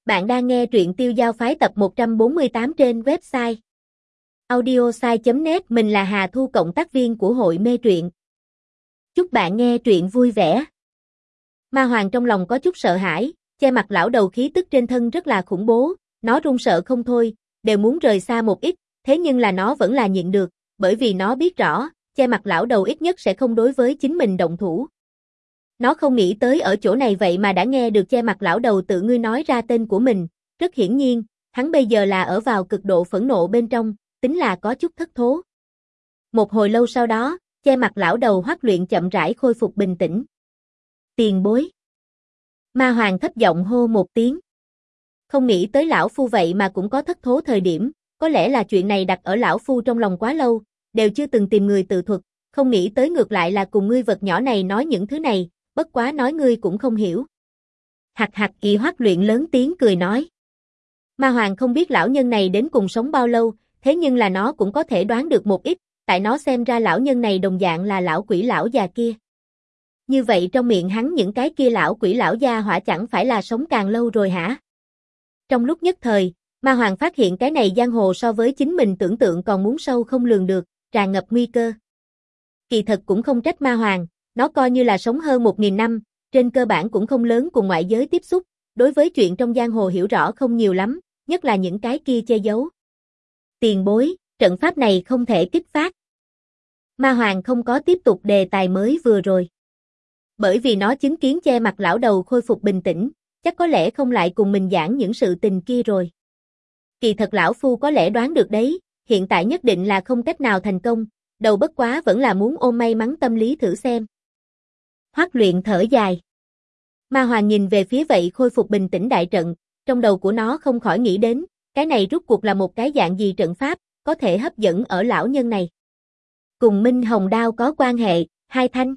Bạn đang nghe truyện Tiêu Dao Phái tập 148 trên website audiosai.net. Mình là Hà Thu, cộng tác viên của hội mê truyện. Chúc bạn nghe truyện vui vẻ. Ma Hoàng trong lòng có chút sợ hãi, che mặt lão đầu khí tức trên thân rất là khủng bố, nó run sợ không thôi, đều muốn rời xa một ít, thế nhưng là nó vẫn là nhịn được, bởi vì nó biết rõ, che mặt lão đầu ít nhất sẽ không đối với chính mình động thủ. Nó không nghĩ tới ở chỗ này vậy mà đã nghe được che mặt lão đầu tự ngươi nói ra tên của mình, rất hiển nhiên, hắn bây giờ là ở vào cực độ phẫn nộ bên trong, tính là có chút thất thố. Một hồi lâu sau đó, che mặt lão đầu Hoắc Luyện chậm rãi khôi phục bình tĩnh. Tiền bối. Ma Hoàng thấp giọng hô một tiếng. Không nghĩ tới lão phu vậy mà cũng có thất thố thời điểm, có lẽ là chuyện này đặt ở lão phu trong lòng quá lâu, đều chưa từng tìm người tự thuật, không nghĩ tới ngược lại là cùng ngươi vật nhỏ này nói những thứ này. Bất quá nói ngươi cũng không hiểu. Hạc hạc kỳ Hoắc Luyện lớn tiếng cười nói. Ma Hoàng không biết lão nhân này đến cùng sống bao lâu, thế nhưng là nó cũng có thể đoán được một ít, tại nó xem ra lão nhân này đồng dạng là lão quỷ lão già kia. Như vậy trong miệng hắn những cái kia lão quỷ lão gia hỏa chẳng phải là sống càng lâu rồi hả? Trong lúc nhất thời, Ma Hoàng phát hiện cái này giang hồ so với chính mình tưởng tượng còn muốn sâu không lường được, tràn ngập nguy cơ. Kỳ thật cũng không trách Ma Hoàng. Nó coi như là sống hơn 1000 năm, trên cơ bản cũng không lớn cùng ngoại giới tiếp xúc, đối với chuyện trong giang hồ hiểu rõ không nhiều lắm, nhất là những cái kia che giấu. Tiền bối, trận pháp này không thể kích phát. Ma Hoàng không có tiếp tục đề tài mới vừa rồi. Bởi vì nó chứng kiến che mặt lão đầu khôi phục bình tĩnh, chắc có lẽ không lại cùng mình giảng những sự tình kia rồi. Kỳ thật lão phu có lẽ đoán được đấy, hiện tại nhất định là không cách nào thành công, đầu bất quá vẫn là muốn ôm may mắn tâm lý thử xem. Hoắc Luyện thở dài. Ma Hoàng nhìn về phía vậy khôi phục bình tĩnh đại trận, trong đầu của nó không khỏi nghĩ đến, cái này rút cuộc là một cái dạng gì trận pháp, có thể hấp dẫn ở lão nhân này. Cùng Minh Hồng Đao có quan hệ, hai thanh.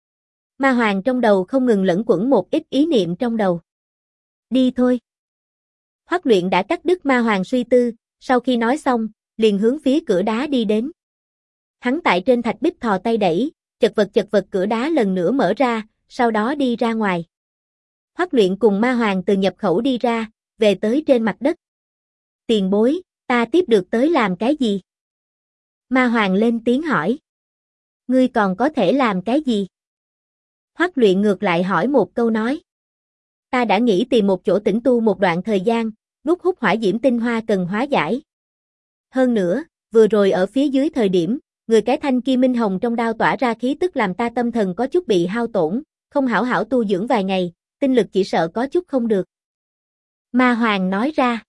Ma Hoàng trong đầu không ngừng lẫn quẩn một ít ý niệm trong đầu. Đi thôi. Hoắc Luyện đã cắt đứt Ma Hoàng suy tư, sau khi nói xong, liền hướng phía cửa đá đi đến. Hắn tại trên thạch bích thò tay đẩy, chật vật cửa đá lần nữa mở ra, sau đó đi ra ngoài. Hoắc Luyện cùng Ma Hoàng từ nhập khẩu đi ra, về tới trên mặt đất. Tiền bối, ta tiếp được tới làm cái gì? Ma Hoàng lên tiếng hỏi. Ngươi còn có thể làm cái gì? Hoắc Luyện ngược lại hỏi một câu nói. Ta đã nghĩ tìm một chỗ tĩnh tu một đoạn thời gian, nuốt hút hỏa diễm tinh hoa cần hóa giải. Hơn nữa, vừa rồi ở phía dưới thời điểm, người cái thanh kia minh hồng trong đao tỏa ra khí tức làm ta tâm thần có chút bị hao tổn, không hảo hảo tu dưỡng vài ngày, tinh lực chỉ sợ có chút không được. Ma Hoàng nói ra.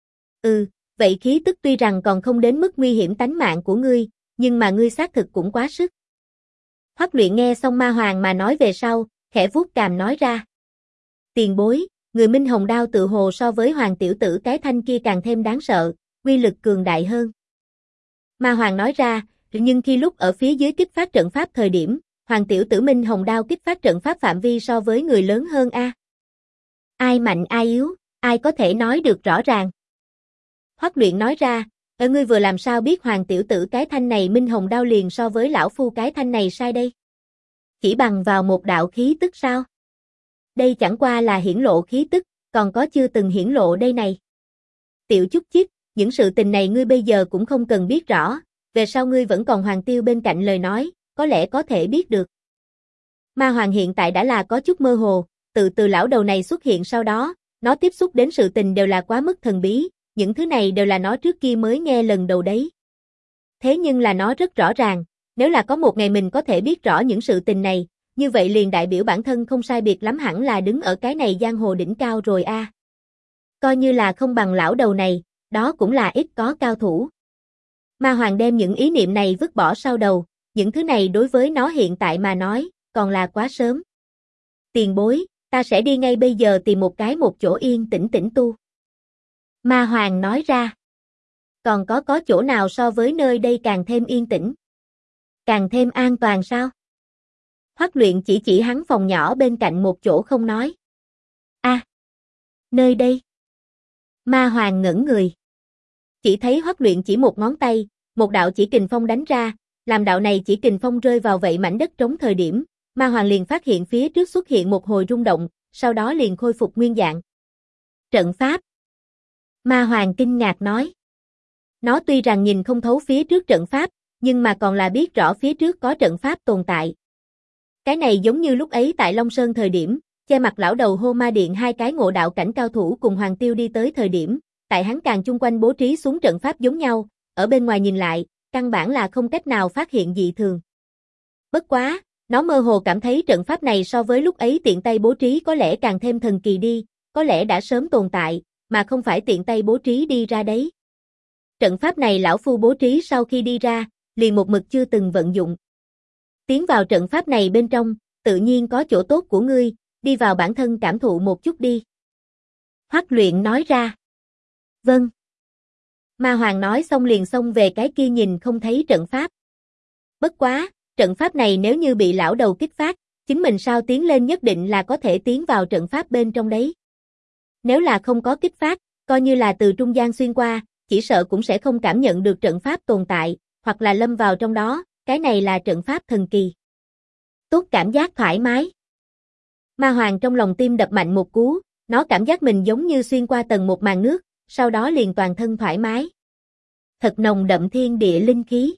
Vậy khí tức tuy rằng còn không đến mức nguy hiểm tánh mạng của ngươi, nhưng mà ngươi xác thực cũng quá sức. Hoắc Luyện nghe xong Ma Hoàng mà nói về sau, khẽ vuốt cằm nói ra. Tiền bối, người minh hồng đao tự hồ so với Hoàng tiểu tử cái thanh kia càng thêm đáng sợ, uy lực cường đại hơn. Ma Hoàng nói ra. Nhưng khi lúc ở phía dưới kích phát trận pháp thời điểm, Hoàng tiểu tử Minh Hồng Đao kích phát trận pháp phạm vi so với người lớn hơn a. Ai mạnh ai yếu, ai có thể nói được rõ ràng. Hoắc Luyện nói ra, ngươi vừa làm sao biết Hoàng tiểu tử cái thanh này Minh Hồng Đao liền so với lão phu cái thanh này sai đây? Chỉ bằng vào một đạo khí tức sao? Đây chẳng qua là hiển lộ khí tức, còn có chưa từng hiển lộ đây này. Tiểu chút chít, những sự tình này ngươi bây giờ cũng không cần biết rõ. Về sau ngươi vẫn còn Hoàng Tiêu bên cạnh lời nói, có lẽ có thể biết được. Ma Hoàng hiện tại đã là có chút mơ hồ, từ lão đầu này xuất hiện sau đó, nó tiếp xúc đến sự tình đều là quá mức thần bí, những thứ này đều là nó trước kia mới nghe lần đầu đấy. Thế nhưng là nó rất rõ ràng, nếu là có một ngày mình có thể biết rõ những sự tình này, như vậy liền đại biểu bản thân không sai biệt lắm hẳn là đứng ở cái này giang hồ đỉnh cao rồi a. Coi như là không bằng lão đầu này, đó cũng là ít có cao thủ. Ma Hoàng đem những ý niệm này vứt bỏ sau đầu, những thứ này đối với nó hiện tại mà nói, còn là quá sớm. Tiền bối, ta sẽ đi ngay bây giờ tìm một chỗ yên tĩnh tĩnh tu. Ma Hoàng nói ra. Còn có chỗ nào so với nơi đây càng thêm yên tĩnh? Càng thêm an toàn sao? Hoắc Luyện chỉ hắn phòng nhỏ bên cạnh một chỗ không nói. Nơi đây. Ma Hoàng ngẩn người. Chỉ thấy Hoắc Luyện chỉ một ngón tay, một đạo chỉ kình phong đánh ra, làm đạo này chỉ kình phong rơi vào vậy mảnh đất trống thời điểm, Ma Hoàng liền phát hiện phía trước xuất hiện một hồi rung động, sau đó liền khôi phục nguyên dạng. Trận pháp. Ma Hoàng kinh ngạc nói. Nó tuy rằng nhìn không thấu phía trước trận pháp, nhưng mà còn là biết rõ phía trước có trận pháp tồn tại. Cái này giống như lúc ấy tại Long Sơn thời điểm, che mặt lão đầu Hô Ma Điện hai cái ngộ đạo cảnh cao thủ cùng Hoàng Tiêu đi tới thời điểm, tại hắn càng chung quanh bố trí xuống trận pháp giống nhau, ở bên ngoài nhìn lại, căn bản là không cách nào phát hiện dị thường. Bất quá, nó mơ hồ cảm thấy trận pháp này so với lúc ấy tiện tay bố trí có lẽ càng thêm thần kỳ đi, có lẽ đã sớm tồn tại, mà không phải tiện tay bố trí đi ra đấy. Trận pháp này lão phu bố trí sau khi đi ra, liền một mực chưa từng vận dụng. Tiến vào trận pháp này bên trong, tự nhiên có chỗ tốt của ngươi, đi vào bản thân cảm thụ một chút đi. Hoắc Luyện nói ra. Vâng. Ma Hoàng nói xong liền xông về cái kia nhìn không thấy trận pháp. Bất quá, trận pháp này nếu như bị lão đầu kích phát, chính mình sao tiến lên nhất định là có thể tiến vào trận pháp bên trong đấy. Nếu là không có kích phát, coi như là từ trung gian xuyên qua, chỉ sợ cũng sẽ không cảm nhận được trận pháp tồn tại, hoặc là lâm vào trong đó, cái này là trận pháp thần kỳ. Tốt cảm giác thoải mái. Ma Hoàng trong lòng tim đập mạnh một cú, nó cảm giác mình giống như xuyên qua tầng một màn nước, sau đó liền toàn thân thoải mái. Thật nồng đậm thiên địa linh khí.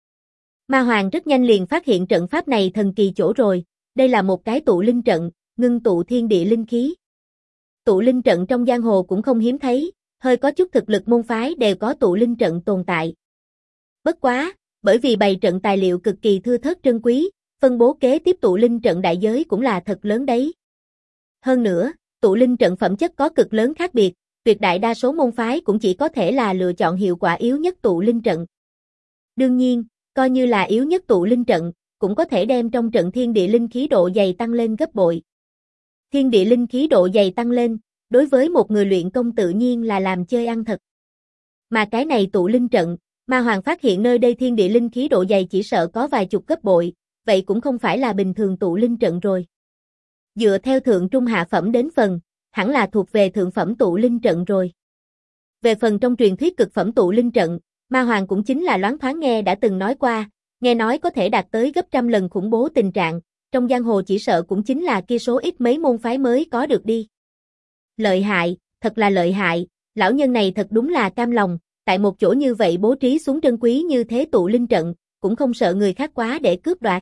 Ma Hoàng rất nhanh liền phát hiện trận pháp này thần kỳ chỗ rồi, đây là một cái tụ linh trận, ngưng tụ thiên địa linh khí. Tụ linh trận trong giang hồ cũng không hiếm thấy, hơi có chút thực lực môn phái đều có tụ linh trận tồn tại. Bất quá, bởi vì bày trận tài liệu cực kỳ thưa thớt trân quý, phân bố kế tiếp tụ linh trận đại giới cũng là thật lớn đấy. Hơn nữa, tụ linh trận phẩm chất có cực lớn khác biệt, tuyệt đại đa số môn phái cũng chỉ có thể là lựa chọn hiệu quả yếu nhất tụ linh trận. Đương nhiên, coi như là yếu nhất tụ linh trận, cũng có thể đem trong trận thiên địa linh khí độ dày tăng lên gấp bội. Thiên địa linh khí độ dày tăng lên, đối với một người luyện công tự nhiên là làm chơi ăn thật. Mà cái này tụ linh trận, Ma Hoàng phát hiện nơi đây thiên địa linh khí độ dày chỉ sợ có vài chục gấp bội, vậy cũng không phải là bình thường tụ linh trận rồi. Dựa theo thượng trung hạ phẩm đến phần, hẳn là thuộc về thượng phẩm tụ linh trận rồi. Về phần trong truyền thuyết cực phẩm tụ linh trận, Ma Hoàng cũng chính là loáng thoáng nghe đã từng nói qua, nghe nói có thể đạt tới gấp trăm lần khủng bố tình trạng, trong giang hồ chỉ sợ cũng chính là kia số ít mấy môn phái mới có được đi. Lợi hại, thật là lợi hại, lão nhân này thật đúng là cam lòng, tại một chỗ như vậy bố trí xuống trân quý như thế tụ linh trận, cũng không sợ người khác quá để cướp đoạt.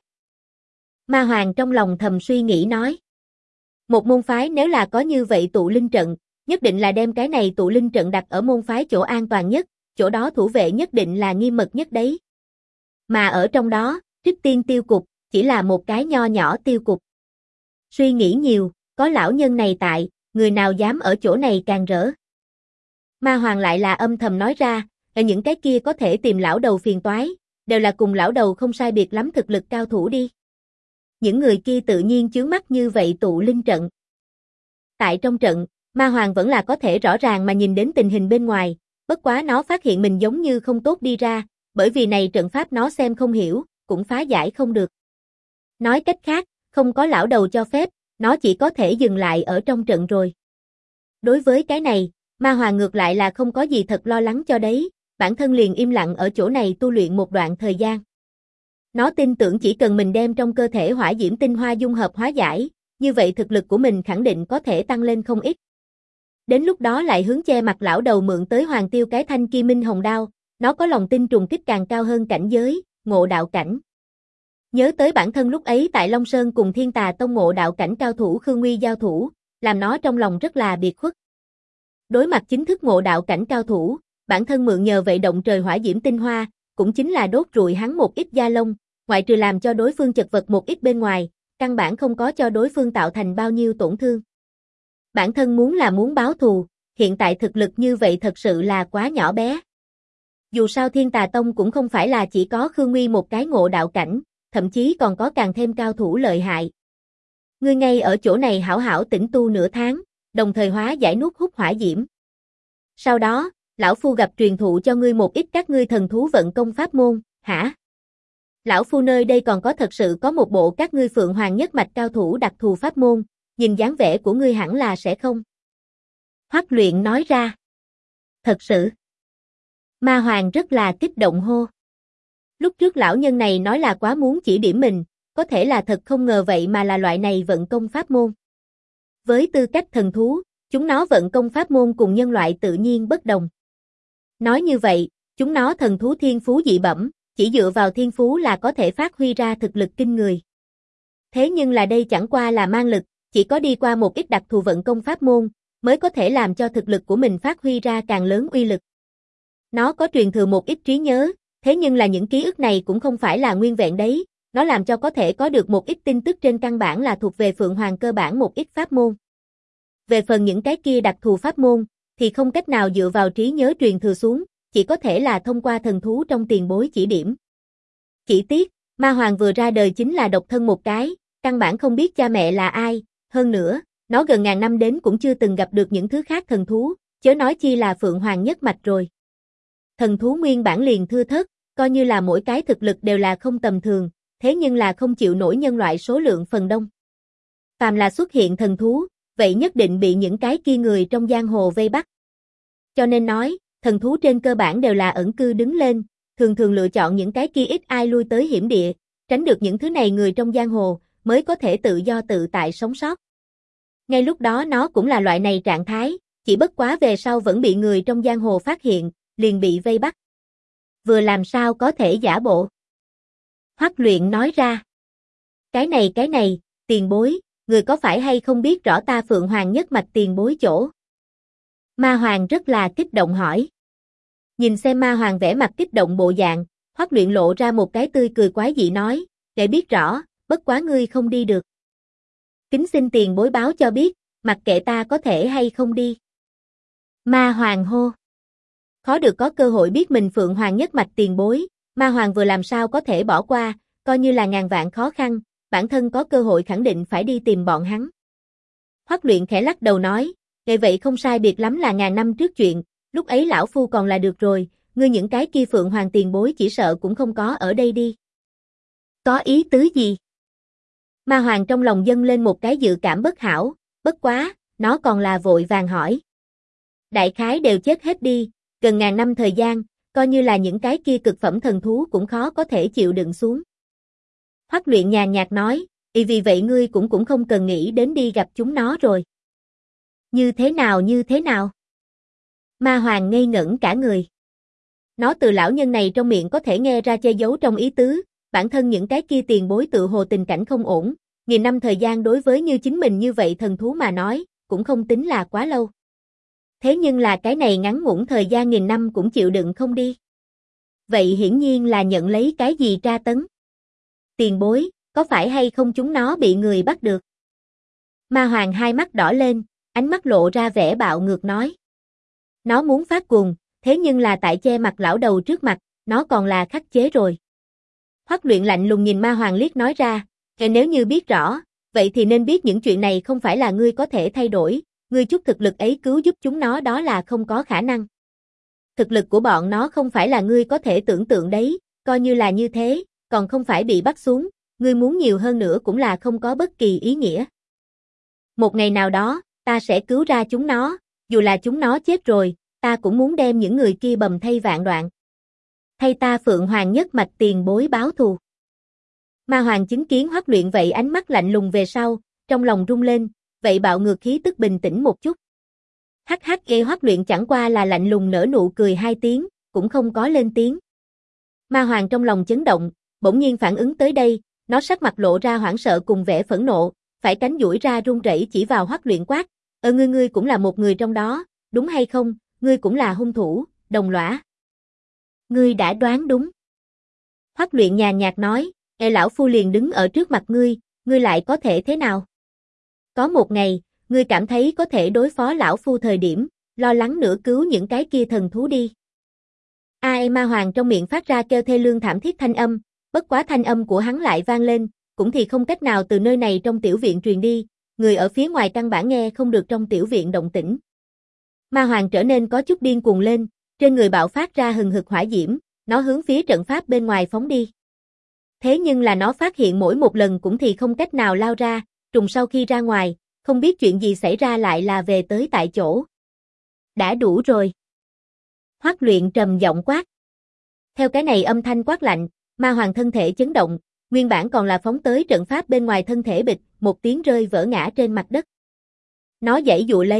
Ma Hoàng trong lòng thầm suy nghĩ nói. Một môn phái nếu là có như vậy tụ linh trận, nhất định là đem cái này tụ linh trận đặt ở môn phái chỗ an toàn nhất, chỗ đó thủ vệ nhất định là nghiêm mật nhất đấy. Mà ở trong đó, Trích Tiên tiêu cục, chỉ là một cái nho nhỏ tiêu cục. Suy nghĩ nhiều, có lão nhân này tại, người nào dám ở chỗ này càng rỡ. Ma Hoàng lại là âm thầm nói ra, ở những cái kia có thể tìm lão đầu phiền toái, đều là cùng lão đầu không sai biệt lắm thực lực cao thủ đi. Những người kia tự nhiên chướng mắt như vậy tụ linh trận. Tại trong trận, Ma Hoàng vẫn là có thể rõ ràng mà nhìn đến tình hình bên ngoài, bất quá nó phát hiện mình giống như không tốt đi ra, bởi vì này trận pháp nó xem không hiểu, cũng phá giải không được. Nói cách khác, không có lão đầu cho phép, nó chỉ có thể dừng lại ở trong trận rồi. Đối với cái này, Ma Hoàng ngược lại là không có gì thật lo lắng cho đấy, bản thân liền im lặng ở chỗ này tu luyện một đoạn thời gian. Nó tin tưởng chỉ cần mình đem trong cơ thể hỏa diễm tinh hoa dung hợp hóa giải, như vậy thực lực của mình khẳng định có thể tăng lên không ít. Đến lúc đó lại hướng che mặt lão đầu mượn tới Hoàng Tiêu cái thanh Kim Minh Hồng Đao, nó có lòng tin trùng kích càng cao hơn cảnh giới, ngộ đạo cảnh. Nhớ tới bản thân lúc ấy tại Long Sơn cùng Thiên Tà Tông ngộ đạo cảnh cao thủ Khương Nguy giao thủ, làm nó trong lòng rất là biệt khuất. Đối mặt chính thức ngộ đạo cảnh cao thủ, bản thân mượn nhờ vậy động trời hỏa diễm tinh hoa, cũng chính là đốt rụi hắn một ít da lông, ngoại trừ làm cho đối phương chật vật một ít bên ngoài, căn bản không có cho đối phương tạo thành bao nhiêu tổn thương. Bản thân muốn là muốn báo thù, hiện tại thực lực như vậy thật sự là quá nhỏ bé. Dù sao Thiên Tà Tông cũng không phải là chỉ có Khương Nguy một cái ngộ đạo cảnh, thậm chí còn có càng thêm cao thủ lợi hại. Ngươi ngay ở chỗ này hảo hảo tĩnh tu nửa tháng, đồng thời hóa giải nuốt hút hỏa diễm. Sau đó, lão phu gặp truyền thụ cho ngươi một ít các ngươi thần thú vận công pháp môn, hả? Lão phu nơi đây còn có thật sự có một bộ các ngươi Phượng Hoàng nhất mạch cao thủ đặc thù pháp môn, nhìn dáng vẻ của ngươi hẳn là sẽ không. Hoắc Luyện nói ra. Thật sự. Ma Hoàng rất là kích động hô. Lúc trước lão nhân này nói là quá muốn chỉ điểm mình, có thể là thật không ngờ vậy mà là loại này vận công pháp môn. Với tư cách thần thú, chúng nó vận công pháp môn cùng nhân loại tự nhiên bất đồng. Nói như vậy, chúng nó thần thú thiên phú dị bẩm, chỉ dựa vào thiên phú là có thể phát huy ra thực lực kinh người. Thế nhưng là đây chẳng qua là mang lực, chỉ có đi qua một ít đặc thù vận công pháp môn, mới có thể làm cho thực lực của mình phát huy ra càng lớn uy lực. Nó có truyền thừa một ít trí nhớ, thế nhưng là những ký ức này cũng không phải là nguyên vẹn đấy, nó làm cho có thể có được một ít tin tức trên căn bản là thuộc về Phượng Hoàng cơ bản một ít pháp môn. Về phần những cái kia đặc thù pháp môn, thì không cách nào dựa vào trí nhớ truyền thừa xuống, chỉ có thể là thông qua thần thú trong tiền bối chỉ điểm. Chỉ tiếc, Ma Hoàng vừa ra đời chính là độc thân một cái, căn bản không biết cha mẹ là ai, hơn nữa, nó gần ngàn năm đến cũng chưa từng gặp được những thứ khác thần thú, chớ nói chi là Phượng Hoàng nhất mạch rồi. Thần thú nguyên bản liền thưa thớt, coi như là mỗi cái thực lực đều là không tầm thường, thế nhưng là không chịu nổi nhân loại số lượng phần đông. Phàm là xuất hiện thần thú, vậy nhất định bị những cái kia người trong giang hồ vây bắt. Cho nên nói, thần thú trên cơ bản đều là ẩn cư đứng lên, thường thường lựa chọn những cái kia ít ai lui tới hiểm địa, tránh được những thứ này người trong giang hồ, mới có thể tự do tự tại sống sót. Ngay lúc đó nó cũng là loại này trạng thái, chỉ bất quá về sau vẫn bị người trong giang hồ phát hiện, liền bị vây bắt. Vừa làm sao có thể giả bộ? Hoắc Luyện nói ra. Cái này, tiền bối, người có phải hay không biết rõ ta Phượng Hoàng nhất mạch tiền bối chỗ? Ma Hoàng rất là kích động hỏi. Nhìn xem Ma Hoàng vẻ mặt kích động bộ dạng, Hoắc Luyện lộ ra một cái tươi cười quái dị nói, để biết rõ, bất quá ngươi không đi được. Kính xin tiền bối báo cho biết, mặc kệ ta có thể hay không đi. Ma Hoàng hô. Khó được có cơ hội biết mình Phượng Hoàng nhất mạch tiền bối, Ma Hoàng vừa làm sao có thể bỏ qua, coi như là ngàn vạn khó khăn, bản thân có cơ hội khẳng định phải đi tìm bọn hắn. Hoắc Luyện khẽ lắc đầu nói, vậy vậy không sai biệt lắm là ngàn năm trước chuyện, lúc ấy lão phu còn là được rồi, ngươi những cái kia Phượng Hoàng tiền bối chỉ sợ cũng không có ở đây đi. Có ý tứ gì? Ma Hoàng trong lòng dâng lên một cái dự cảm bất hảo, bất quá, nó còn là vội vàng hỏi. Đại khái đều chết hết đi, gần ngàn năm thời gian, coi như là những cái kia cực phẩm thần thú cũng khó có thể chịu đựng xuống. Hoắc Luyện nhàn nhạt nói, vì vậy ngươi cũng không cần nghĩ đến đi gặp chúng nó rồi. Như thế nào? Ma Hoàng ngây ngẩn cả người. Nó từ lão nhân này trong miệng có thể nghe ra che giấu trong ý tứ, bản thân những cái kia tiền bối tự hồ tình cảnh không ổn, nghìn năm thời gian đối với như chính mình như vậy thần thú mà nói, cũng không tính là quá lâu. Thế nhưng là cái này ngắn ngủn thời gian nghìn năm cũng chịu đựng không đi. Vậy hiển nhiên là nhận lấy cái gì tra tấn? Tiền bối, có phải hay không chúng nó bị người bắt được? Ma Hoàng hai mắt đỏ lên, ánh mắt lộ ra vẻ bạo ngược nói. Nó muốn phát cuồng, thế nhưng là tại che mặt lão đầu trước mặt, nó còn là khắc chế rồi. Hoắc Luyện lạnh lùng nhìn Ma Hoàng liếc nói ra, nếu như biết rõ, vậy thì nên biết những chuyện này không phải là ngươi có thể thay đổi, ngươi chút thực lực ấy cứu giúp chúng nó đó là không có khả năng. Thực lực của bọn nó không phải là ngươi có thể tưởng tượng đấy, coi như là như thế, còn không phải bị bắt xuống, ngươi muốn nhiều hơn nữa cũng là không có bất kỳ ý nghĩa. Một ngày nào đó, ta sẽ cứu ra chúng nó, dù là chúng nó chết rồi, ta cũng muốn đem những người kia bầm thây vạn đoạn. Thay ta Phượng Hoàng nhất mạch tiền bối báo thù. Ma Hoàng chứng kiến Hoắc Luyện vậy ánh mắt lạnh lùng về sau, trong lòng rung lên, vậy bạo ngược khí tức bình tĩnh một chút. Hắc Hoắc Luyện chẳng qua là lạnh lùng nở nụ cười hai tiếng, cũng không có lên tiếng. Ma Hoàng trong lòng chấn động, bỗng nhiên phản ứng tới đây, nó sắc mặt lộ ra hoảng sợ cùng vẻ phẫn nộ, phải cánh duỗi ra run rẩy chỉ vào Hoắc Luyện quát, ngươi cũng là một người trong đó, đúng hay không, ngươi cũng là hung thủ, đồng lõa. Ngươi đã đoán đúng. Hoắc Luyện nhàn nhạt nói, lão phu liền đứng ở trước mặt ngươi lại có thể thế nào? Có một ngày, ngươi cảm thấy có thể đối phó lão phu thời điểm, lo lắng nữa cứu những cái kia thần thú đi. Ma Hoàng trong miệng phát ra kêu thê lương thảm thiết thanh âm, bất quá thanh âm của hắn lại vang lên, cũng thì không cách nào từ nơi này trong tiểu viện truyền đi, người ở phía ngoài căn bản nghe không được trong tiểu viện động tĩnh. Ma Hoàng trở nên có chút điên cuồng lên, trên người bạo phát ra hừng hực hỏa diễm, nó hướng phía trận pháp bên ngoài phóng đi. Thế nhưng là nó phát hiện mỗi một lần cũng thì không cách nào lao ra, trùng sau khi ra ngoài, không biết chuyện gì xảy ra lại là về tới tại chỗ. Đã đủ rồi. Hoắc Luyện trầm giọng quát. Theo cái này âm thanh quát lạnh, Ma Hoàng thân thể chấn động, nguyên bản còn là phóng tới trận pháp bên ngoài thân thể bịch, một tiếng rơi vỡ ngã trên mặt đất. Nó giãy giụa lấy,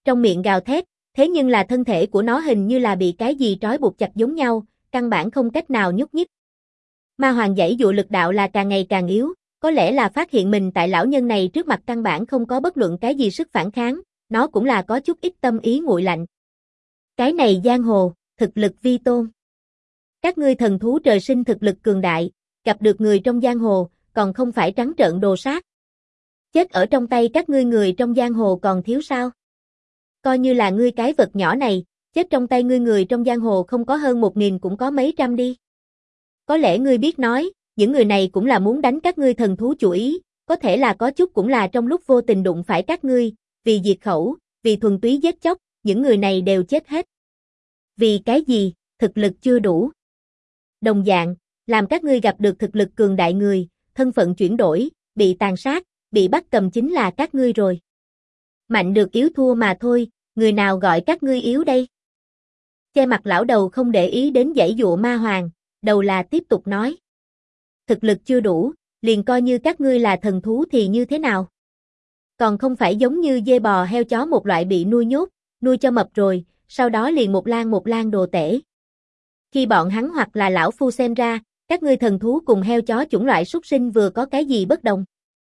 trong miệng gào thét, thế nhưng là thân thể của nó hình như là bị cái gì trói buộc chặt giống nhau, căn bản không cách nào nhúc nhích. Ma hoàng giãy dụa lực đạo là càng ngày càng yếu, có lẽ là phát hiện mình tại lão nhân này trước mặt căn bản không có bất luận cái gì sức phản kháng, nó cũng là có chút ít tâm ý nguội lạnh. Cái này giang hồ, thực lực vi tôn. Các ngươi thần thú trời sinh thực lực cường đại, gặp được người trong giang hồ, còn không phải trắng trợn đồ sát. Chết ở trong tay các ngươi người trong giang hồ còn thiếu sao? Coi như là ngươi cái vật nhỏ này, chết trong tay ngươi người trong giang hồ không có hơn 1000 cũng có mấy trăm đi. Có lẽ ngươi biết nói, những người này cũng là muốn đánh các ngươi thần thú chủ ý, có thể là có chút cũng là trong lúc vô tình đụng phải các ngươi, vì diệt khẩu, vì thuần túy giết chóc, những người này đều chết hết. Vì cái gì, thực lực chưa đủ. Đồng dạng, làm các ngươi gặp được thực lực cường đại người, thân phận chuyển đổi, bị tàn sát, bị bắt cầm chính là các ngươi rồi. Mạnh được yếu thua mà thôi, người nào gọi các ngươi yếu đây? Che mặt lão đầu không để ý đến giãy dụa ma hoàng, đầu là tiếp tục nói. Thực lực chưa đủ, liền coi như các ngươi là thần thú thì như thế nào? Còn không phải giống như dê bò heo chó một loại bị nuôi nhốt, nuôi cho mập rồi, sau đó liền một lan đồ tể. Khi bọn hắn hoặc là lão phu xem ra, các ngươi thần thú cùng heo chó chủng loại súc sinh vừa có cái gì bất đồng.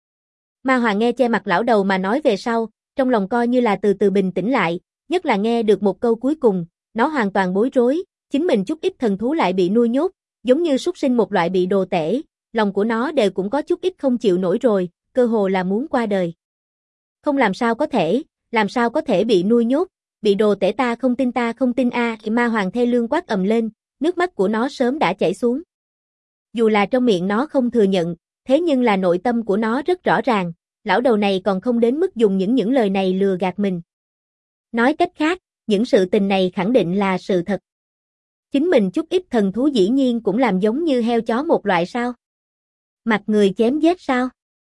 Ma hoàng nghe che mặt lão đầu mà nói về sau, trong lòng coi như là từ từ bình tĩnh lại, nhất là nghe được một câu cuối cùng, nó hoàn toàn bối rối, chính mình chút ít thần thú lại bị nuôi nhốt, giống như súc sinh một loại bị đồ tể, lòng của nó đều cũng có chút ít không chịu nổi rồi, cơ hồ là muốn qua đời. Không làm sao có thể bị nuôi nhốt, bị đồ tể ta không tin a, ma hoàng thê lương quát ầm lên, nước mắt của nó sớm đã chảy xuống. Dù là trong miệng nó không thừa nhận, thế nhưng là nội tâm của nó rất rõ ràng, lão đầu này còn không đến mức dùng những lời này lừa gạt mình. Nói cách khác, những sự tình này khẳng định là sự thật. Chính mình chút ít thần thú dĩ nhiên cũng làm giống như heo chó một loại sao? Mặt người chém giết sao?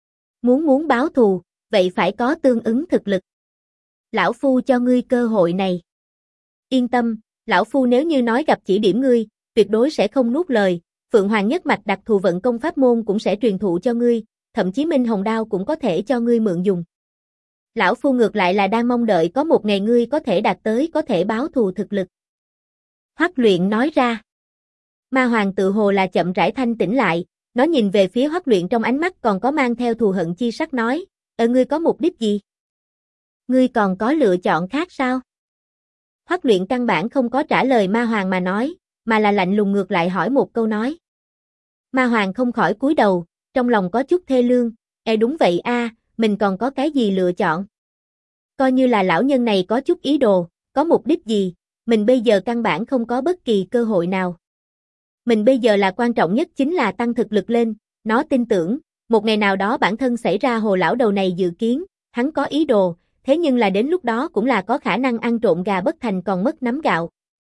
Muốn báo thù, vậy phải có tương ứng thực lực. Lão phu cho ngươi cơ hội này. Yên tâm, lão phu nếu như nói gặp chỉ điểm ngươi, tuyệt đối sẽ không nuốt lời, Phượng Hoàng nhất mạch đặc thù vận công pháp môn cũng sẽ truyền thụ cho ngươi, thậm chí Minh Hồng Đao cũng có thể cho ngươi mượn dùng. Lão phu ngược lại là đang mong đợi có một ngày ngươi có thể đạt tới có thể báo thù thực lực. Hoắc Luyện nói ra. Ma hoàng tự hồ là chậm rãi thanh tỉnh lại, nó nhìn về phía Hoắc Luyện trong ánh mắt còn có mang theo thù hận chi sắc nói, ngươi có mục đích gì? Ngươi còn có lựa chọn khác sao? Hoắc Luyện căn bản không có trả lời ma hoàng mà nói, mà là lạnh lùng ngược lại hỏi một câu nói. Ma hoàng không khỏi cúi đầu, trong lòng có chút thê lương, đúng vậy a, mình còn có cái gì lựa chọn? Coi như là lão nhân này có chút ý đồ, có mục đích gì, mình bây giờ căn bản không có bất kỳ cơ hội nào. Mình bây giờ là quan trọng nhất chính là tăng thực lực lên, nó tin tưởng, một ngày nào đó bản thân xảy ra hồ lão đầu này dự kiến, hắn có ý đồ, thế nhưng là đến lúc đó cũng là có khả năng ăn trộm gà bất thành còn mất nắm gạo.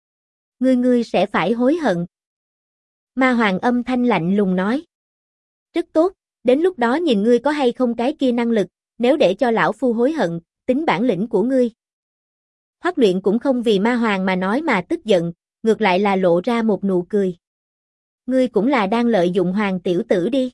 Ngươi sẽ phải hối hận. Ma hoàng âm thanh lạnh lùng nói. Rất tốt, đến lúc đó nhìn ngươi có hay không cái kia năng lực, nếu để cho lão phu hối hận, tính bản lĩnh của ngươi. Hoắc Luyện cũng không vì ma hoàng mà nói mà tức giận, ngược lại là lộ ra một nụ cười. Ngươi cũng là đang lợi dụng hoàng tiểu tử đi.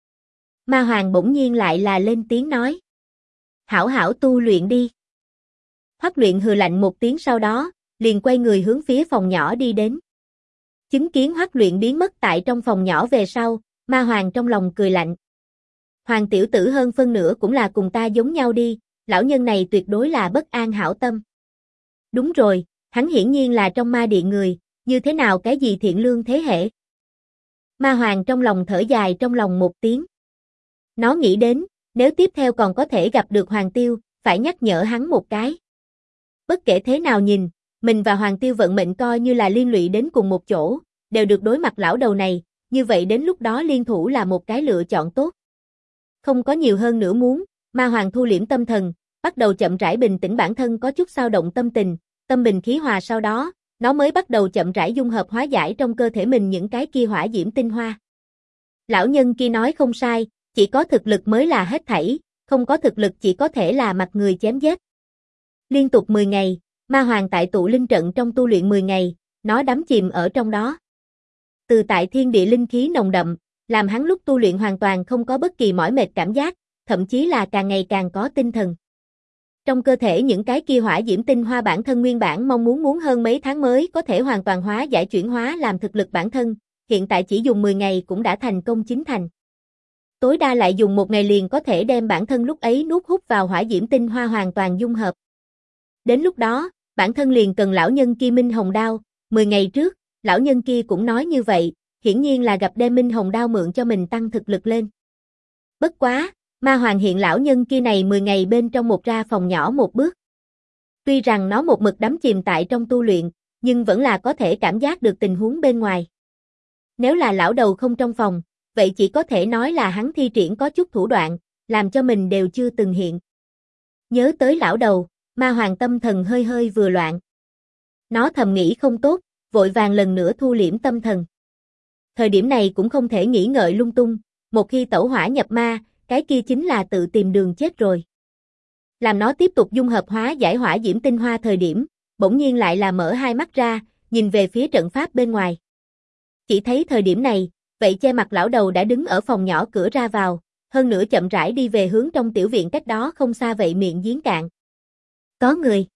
Ma hoàng bỗng nhiên lại là lên tiếng nói. Hảo hảo tu luyện đi. Hoắc Luyện hừ lạnh một tiếng sau đó, liền quay người hướng phía phòng nhỏ đi đến. Chứng kiến Hoắc Luyện biến mất tại trong phòng nhỏ về sau, ma hoàng trong lòng cười lạnh. Hoàng tiểu tử hơn phân nửa cũng là cùng ta giống nhau đi, lão nhân này tuyệt đối là bất an hảo tâm. Đúng rồi, hắn hiển nhiên là trong ma điện người, như thế nào cái gì thiện lương thế hệ. Ma hoàng trong lòng thở dài trong lòng một tiếng. Nó nghĩ đến, nếu tiếp theo còn có thể gặp được Hoàng Tiêu, phải nhắc nhở hắn một cái. Bất kể thế nào nhìn, mình và Hoàng Tiêu vận mệnh coi như là liên lụy đến cùng một chỗ, đều được đối mặt lão đầu này, như vậy đến lúc đó liên thủ là một cái lựa chọn tốt. Không có nhiều hơn nữa muốn, ma hoàng thu liễm tâm thần, bắt đầu chậm rãi bình tĩnh bản thân có chút xao động tâm tình, tâm bình khí hòa sau đó, nó mới bắt đầu chậm rãi dung hợp hóa giải trong cơ thể mình những cái kia hỏa diễm tinh hoa. Lão nhân kia nói không sai, chỉ có thực lực mới là hết thảy, không có thực lực chỉ có thể là mặt người chém giết. Liên tục 10 ngày, ma hoàng tại tụ linh trận trong tu luyện 10 ngày, nó đắm chìm ở trong đó. Từ tại thiên địa linh khí nồng đậm, làm hắn lúc tu luyện hoàn toàn không có bất kỳ mỏi mệt cảm giác, thậm chí là càng ngày càng có tinh thần. Trong cơ thể những cái kia hỏa diễm tinh hoa bản thân nguyên bản mong muốn hơn mấy tháng mới có thể hoàn toàn hóa giải chuyển hóa làm thực lực bản thân, hiện tại chỉ dùng 10 ngày cũng đã thành công chín thành. Tối đa lại dùng 1 ngày liền có thể đem bản thân lúc ấy nuốt hút vào hỏa diễm tinh hoa hoàn toàn dung hợp. Đến lúc đó, bản thân liền cần lão nhân kia Minh Hồng Đao, 10 ngày trước, lão nhân kia cũng nói như vậy, hiển nhiên là gặp đem Minh Hồng Đao mượn cho mình tăng thực lực lên. Bất quá, Ma Hoàng hiện lão nhân kia này 10 ngày bên trong một ra phòng nhỏ một bước. Tuy rằng nó một mực đắm chìm tại trong tu luyện, nhưng vẫn là có thể cảm giác được tình huống bên ngoài. Nếu là lão đầu không trong phòng, vậy chỉ có thể nói là hắn thi triển có chút thủ đoạn, làm cho mình đều chưa từng hiện. Nhớ tới lão đầu, Ma Hoàng tâm thần hơi hơi vừa loạn. Nó thầm nghĩ không tốt, vội vàng lần nữa thu liễm tâm thần. Thời điểm này cũng không thể nghĩ ngợi lung tung, một khi tẩu hỏa nhập ma, cái kia chính là tự tìm đường chết rồi. Làm nó tiếp tục dung hợp hóa giải hỏa diễm tinh hoa thời điểm, bỗng nhiên lại là mở hai mắt ra, nhìn về phía trận pháp bên ngoài. Chỉ thấy thời điểm này, vậy che mặt lão đầu đã đứng ở phòng nhỏ cửa ra vào, hơn nữa chậm rãi đi về hướng trong tiểu viện cách đó không xa vậy miệng giếng cạn. Có người.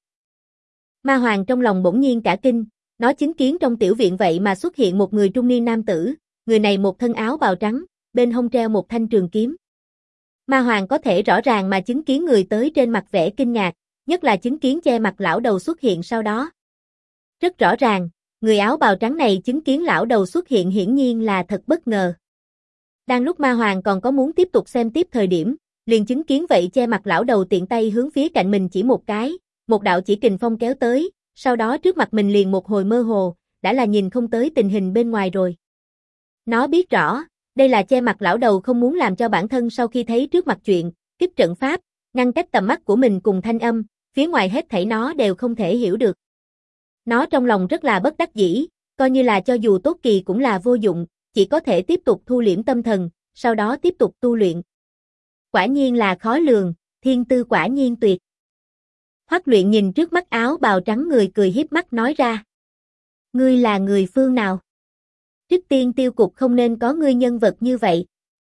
Ma Hoàng trong lòng bỗng nhiên cả kinh, nó chứng kiến trong tiểu viện vậy mà xuất hiện một người trung niên nam tử, người này một thân áo bào trắng, bên hông treo một thanh trường kiếm. Ma Hoàng có thể rõ ràng mà chứng kiến người tới trên mặt vẻ kinh ngạc, nhất là chứng kiến che mặt lão đầu xuất hiện sau đó. Rất rõ ràng, người áo bào trắng này chứng kiến lão đầu xuất hiện hiển nhiên là thật bất ngờ. Đang lúc Ma Hoàng còn có muốn tiếp tục xem tiếp thời điểm, liền chứng kiến vậy che mặt lão đầu tiện tay hướng phía cạnh mình chỉ một cái, một đạo chỉ kình phong kéo tới, sau đó trước mặt mình liền một hồi mơ hồ, đã là nhìn không tới tình hình bên ngoài rồi. Nó biết rõ, đây là che mặt lão đầu không muốn làm cho bản thân sau khi thấy trước mặt chuyện, kích trận pháp, ngăn cách tầm mắt của mình cùng thanh âm, phía ngoài hết thảy nó đều không thể hiểu được. Nó trong lòng rất là bất đắc dĩ, coi như là cho dù tốt kỳ cũng là vô dụng, chỉ có thể tiếp tục thu liễm tâm thần, sau đó tiếp tục tu luyện. Quả nhiên là khó lường, thiên tư quả nhiên tuyệt. Hoắc Luyện nhìn trước mắt áo bào trắng người cười hiếp mắt nói ra. Ngươi là người phương nào? Trước tiên tiêu cục không nên có ngươi nhân vật như vậy.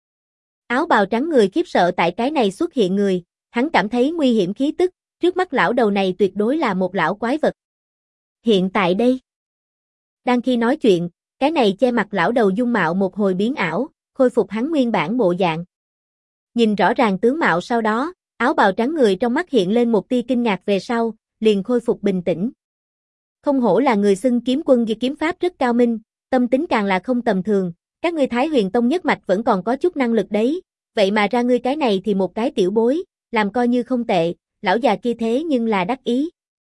Áo bào trắng người khiếp sợ tại cái này xuất hiện người, hắn cảm thấy nguy hiểm khí tức, trước mắt lão đầu này tuyệt đối là một lão quái vật. Hiện tại đây. Đang khi nói chuyện, cái này che mặt lão đầu dung mạo một hồi biến ảo, khôi phục hắn nguyên bản bộ dạng. Nhìn rõ ràng tướng mạo sau đó, áo bào trắng người trong mắt hiện lên một tia kinh ngạc về sau, liền khôi phục bình tĩnh. Không hổ là người xưng kiếm quân vì kiếm pháp rất cao minh, tâm tính càng là không tầm thường, các ngươi Thái Huyền Tông nhất mạch vẫn còn có chút năng lực đấy, vậy mà ra ngươi cái này thì một cái tiểu bối, làm coi như không tệ, lão già kia thế nhưng là đắc ý.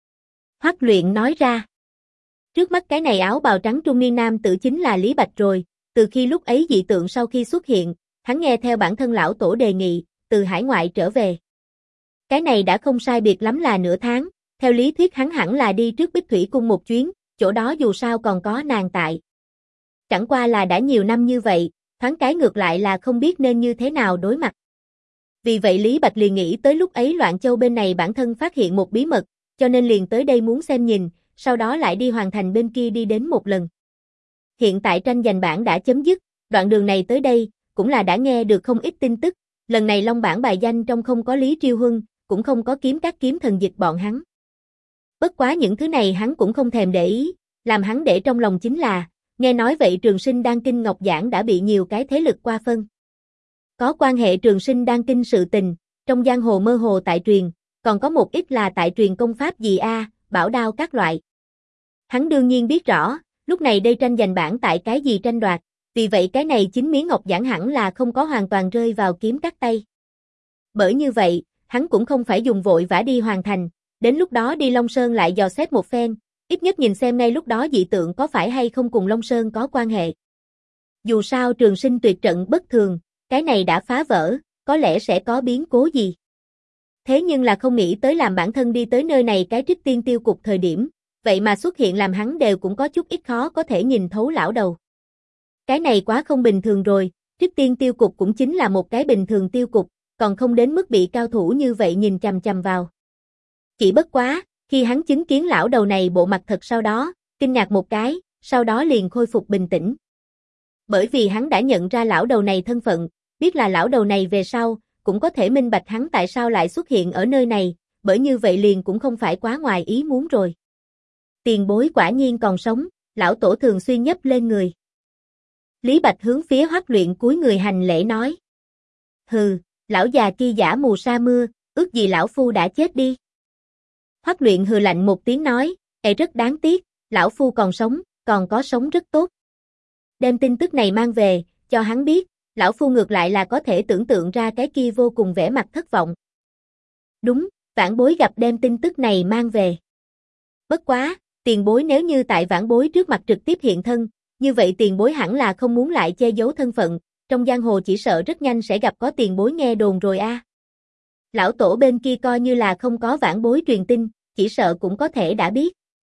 Hoắc Luyện nói ra. Trước mắt cái này áo bào trắng trung niên nam tử chính là Lý Bạch rồi, từ khi lúc ấy dị tượng sau khi xuất hiện, hắn nghe theo bản thân lão tổ đề nghị, từ hải ngoại trở về. Cái này đã không sai biệt lắm là nửa tháng, theo lý thuyết hắn hẳn là đi trước Bích Thủy Cung một chuyến, chỗ đó dù sao còn có nàng tại. Chẳng qua là đã nhiều năm như vậy, thoáng cái ngược lại là không biết nên như thế nào đối mặt. Vì vậy Lý Bạch liền nghĩ tới lúc ấy Loạn Châu bên này bản thân phát hiện một bí mật, cho nên liền tới đây muốn xem nhìn, sau đó lại đi Hoàng Thành bên kia đi đến một lần. Hiện tại tranh giành bảng đã chấm dứt, đoạn đường này tới đây, cũng là đã nghe được không ít tin tức, lần này long bảng bài danh trong không có Lý Triêu Huân, cũng không có kiếm các kiếm thần dịch bọn hắn. Bất quá những thứ này hắn cũng không thèm để ý, làm hắn để trong lòng chính là, nghe nói vậy Trường Sinh Đan Kinh Ngọc Giảng đã bị nhiều cái thế lực qua phân. Có quan hệ Trường Sinh Đan Kinh sự tình, trong giang hồ mơ hồ tại truyền, còn có một ít là tại truyền công pháp gì bảo đao các loại. Hắn đương nhiên biết rõ, lúc này đây tranh giành bảng tại cái gì tranh đoạt, vì vậy cái này chính miếng ngọc giảng hẳn là không có hoàn toàn rơi vào kiếm các tay. Bởi như vậy, hắn cũng không phải dùng vội vã đi hoàn thành, đến lúc đó đi Long Sơn lại dò xét một phen, ít nhất nhìn xem ngay lúc đó dị tượng có phải hay không cùng Long Sơn có quan hệ. Dù sao Trường Sinh tuyệt trận bất thường, cái này đã phá vỡ, có lẽ sẽ có biến cố gì. Thế nhưng là không nghĩ tới làm bản thân đi tới nơi này cái trước tiên tiêu cục thời điểm, vậy mà xuất hiện làm hắn đều cũng có chút ít khó có thể nhìn thấu lão đầu. Cái này quá không bình thường rồi, trước tiên tiêu cục cũng chính là một cái bình thường tiêu cục, còn không đến mức bị cao thủ như vậy nhìn chằm chằm vào. Chỉ bất quá, khi hắn chứng kiến lão đầu này bộ mặt thật sau đó, kinh ngạc một cái, sau đó liền khôi phục bình tĩnh. Bởi vì hắn đã nhận ra lão đầu này thân phận, biết là lão đầu này về sau, cũng có thể minh bạch hắn tại sao lại xuất hiện ở nơi này, bởi như vậy liền cũng không phải quá ngoài ý muốn rồi. Tiền bối quả nhiên còn sống, lão tổ thường xuyên nhấp lên người. Lý Bạch hướng phía Hoắc Luyện cúi người hành lễ nói. Hừ, lão già kia giả mù sa mưa, ước gì lão phu đã chết đi. Hoắc Luyện hừ lạnh một tiếng nói, rất đáng tiếc, lão phu còn sống, còn có sống rất tốt. Đem tin tức này mang về, cho hắn biết, lão phu ngược lại là có thể tưởng tượng ra cái kia vô cùng vẻ mặt thất vọng. Đúng, vãn bối gặp đem tin tức này mang về. Bất quá, tiền bối nếu như tại vãn bối trước mặt trực tiếp hiện thân, như vậy tiền bối hẳn là không muốn lại che giấu thân phận, trong giang hồ chỉ sợ rất nhanh sẽ gặp có tiền bối nghe đồn rồi a. Lão tổ bên kia coi như là không có vãn bối truyền tin, chỉ sợ cũng có thể đã biết.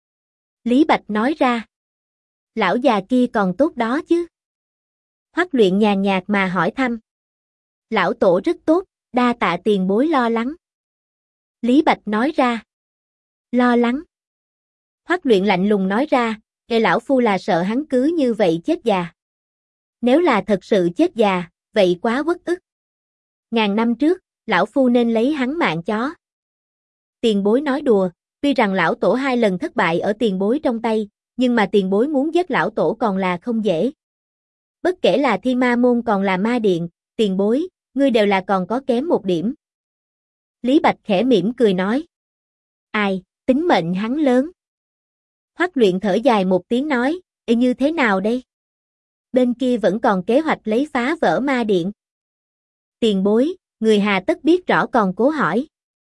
Lý Bạch nói ra. Lão già kia còn tốt đó chứ. Hoắc Luyện nhàn nhạt mà hỏi thăm. Lão tổ rất tốt, đa tạ tiền bối lo lắng. Lý Bạch nói ra. Lo lắng. Hoắc Luyện lạnh lùng nói ra, lão phu là sợ hắn cứ như vậy chết già. Nếu là thật sự chết già, vậy quá uất ức. Ngàn năm trước, lão phu nên lấy hắn mạng chó. Tiền bối nói đùa, tuy rằng lão tổ 2 lần thất bại ở tiền bối trong tay, nhưng mà tiền bối muốn giết lão tổ còn là không dễ. Bất kể là Thiên Ma môn còn là ma điện, tiền bối, ngươi đều là còn có kém một điểm. Lý Bạch khẽ mỉm cười nói. Ai, tính mệnh hắn lớn. Hoắc Luyện thở dài một tiếng nói, như thế nào đây? Bên kia vẫn còn kế hoạch lấy phá vỡ ma điện. Tiền bối, người hà tất biết rõ còn cố hỏi.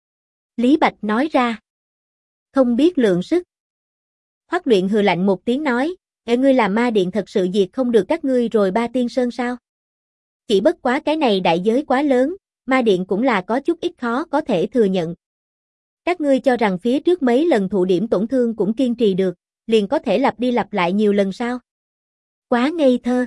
Lý Bạch nói ra. Không biết lượng sức. Hoắc Luyện hừ lạnh một tiếng nói, ngươi làm ma điện thật sự diệt không được các ngươi rồi Ba Tiên Sơn sao? Chỉ bất quá cái này đại giới quá lớn, ma điện cũng là có chút ít khó có thể thừa nhận. Các ngươi cho rằng phía trước mấy lần thụ điểm tổn thương cũng kiên trì được, liền có thể lặp đi lặp lại nhiều lần sao? Quá ngây thơ.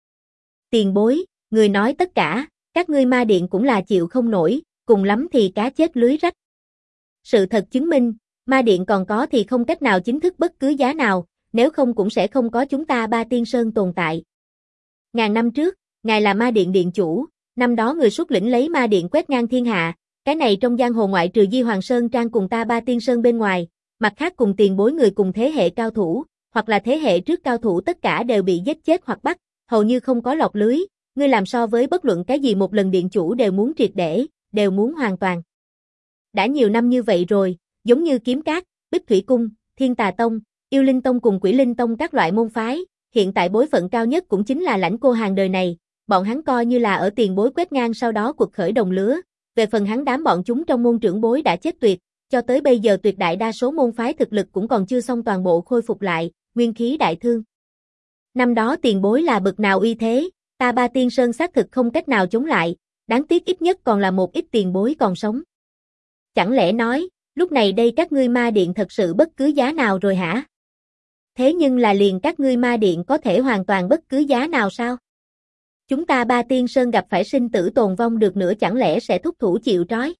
Tiền bối, người nói tất cả, các ngươi ma điện cũng là chịu không nổi, cùng lắm thì cá chết lưới rách. Sự thật chứng minh, ma điện còn có thì không cách nào chính thức bất cứ giá nào, nếu không cũng sẽ không có chúng ta Ba Tiên Sơn tồn tại. Ngàn năm trước, ngài là ma điện điện chủ, năm đó người xuất lĩnh lấy ma điện quét ngang thiên hạ, cái này trong giang hồ ngoại trừ Di Hoàng Sơn Trang cùng ta Ba Tiên Sơn bên ngoài, mặt khác cùng tiền bối người cùng thế hệ cao thủ, hoặc là thế hệ trước cao thủ tất cả đều bị giết chết hoặc bắt, hầu như không có lọt lưới, ngươi làm so với bất luận cái gì một lần điện chủ đều muốn triệt để, đều muốn hoàn toàn. Đã nhiều năm như vậy rồi, giống như Kiếm Cát, Bích Thủy Cung, Thiên Tà Tông, Yêu Linh Tông cùng Quỷ Linh Tông các loại môn phái, hiện tại bối phận cao nhất cũng chính là lãnh cô hàng đời này, bọn hắn coi như là ở tiền bối quét ngang sau đó cuộc khởi đồng lứa, về phần hắn đám bọn chúng trong môn trưởng bối đã chết tuyệt, cho tới bây giờ tuyệt đại đa số môn phái thực lực cũng còn chưa xong toàn bộ khôi phục lại, nguyên khí đại thương. Năm đó tiền bối là bực nào uy thế, ta Ba Tiên Sơn xác thực không cách nào chống lại, đáng tiếc ít nhất còn là một ít tiền bối còn sống. Chẳng lẽ nói, lúc này đây các ngươi ma điện thật sự bất cứ giá nào rồi hả? Thế nhưng là liền các ngươi ma điện có thể hoàn toàn bất cứ giá nào sao? Chúng ta Ba Tiên Sơn gặp phải sinh tử tồn vong được nữa chẳng lẽ sẽ thúc thủ chịu trói?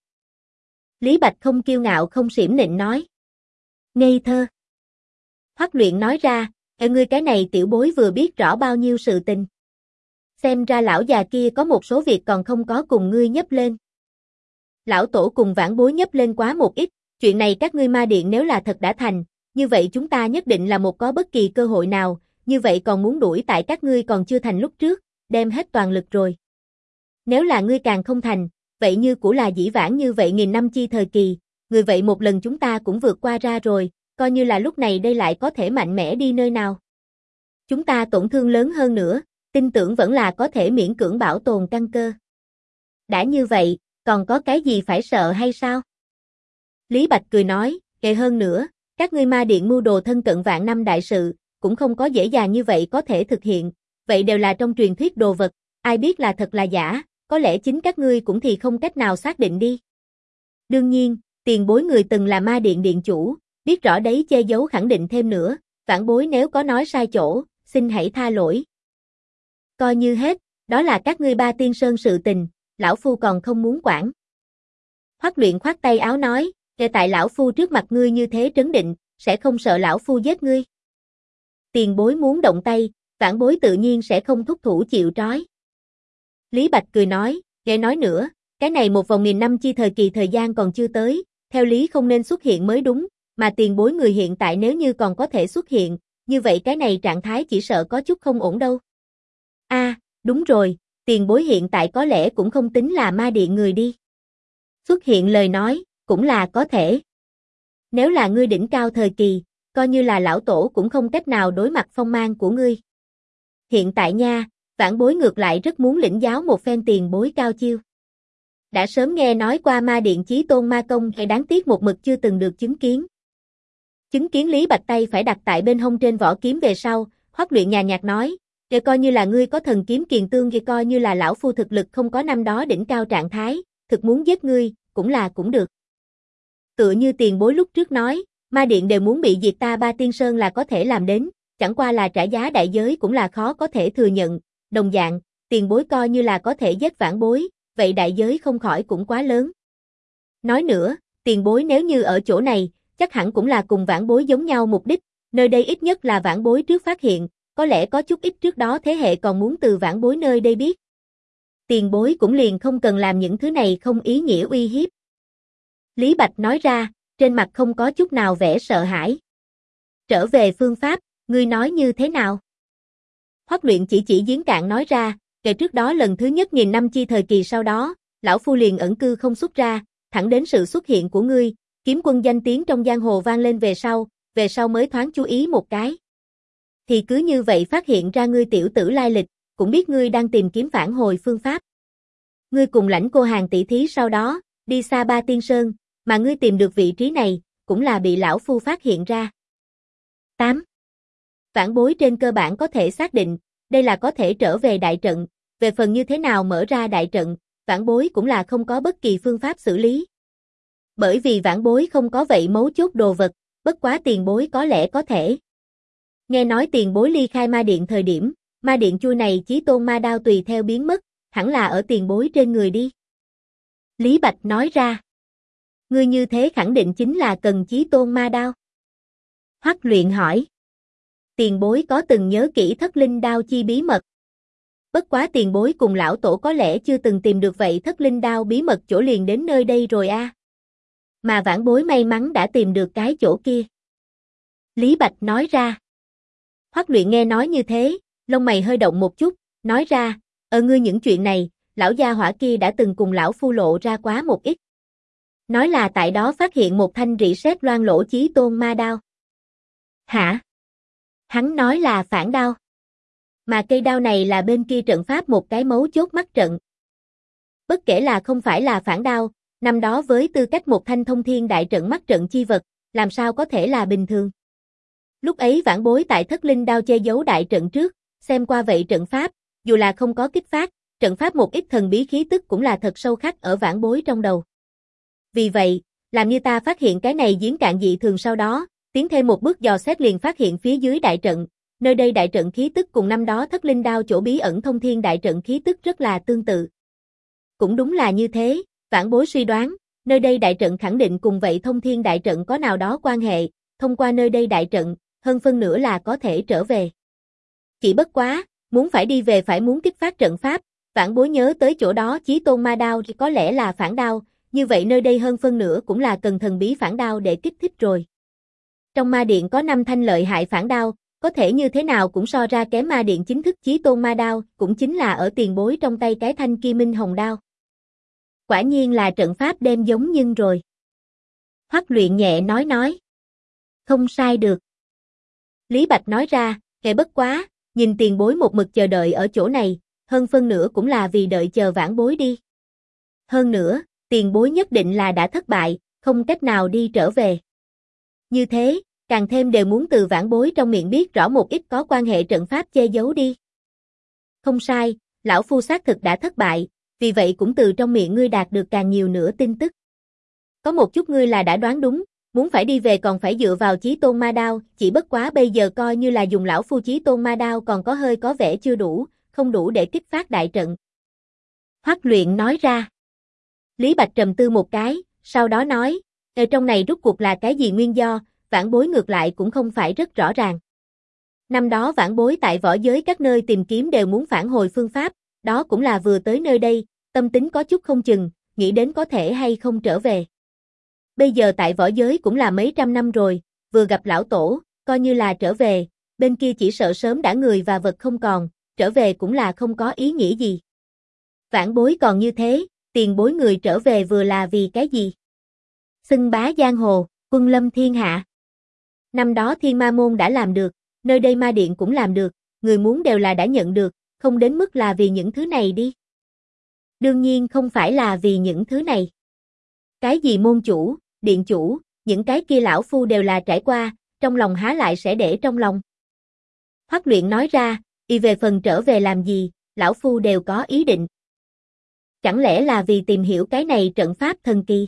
Lý Bạch không kiêu ngạo không xiểm nịnh nói. Ngây thơ. Hoắc Luyện nói ra, ngươi cái này tiểu bối vừa biết rõ bao nhiêu sự tình. Xem ra lão già kia có một số việc còn không có cùng ngươi nhấp lên. Lão tổ cùng vãn bối nhấp lên quá một ít, chuyện này các ngươi ma điện nếu là thật đã thành, như vậy chúng ta nhất định là một có bất kỳ cơ hội nào, như vậy còn muốn đuổi tại các ngươi còn chưa thành lúc trước, đem hết toàn lực rồi. Nếu là ngươi càng không thành, vậy như của là dĩ vãng như vậy nghìn năm chi thời kỳ, người vậy một lần chúng ta cũng vượt qua ra rồi, coi như là lúc này đây lại có thể mạnh mẽ đi nơi nào. Chúng ta tổn thương lớn hơn nữa, tin tưởng vẫn là có thể miễn cưỡng bảo tồn căn cơ. Đã như vậy, còn có cái gì phải sợ hay sao? Lý Bạch cười nói, kệ hơn nữa, các ngươi ma điện mưu đồ thân cận vạn năm đại sự, cũng không có dễ dàng như vậy có thể thực hiện, vậy đều là trong truyền thuyết đồ vật, ai biết là thật là giả, có lẽ chính các ngươi cũng thì không cách nào xác định đi. Đương nhiên, tiền bối người từng là ma điện điện chủ, biết rõ đấy che giấu khẳng định thêm nữa, vãn bối nếu có nói sai chỗ, xin hãy tha lỗi. Coi như hết, đó là các ngươi Ba Tiên Sơn sự tình, lão phu còn không muốn quản. Hoắc Luyện khoát tay áo nói, tại lão phu trước mặt ngươi như thế trấn định, sẽ không sợ lão phu giết ngươi. Tiền bối muốn động tay, vãn bối tự nhiên sẽ không thúc thủ chịu trói. Lý Bạch cười nói, nghe nói nữa, cái này một vòng nghìn năm chi thời kỳ thời gian còn chưa tới, theo lý không nên xuất hiện mới đúng, mà tiền bối người hiện tại nếu như còn có thể xuất hiện, như vậy cái này trạng thái chỉ sợ có chút không ổn đâu. Đúng rồi, tiền bối hiện tại có lẽ cũng không tính là ma điện người đi. Xuất hiện lời nói, cũng là có thể. Nếu là ngươi đỉnh cao thời kỳ, coi như là lão tổ cũng không cách nào đối mặt phong mang của ngươi. Hiện tại nha, vãn bối ngược lại rất muốn lĩnh giáo một phen tiền bối cao chiêu. Đã sớm nghe nói qua ma điện chí tôn ma công hay đáng tiếc một mực chưa từng được chứng kiến. Chứng kiến Lý Bạch tay phải đặt tại bên hông trên vỏ kiếm về sau, Hoắc Luyện nhàn nhạt nói, để coi như là ngươi có thần kiếm kiền tương thì coi như là lão phu thực lực không có năm đó đỉnh cao trạng thái, thực muốn giết ngươi, cũng được. Tựa như tiền bối lúc trước nói, ma điện đều muốn bị diệt ta Ba Tiên Sơn là có thể làm đến, chẳng qua là trả giá đại giới cũng là khó có thể thừa nhận, đồng dạng, tiền bối coi như là có thể giết vãn bối, vậy đại giới không khỏi cũng quá lớn. Nói nữa, tiền bối nếu như ở chỗ này, chắc hẳn cũng là cùng vãn bối giống nhau mục đích, nơi đây ít nhất là vãn bối trước phát hiện, có lẽ có chút ít trước đó thế hệ còn muốn từ vãn bối nơi đây biết. Tiền bối cũng liền không cần làm những thứ này không ý nghĩa uy hiếp. Lý Bạch nói ra, trên mặt không có chút nào vẻ sợ hãi. Trở về phương pháp, ngươi nói như thế nào? Hoắc Luyện chỉ giếng cạn nói ra, kể trước đó lần thứ nhất nghìn năm chi thời kỳ sau đó, lão phu liền ẩn cư không xuất ra, thẳng đến sự xuất hiện của ngươi, kiếm quân danh tiếng trong giang hồ vang lên về sau mới thoáng chú ý một cái. Thì cứ như vậy phát hiện ra ngươi tiểu tử lai lịch, cũng biết ngươi đang tìm kiếm phản hồi phương pháp. Ngươi cùng Lãnh Cô Hàn tỷ thí sau đó, đi xa Ba Tiên Sơn, mà ngươi tìm được vị trí này, cũng là bị lão phu phát hiện ra. 8. Vãn bối trên cơ bản có thể xác định, đây là có thể trở về đại trận, về phần như thế nào mở ra đại trận, vãn bối cũng là không có bất kỳ phương pháp xử lý. Bởi vì vãn bối không có vậy mấu chốt đồ vật, bất quá tiền bối có lẽ có thể. Nghe nói tiền bối ly khai ma điện thời điểm, ma điện chui này chí tôn ma đao tùy theo biến mất, hẳn là ở tiền bối trên người đi. Lý Bạch nói ra. Ngươi như thế khẳng định chính là cần chí tôn ma đao. Hoắc Luyện hỏi. Tiền bối có từng nhớ kỹ thất linh đao chi bí mật. Bất quá tiền bối cùng lão tổ có lẽ chưa từng tìm được vậy thất linh đao bí mật chỗ liền đến nơi đây rồi a. Mà vãn bối may mắn đã tìm được cái chỗ kia. Lý Bạch nói ra. Hoắc Luyện nghe nói như thế, lông mày hơi động một chút, nói ra, ngươi những chuyện này, lão gia hỏa kia đã từng cùng lão phu lộ ra quá một ít. Nói là tại đó phát hiện một thanh rỉ sét loang lỗ chí tôn ma đao. Hả? Hắn nói là phản đao. Mà cây đao này là bên kia trận pháp một cái mấu chốt mắt trận. Bất kể là không phải là phản đao, năm đó với tư cách một thanh thông thiên đại trận mắt trận chi vật, làm sao có thể là bình thường. Lúc ấy vãn bối tại thất linh đao che giấu đại trận trước, xem qua vậy trận pháp, dù là không có kích phát, trận pháp một ít thần bí khí tức cũng là thật sâu khắc ở vãn bối trong đầu. Vì vậy, làm như ta phát hiện cái này giếng cạn dị thường sau đó, tiến thêm một bước dò xét liền phát hiện phía dưới đại trận, nơi đây đại trận khí tức cùng năm đó thất linh đao chỗ bí ẩn thông thiên đại trận khí tức rất là tương tự. Cũng đúng là như thế, vãn bối suy đoán, nơi đây đại trận khẳng định cùng vậy thông thiên đại trận có nào đó quan hệ, thông qua nơi đây đại trận, hơn phân nửa là có thể trở về. Chỉ bất quá, muốn phải đi về phải muốn kích phát trận pháp, vãn bối nhớ tới chỗ đó chí tôn ma đao thì có lẽ là phản đao, như vậy nơi đây hơn phân nửa cũng là cần thần bí phản đao để kích thích rồi. Trong ma điện có 5 thanh lợi hại phản đao, có thể như thế nào cũng so ra kém ma điện chính thức chí tôn ma đao, cũng chính là ở tiền bối trong tay cái thanh kia minh hồng đao. Quả nhiên là trận pháp đem giống nhưng rồi. Hoắc Luyện nhẹ nói. Không sai được. Lý Bạch nói ra, kệ bất quá, nhìn tiền bối một mực chờ đợi ở chỗ này, hơn phân nửa cũng là vì đợi chờ vãn bối đi. Hơn nữa, tiền bối nhất định là đã thất bại, không cách nào đi trở về. Như thế, càng thêm đều muốn từ vãn bối trong miệng biết rõ một ít có quan hệ trận pháp che giấu đi. Không sai, lão phu xác thực đã thất bại, vì vậy cũng từ trong miệng ngươi đạt được càng nhiều nữa tin tức. Có một chút ngươi là đã đoán đúng, muốn phải đi về còn phải dựa vào chí tôn ma đao, chỉ bất quá bây giờ coi như là dùng lão phu chí tôn ma đao còn có hơi có vẻ chưa đủ, không đủ để kích phát đại trận. Hoắc Luyện nói ra. Lý Bạch trầm tư một cái, sau đó nói, ở trong này rốt cuộc là cái gì nguyên do, vãn bối ngược lại cũng không phải rất rõ ràng. Năm đó vãn bối tại võ giới các nơi tìm kiếm đều muốn phản hồi phương pháp, đó cũng là vừa tới nơi đây, tâm tính có chút không chừng, nghĩ đến có thể hay không trở về. bây giờ tại võ giới cũng là mấy trăm năm rồi, vừa gặp lão tổ, coi như là trở về, bên kia chỉ sợ sớm đã người và vật không còn, trở về cũng là không có ý nghĩa gì. Vãn bối còn như thế, tiền bối người trở về vừa là vì cái gì? Xưng bá giang hồ, quân lâm thiên hạ. Năm đó Thiên Ma Môn đã làm được, nơi đây Ma Điện cũng làm được, người muốn đều là đã nhận được, không đến mức là vì những thứ này đi. Đương nhiên không phải là vì những thứ này. Cái gì môn chủ, điện chủ, những cái kia lão phu đều là trải qua, trong lòng há lại sẽ để trong lòng. Hoắc Luyện nói ra, y về phần trở về làm gì, lão phu đều có ý định. Chẳng lẽ là vì tìm hiểu cái này trận pháp thần kỳ?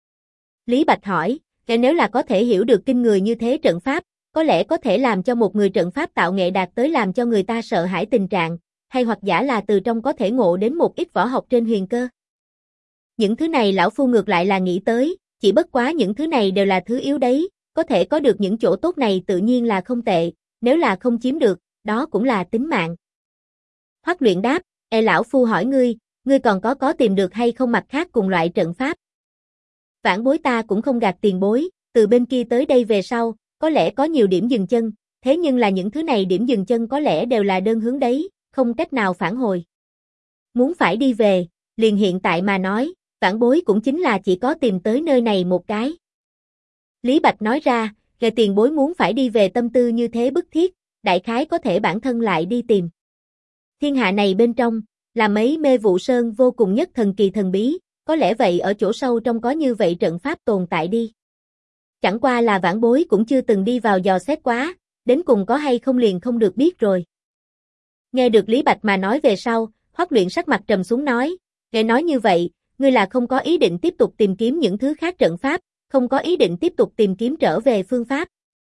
Lý Bạch hỏi, nếu là có thể hiểu được kinh người như thế trận pháp, có lẽ có thể làm cho một người trận pháp tạo nghệ đạt tới làm cho người ta sợ hãi tình trạng, hay hoặc giả là từ trong có thể ngộ đến một ít võ học trên huyền cơ. Những thứ này lão phu ngược lại là nghĩ tới, chỉ bất quá những thứ này đều là thứ yếu đấy, có thể có được những chỗ tốt này tự nhiên là không tệ, nếu là không chiếm được, đó cũng là tính mạng. Hoắc Luyện đáp, lão phu hỏi ngươi còn có tìm được hay không mặt khác cùng loại trận pháp? Vãn bối ta cũng không gạt tiền bối, từ bên kia tới đây về sau, có lẽ có nhiều điểm dừng chân, thế nhưng là những thứ này điểm dừng chân có lẽ đều là đơn hướng đấy, không cách nào phản hồi. Muốn phải đi về, liền hiện tại mà nói, vãn bối cũng chính là chỉ có tìm tới nơi này một cái. Lý Bạch nói ra, tiền bối muốn phải đi về tâm tư như thế bức thiết, đại khái có thể bản thân lại đi tìm. Thiên hạ này bên trong, là mấy mê vụ sơn vô cùng nhất thần kỳ thần bí, có lẽ vậy ở chỗ sâu trong có như vậy trận pháp tồn tại đi. Chẳng qua là vãn bối cũng chưa từng đi vào dò xét quá, đến cùng có hay không liền không được biết rồi. Nghe được Lý Bạch mà nói về sau, Hoắc Luyện sắc mặt trầm xuống nói, nghe nói như vậy, ngươi là không có ý định tiếp tục tìm kiếm những thứ khác trận pháp, không có ý định tiếp tục tìm kiếm trở về phương pháp.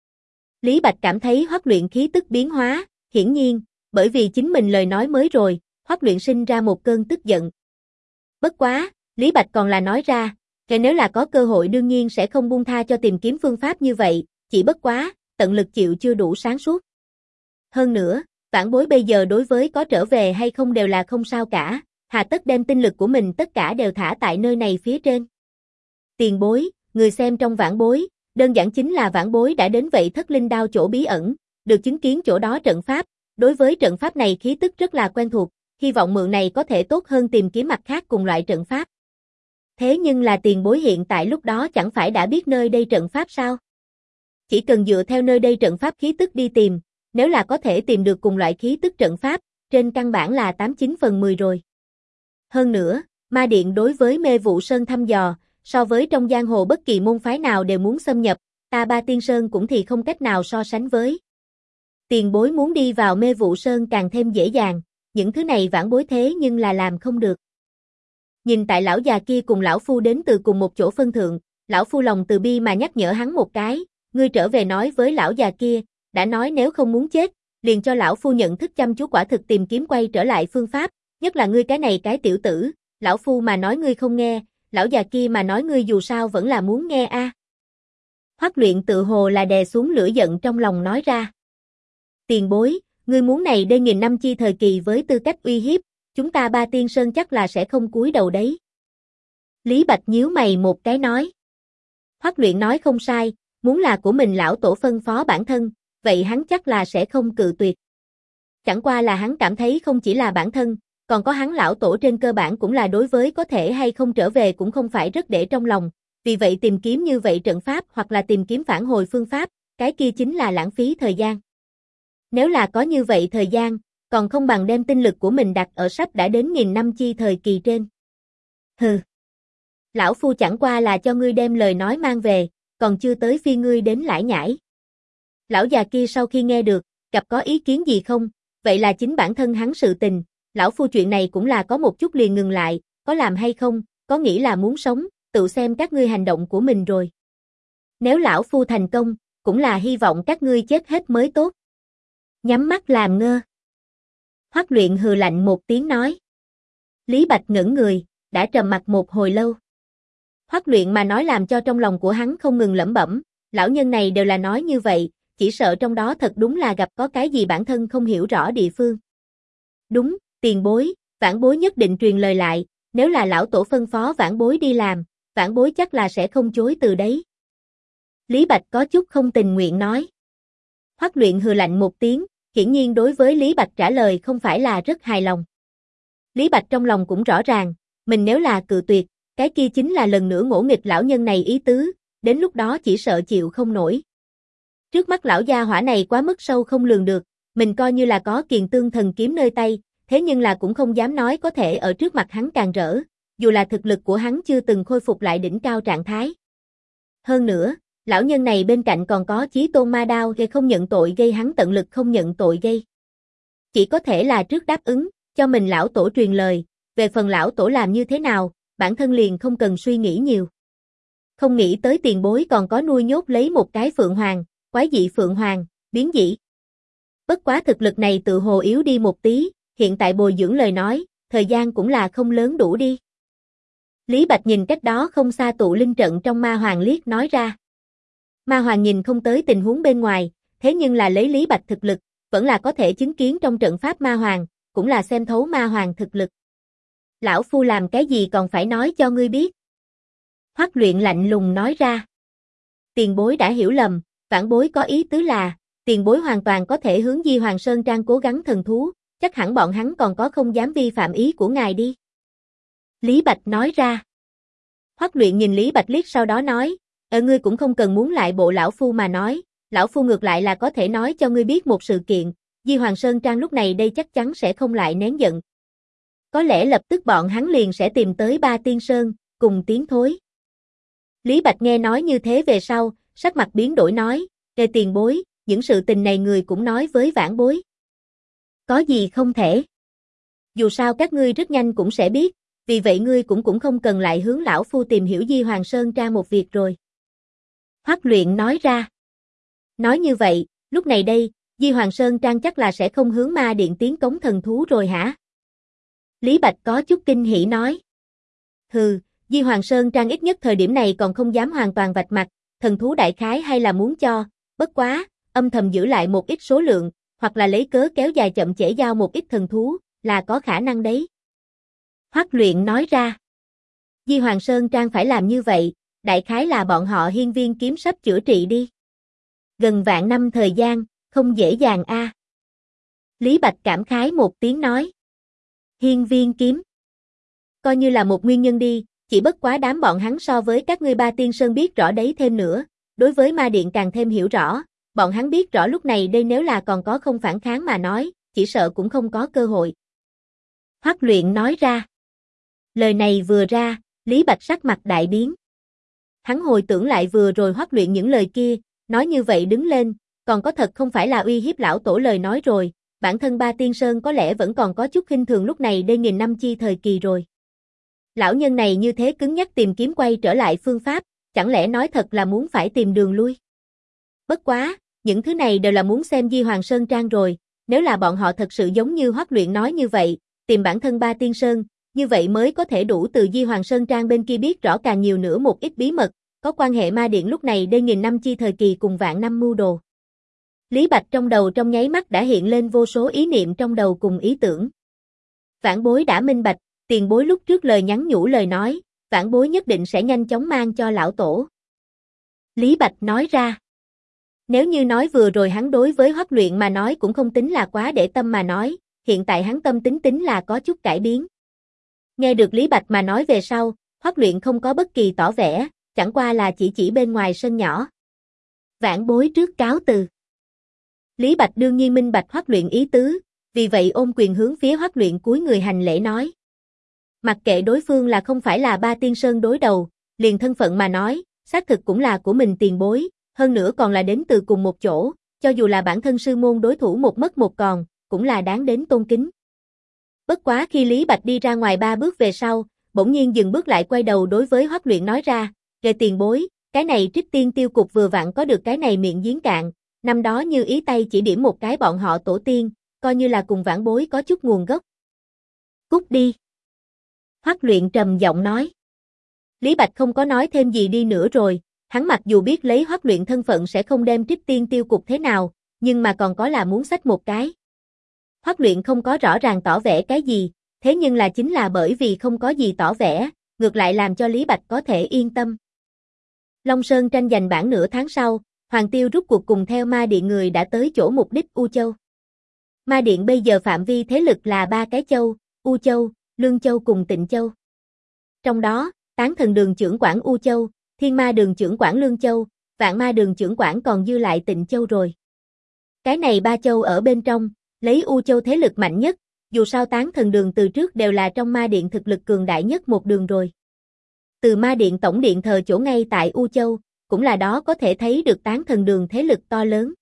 Lý Bạch cảm thấy Hoắc Luyện khí tức biến hóa, hiển nhiên, bởi vì chính mình lời nói mới rồi, Hoắc Luyện sinh ra một cơn tức giận. Bất quá, Lý Bạch còn là nói ra, nếu là có cơ hội đương nhiên sẽ không buông tha cho tìm kiếm phương pháp như vậy, chỉ bất quá, tận lực chịu chưa đủ sáng suốt. Hơn nữa, vãn bối bây giờ đối với có trở về hay không đều là không sao cả, hà tất đem tinh lực của mình tất cả đều thả tại nơi này phía trên. Tiền bối, người xem trong vãn bối, đơn giản chính là vãn bối đã đến vậy Thất Linh Đao chỗ bí ẩn, được chứng kiến chỗ đó trận pháp, đối với trận pháp này khí tức rất là quen thuộc, hy vọng mượn này có thể tốt hơn tìm kiếm mặt khác cùng loại trận pháp. Thế nhưng là tiền bối hiện tại lúc đó chẳng phải đã biết nơi đây trận pháp sao? Chỉ cần dựa theo nơi đây trận pháp khí tức đi tìm, nếu là có thể tìm được cùng loại khí tức trận pháp, trên căn bản là 89 phần 10 rồi. Hơn nữa, Ma Điện đối với mê vụ sơn thăm dò, so với trong giang hồ bất kỳ môn phái nào đều muốn xâm nhập, ta Ba Tiên Sơn cũng thì không cách nào so sánh với. Tiền bối muốn đi vào mê vụ sơn càng thêm dễ dàng, những thứ này vãn bối thế nhưng là làm không được. Nhìn tại lão già kia cùng lão phu đến từ cùng một chỗ phân thượng, lão phu lòng từ bi mà nhắc nhở hắn một cái, ngươi trở về nói với lão già kia, đã nói nếu không muốn chết, liền cho lão phu nhận thức chăm chú quả thực tìm kiếm quay trở lại phương pháp, nhất là ngươi cái này cái tiểu tử, lão phu mà nói ngươi không nghe, lão già kia mà nói ngươi dù sao vẫn là muốn nghe a. Hoắc Luyện tự hồ là đè xuống lửa giận trong lòng nói ra. Tiền bối, ngươi muốn này đây nghìn năm chi thời kỳ với tư cách uy hiếp, chúng ta Ba Tiên Sơn chắc là sẽ không cúi đầu đấy. Lý Bạch nhíu mày một cái nói. Hoắc Luyện nói không sai, muốn là của mình lão tổ phân phó bản thân, vậy hắn chắc là sẽ không cự tuyệt. Chẳng qua là hắn cảm thấy không chỉ là bản thân, còn có hắn lão tổ trên cơ bản cũng là đối với có thể hay không trở về cũng không phải rất để trong lòng, vì vậy tìm kiếm như vậy trận pháp hoặc là tìm kiếm phản hồi phương pháp, cái kia chính là lãng phí thời gian. Nếu là có như vậy thời gian, còn không bằng đem tinh lực của mình đặt ở sắp đã đến nghìn năm chi thời kỳ trên. Hừ. Lão phu chẳng qua là cho ngươi đem lời nói mang về, còn chưa tới phi ngươi đến lải nhải. Lão già kia sau khi nghe được, gặp có ý kiến gì không, vậy là chính bản thân hắn sự tình, lão phu chuyện này cũng là có một chút liền ngừng lại, có làm hay không, có nghĩ là muốn sống, tự xem các ngươi hành động của mình rồi. Nếu lão phu thành công, cũng là hy vọng các ngươi chết hết mới tốt. Nhắm mắt làm ngơ. Hoắc Luyện hừ lạnh một tiếng nói. Lý Bạch ngẩn người, đã trầm mặc một hồi lâu. Hoắc Luyện mà nói làm cho trong lòng của hắn không ngừng lẩm bẩm, lão nhân này đều là nói như vậy, chỉ sợ trong đó thật đúng là gặp có cái gì bản thân không hiểu rõ địa phương. Đúng, tiền bối, vãn bối nhất định truyền lời lại, nếu là lão tổ phân phó vãn bối đi làm, vãn bối chắc là sẽ không chối từ đấy. Lý Bạch có chút không tình nguyện nói. Hoắc Luyện hừ lạnh một tiếng, hiển nhiên đối với Lý Bạch trả lời không phải là rất hài lòng. Lý Bạch trong lòng cũng rõ ràng, mình nếu là cự tuyệt, cái kia chính là lần nữa ngỗ nghịch lão nhân này ý tứ, đến lúc đó chỉ sợ chịu không nổi. Trước mắt lão gia hỏa này quá mức sâu không lường được, mình coi như là có Kiền Tương Thần Kiếm nơi tay, thế nhưng là cũng không dám nói có thể ở trước mặt hắn càng rỡ, dù là thực lực của hắn chưa từng khôi phục lại đỉnh cao trạng thái. Hơn nữa, lão nhân này bên cạnh còn có Chí Tôn Ma Đao gây không nhận tội gây hắn tận lực không nhận tội gây. Chỉ có thể là trước đáp ứng, cho mình lão tổ truyền lời, về phần lão tổ làm như thế nào, bản thân liền không cần suy nghĩ nhiều. Không nghĩ tới tiền bối còn có nuôi nhốt lấy một cái Phượng Hoàng, quái dị Phượng Hoàng, biến dị. Bất quá thực lực này tự hồ yếu đi một tí, hiện tại bồi dưỡng lời nói, thời gian cũng là không lớn đủ đi. Lý Bạch nhìn cách đó không xa tụ linh trận trong Ma Hoàng liếc nói ra. Ma Hoàng nhìn không tới tình huống bên ngoài, thế nhưng là lấy Lý Bạch thực lực, vẫn là có thể chứng kiến trong trận pháp Ma Hoàng, cũng là xem thấu Ma Hoàng thực lực. Lão phu làm cái gì còn phải nói cho ngươi biết. Hoắc Luyện lạnh lùng nói ra. Tiền bối đã hiểu lầm, vãn bối có ý tứ là, tiền bối hoàn toàn có thể hướng Di Hoàng Sơn Trang cố gắng thần thú, chắc hẳn bọn hắn còn có không dám vi phạm ý của ngài đi. Lý Bạch nói ra. Hoắc Luyện nhìn Lý Bạch liếc sau đó nói, ngươi cũng không cần muốn lại bộ lão phu mà nói, lão phu ngược lại là có thể nói cho ngươi biết một sự kiện, Di Hoàng Sơn Trang lúc này đây chắc chắn sẽ không lại nén giận. Có lẽ lập tức bọn hắn liền sẽ tìm tới Ba Tiên Sơn, cùng tiến thối. Lý Bạch nghe nói như thế về sau, sắc mặt biến đổi nói, tiền bối, những sự tình này người cũng nói với vãn bối. Có gì không thể? Dù sao các ngươi rất nhanh cũng sẽ biết, vì vậy ngươi cũng không cần lại hướng lão phu tìm hiểu Di Hoàng Sơn Trang một việc rồi. Hoắc Luyện nói ra. Nói như vậy, lúc này đây, Di Hoàng Sơn Trang chắc là sẽ không hướng ma điện tiến cống thần thú rồi hả? Lý Bạch có chút kinh hỉ nói. Hừ, Di Hoàng Sơn Trang ít nhất thời điểm này còn không dám hoàn toàn vạch mặt, thần thú đại khái hay là muốn cho, bất quá, âm thầm giữ lại một ít số lượng, hoặc là lấy cớ kéo dài chậm trễ giao một ít thần thú, là có khả năng đấy. Hoắc Luyện nói ra. Di Hoàng Sơn Trang phải làm như vậy, đại khái là bọn họ hiên viên kiếm sắp chữa trị đi. Gần vạn năm thời gian, không dễ dàng a. Lý Bạch cảm khái một tiếng nói. Hiên viên kiếm. Coi như là một nguyên nhân đi, chỉ bất quá đám bọn hắn so với các ngươi Ba Tiên Sơn biết rõ đấy thêm nữa, đối với ma điện càng thêm hiểu rõ, bọn hắn biết rõ lúc này đây nếu là còn có không phản kháng mà nói, chỉ sợ cũng không có cơ hội. Hoắc Luyện nói ra. Lời này vừa ra, Lý Bạch sắc mặt đại biến. Hắn hồi tưởng lại vừa rồi Hoắc Luyện những lời kia, nói như vậy đứng lên, còn có thật không phải là uy hiếp lão tổ lời nói rồi, bản thân Ba Tiên Sơn có lẽ vẫn còn có chút khinh thường lúc này đây nghìn năm chi thời kỳ rồi. Lão nhân này như thế cứng nhắc tìm kiếm quay trở lại phương pháp, chẳng lẽ nói thật là muốn phải tìm đường lui. Bất quá, những thứ này đều là muốn xem Di Hoàng Sơn Trang rồi, nếu là bọn họ thật sự giống như Hoắc Luyện nói như vậy, tìm bản thân Ba Tiên Sơn, như vậy mới có thể đủ từ Di Hoàng Sơn Trang bên kia biết rõ càng nhiều nữa một ít bí mật, có quan hệ ma điện lúc này đây nghìn năm chi thời kỳ cùng vạn năm mưu đồ. Lý Bạch trong đầu trong nháy mắt đã hiện lên vô số ý niệm trong đầu cùng ý tưởng. Vãn bối đã minh bạch, tiền bối lúc trước lời nhắn nhủ lời nói, vãn bối nhất định sẽ nhanh chóng mang cho lão tổ. Lý Bạch nói ra. Nếu như nói vừa rồi hắn đối với Hoắc Luyện mà nói cũng không tính là quá để tâm mà nói, hiện tại hắn tâm tính là có chút cải biến. Nghe được Lý Bạch mà nói về sau, Hoắc Luyện không có bất kỳ tỏ vẻ, chẳng qua là chỉ bên ngoài sân nhỏ. Vãn bối trước cáo từ. Lý Bạch đương nhiên minh bạch Hoắc Luyện ý tứ, vì vậy ôm quyền hướng phía Hoắc Luyện cúi người hành lễ nói. Mặc kệ đối phương là không phải là Ba Tiên Sơn đối đầu, liền thân phận mà nói, xác thực cũng là của mình tiền bối, hơn nữa còn là đến từ cùng một chỗ, cho dù là bản thân sư môn đối thủ một mất một còn, cũng là đáng đến tôn kính. Bất quá khi Lý Bạch đi ra ngoài 3 bước về sau, bỗng nhiên dừng bước lại quay đầu đối với Hoắc Luyện nói ra, "Kề tiền bối, cái này Trích Tiên Tiêu Cục vừa vặn có được cái này miệng giếng cạn, năm đó như ý tay chỉ điểm một cái bọn họ tổ tiên, coi như là cùng vãn bối có chút nguồn gốc." "Cút đi." Hoắc Luyện trầm giọng nói. Lý Bạch không có nói thêm gì đi nữa rồi, hắn mặc dù biết lấy Hoắc Luyện thân phận sẽ không đem Trích Tiên Tiêu Cục thế nào, nhưng mà còn có là muốn xách một cái. Hoắc Luyện không có rõ ràng tỏ vẻ cái gì, thế nhưng là chính là bởi vì không có gì tỏ vẻ, ngược lại làm cho Lý Bạch có thể yên tâm. Long Sơn tranh giành bảng nửa tháng sau, Hoàng Tiêu rút cuộc cùng theo Ma Điện người đã tới chỗ mục đích U Châu. Ma Điện bây giờ phạm vi thế lực là 3 cái châu, U Châu, Lương Châu cùng Tịnh Châu. Trong đó, Tán Thần Đường trưởng quản U Châu, Thiên Ma Đường trưởng quản Lương Châu, Vạn Ma Đường trưởng quản còn dư lại Tịnh Châu rồi. Cái này 3 châu ở bên trong, lấy U Châu thế lực mạnh nhất, dù sao Tán Thần Đường từ trước đều là trong Ma Điện thực lực cường đại nhất một đường rồi. Từ Ma Điện tổng điện thờ chỗ ngay tại U Châu, cũng là đó có thể thấy được Tán Thần Đường thế lực to lớn.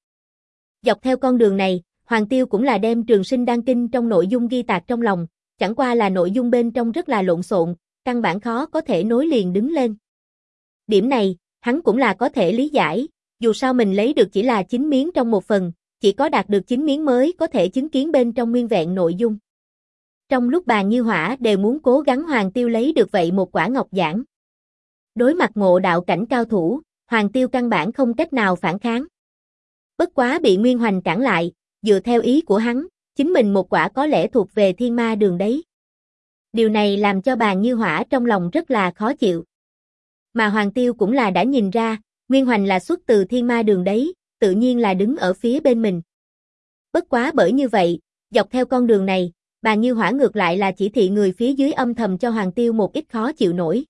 Dọc theo con đường này, Hoàng Tiêu cũng là đem Trường Sinh Đan Kinh trong nội dung ghi tạc trong lòng, chẳng qua là nội dung bên trong rất là lộn xộn, căn bản khó có thể nối liền đứng lên. Điểm này, hắn cũng là có thể lý giải, dù sao mình lấy được chỉ là 9 miếng trong một phần, chỉ có đạt được 9 miếng mới có thể chứng kiến bên trong nguyên vẹn nội dung. Trong lúc Bàn Như Hỏa đều muốn cố gắng Hoàng Tiêu lấy được vậy một quả ngọc giản. Đối mặt ngộ đạo cảnh cao thủ, Hoàng Tiêu căn bản không cách nào phản kháng. Bất quá bị Nguyên Hoành cản lại, dựa theo ý của hắn, chính mình một quả có lẽ thuộc về Thiên Ma Đường đấy. Điều này làm cho Bàn Như Hỏa trong lòng rất là khó chịu. Mà Hoàng Tiêu cũng là đã nhìn ra, Nguyên Hoành là xuất từ Thiên Ma Đường đấy, tự nhiên là đứng ở phía bên mình. Bất quá bởi như vậy, dọc theo con đường này, Bàn Như Hỏa ngược lại là chỉ thị người phía dưới âm thầm cho Hoàng Tiêu một ít khó chịu nổi.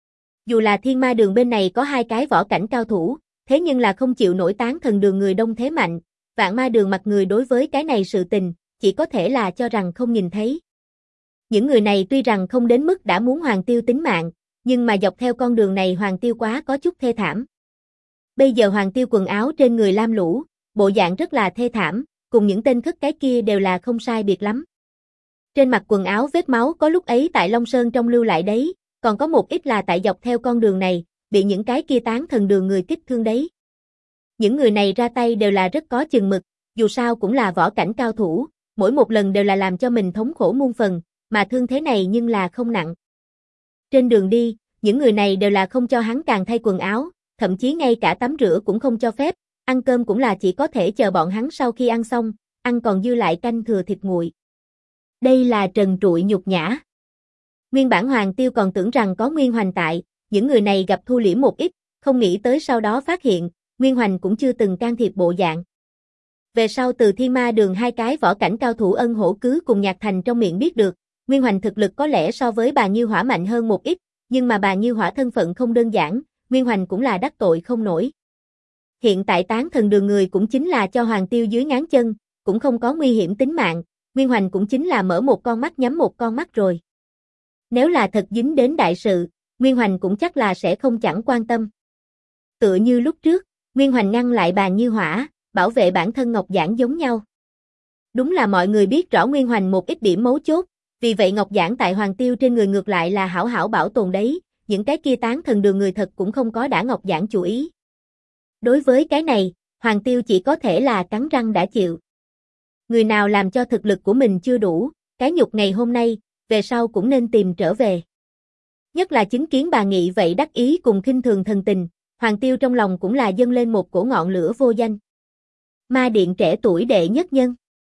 Dù là Thiên Ma Đường bên này có 2 cái võ cảnh cao thủ, thế nhưng là không chịu nổi Tán Thần Đường người đông thế mạnh, Vạn Ma Đường mặt người đối với cái này sự tình, chỉ có thể là cho rằng không nhìn thấy. Những người này tuy rằng không đến mức đã muốn Hoàng Tiêu tính mạng, nhưng mà dọc theo con đường này Hoàng Tiêu quá có chút thê thảm. Bây giờ Hoàng Tiêu quần áo trên người lam lũ, bộ dạng rất là thê thảm, cùng những tên khất cái kia đều là không sai biệt lắm. Trên mặt quần áo vết máu có lúc ấy tại Long Sơn trong lưu lại đấy, còn có một ít là tại dọc theo con đường này, bị những cái kia Tán Thần Đường người kích thương đấy. Những người này ra tay đều là rất có chừng mực, dù sao cũng là võ cảnh cao thủ, mỗi một lần đều là làm cho mình thống khổ muôn phần, mà thương thế này nhưng là không nặng. Trên đường đi, những người này đều là không cho hắn càng thay quần áo, thậm chí ngay cả tắm rửa cũng không cho phép, ăn cơm cũng là chỉ có thể chờ bọn hắn sau khi ăn xong, ăn còn dư lại canh thừa thịt nguội. Đây là trần trụi nhục nhã. Nguyên bản Hoàng Tiêu còn tưởng rằng có Nguyên Hoành tại, những người này gặp thu liễm một ít, không nghĩ tới sau đó phát hiện, Nguyên Hoành cũng chưa từng can thiệp bộ dạng. Về sau từ Thiên Ma Đường 2 cái võ cảnh cao thủ Ân Hổ Cứ cùng Nhạc Thành trong miệng biết được, Nguyên Hoành thực lực có lẽ so với Bàn Như Hỏa mạnh hơn một ít, nhưng mà Bàn Như Hỏa thân phận không đơn giản, Nguyên Hoành cũng là đắc tội không nổi. Hiện tại Tán Thần Đường người cũng chính là cho Hoàng Tiêu dưới ngáng chân, cũng không có nguy hiểm tính mạng, Nguyên Hoành cũng chính là mở một con mắt nhắm một con mắt rồi. Nếu là thật dính đến đại sự, Nguyên Hoành cũng chắc là sẽ không chẳng quan tâm. Tựa như lúc trước, Nguyên Hoành ngăn lại Bàn Như Hỏa, bảo vệ bản thân Ngọc Giản giống nhau. Đúng là mọi người biết rõ Nguyên Hoành một ít điểm mấu chốt, vì vậy Ngọc Giản tại Hoàng Tiêu trên người ngược lại là hảo hảo bảo tồn đấy, những cái kia Tán Thần Đường người thật cũng không có đã Ngọc Giản chú ý. Đối với cái này, Hoàng Tiêu chỉ có thể là cắn răng đã chịu. Người nào làm cho thực lực của mình chưa đủ, cái nhục ngày hôm nay, về sau cũng nên tìm trở về. Nhất là chứng kiến bà Nghị vậy đắc ý cùng khinh thường thần tình, Hoàng Tiêu trong lòng cũng là dâng lên một cổ ngọn lửa vô danh. Ma Điện trẻ tuổi đệ nhất nhân.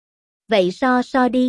Vậy so đi.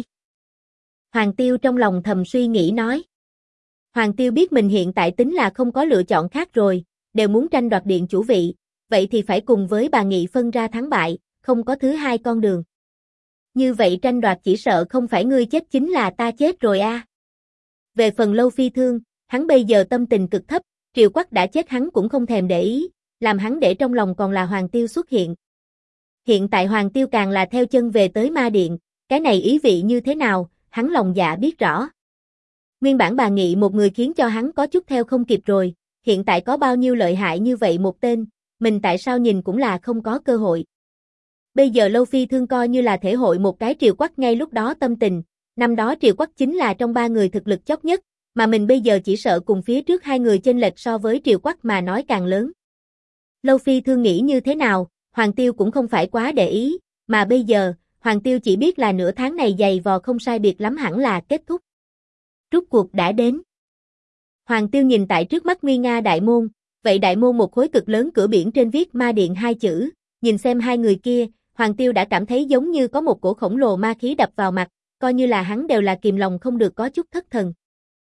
Hoàng Tiêu trong lòng thầm suy nghĩ nói. Hoàng Tiêu biết mình hiện tại tính là không có lựa chọn khác rồi, đều muốn tranh đoạt điện chủ vị, vậy thì phải cùng với bà Nghị phân ra thắng bại, không có thứ hai con đường. Như vậy tranh đoạt chỉ sợ không phải ngươi chết chính là ta chết rồi a. Về phần Lâu Phi Thương, hắn bây giờ tâm tình cực thấp, Triều Quắc đã chết hắn cũng không thèm để ý, làm hắn để trong lòng còn là Hoàng Tiêu xuất hiện. Hiện tại Hoàng Tiêu càng là theo chân về tới Ma Điện, cái này ý vị như thế nào, hắn lòng dạ biết rõ. Nguyên bản bà Nghị một người khiến cho hắn có chút theo không kịp rồi, hiện tại có bao nhiêu lợi hại như vậy một tên, mình tại sao nhìn cũng là không có cơ hội. Bây giờ Lâu Phi Thương coi như là thể hội một cái Triều Quắc ngay lúc đó tâm tình, năm đó Triều Quắc chính là trong 3 người thực lực chót nhất, mà mình bây giờ chỉ sợ cùng phía trước 2 người chênh lệch so với Triều Quắc mà nói càng lớn. Lâu Phi Thương nghĩ như thế nào, Hoàng Tiêu cũng không phải quá để ý, mà bây giờ, Hoàng Tiêu chỉ biết là nửa tháng này dày vò không sai biệt lắm hẳn là kết thúc. Rút cuộc đã đến. Hoàng Tiêu nhìn tại trước mắt nguy nga đại môn, vậy đại môn một khối cực lớn cửa biển trên viết Ma Điện 2 chữ, nhìn xem 2 người kia, Hoàng Tiêu đã cảm thấy giống như có một cổ khổng lồ ma khí đập vào mặt, coi như là hắn đều là kìm lòng không được có chút thất thần.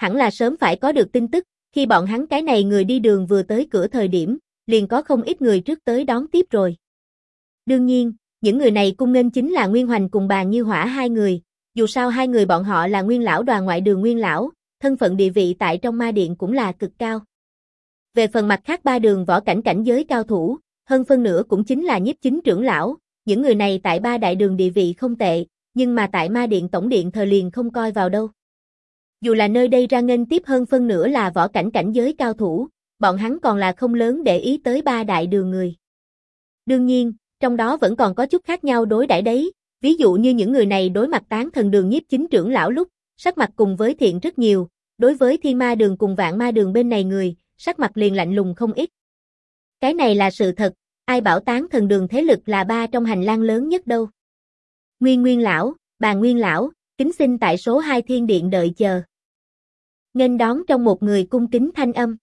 hẳn là sớm phải có được tin tức, khi bọn hắn cái này người đi đường vừa tới cửa thời điểm, liền có không ít người trước tới đón tiếp rồi. Đương nhiên, những người này cung nghênh chính là Nguyên Hoành cùng Bàn Như Hỏa hai người, dù sao hai người bọn họ là Nguyên lão đoàn ngoại đường Nguyên lão, thân phận địa vị tại trong ma điện cũng là cực cao. Về phần mặt khác ba đường võ cảnh cảnh giới cao thủ, hơn phân nửa cũng chính là nhiếp chính trưởng lão, những người này tại ba đại đường địa vị không tệ, nhưng mà tại ma điện tổng điện thờ liền không coi vào đâu. Dù là nơi đây ra nghênh tiếp hơn phân nửa là võ cảnh cảnh giới cao thủ, bọn hắn còn là không lớn để ý tới ba đại đường người. Đương nhiên, trong đó vẫn còn có chút khác nhau đối đãi đấy, ví dụ như những người này đối mặt Tán Thần đường nhiếp chính trưởng lão lúc, sắc mặt cùng với thiện rất nhiều, đối với Thiên Ma đường cùng Vạn Ma đường bên này người, sắc mặt liền lạnh lùng không ít. Cái này là sự thật, ai bảo Tán Thần đường thế lực là ba trong hành lang lớn nhất đâu. Nguyên lão, Bàn Nguyên lão, kính xin tại số 2 thiên điện đợi chờ. Nghênh đón trong một người cung kính thanh âm.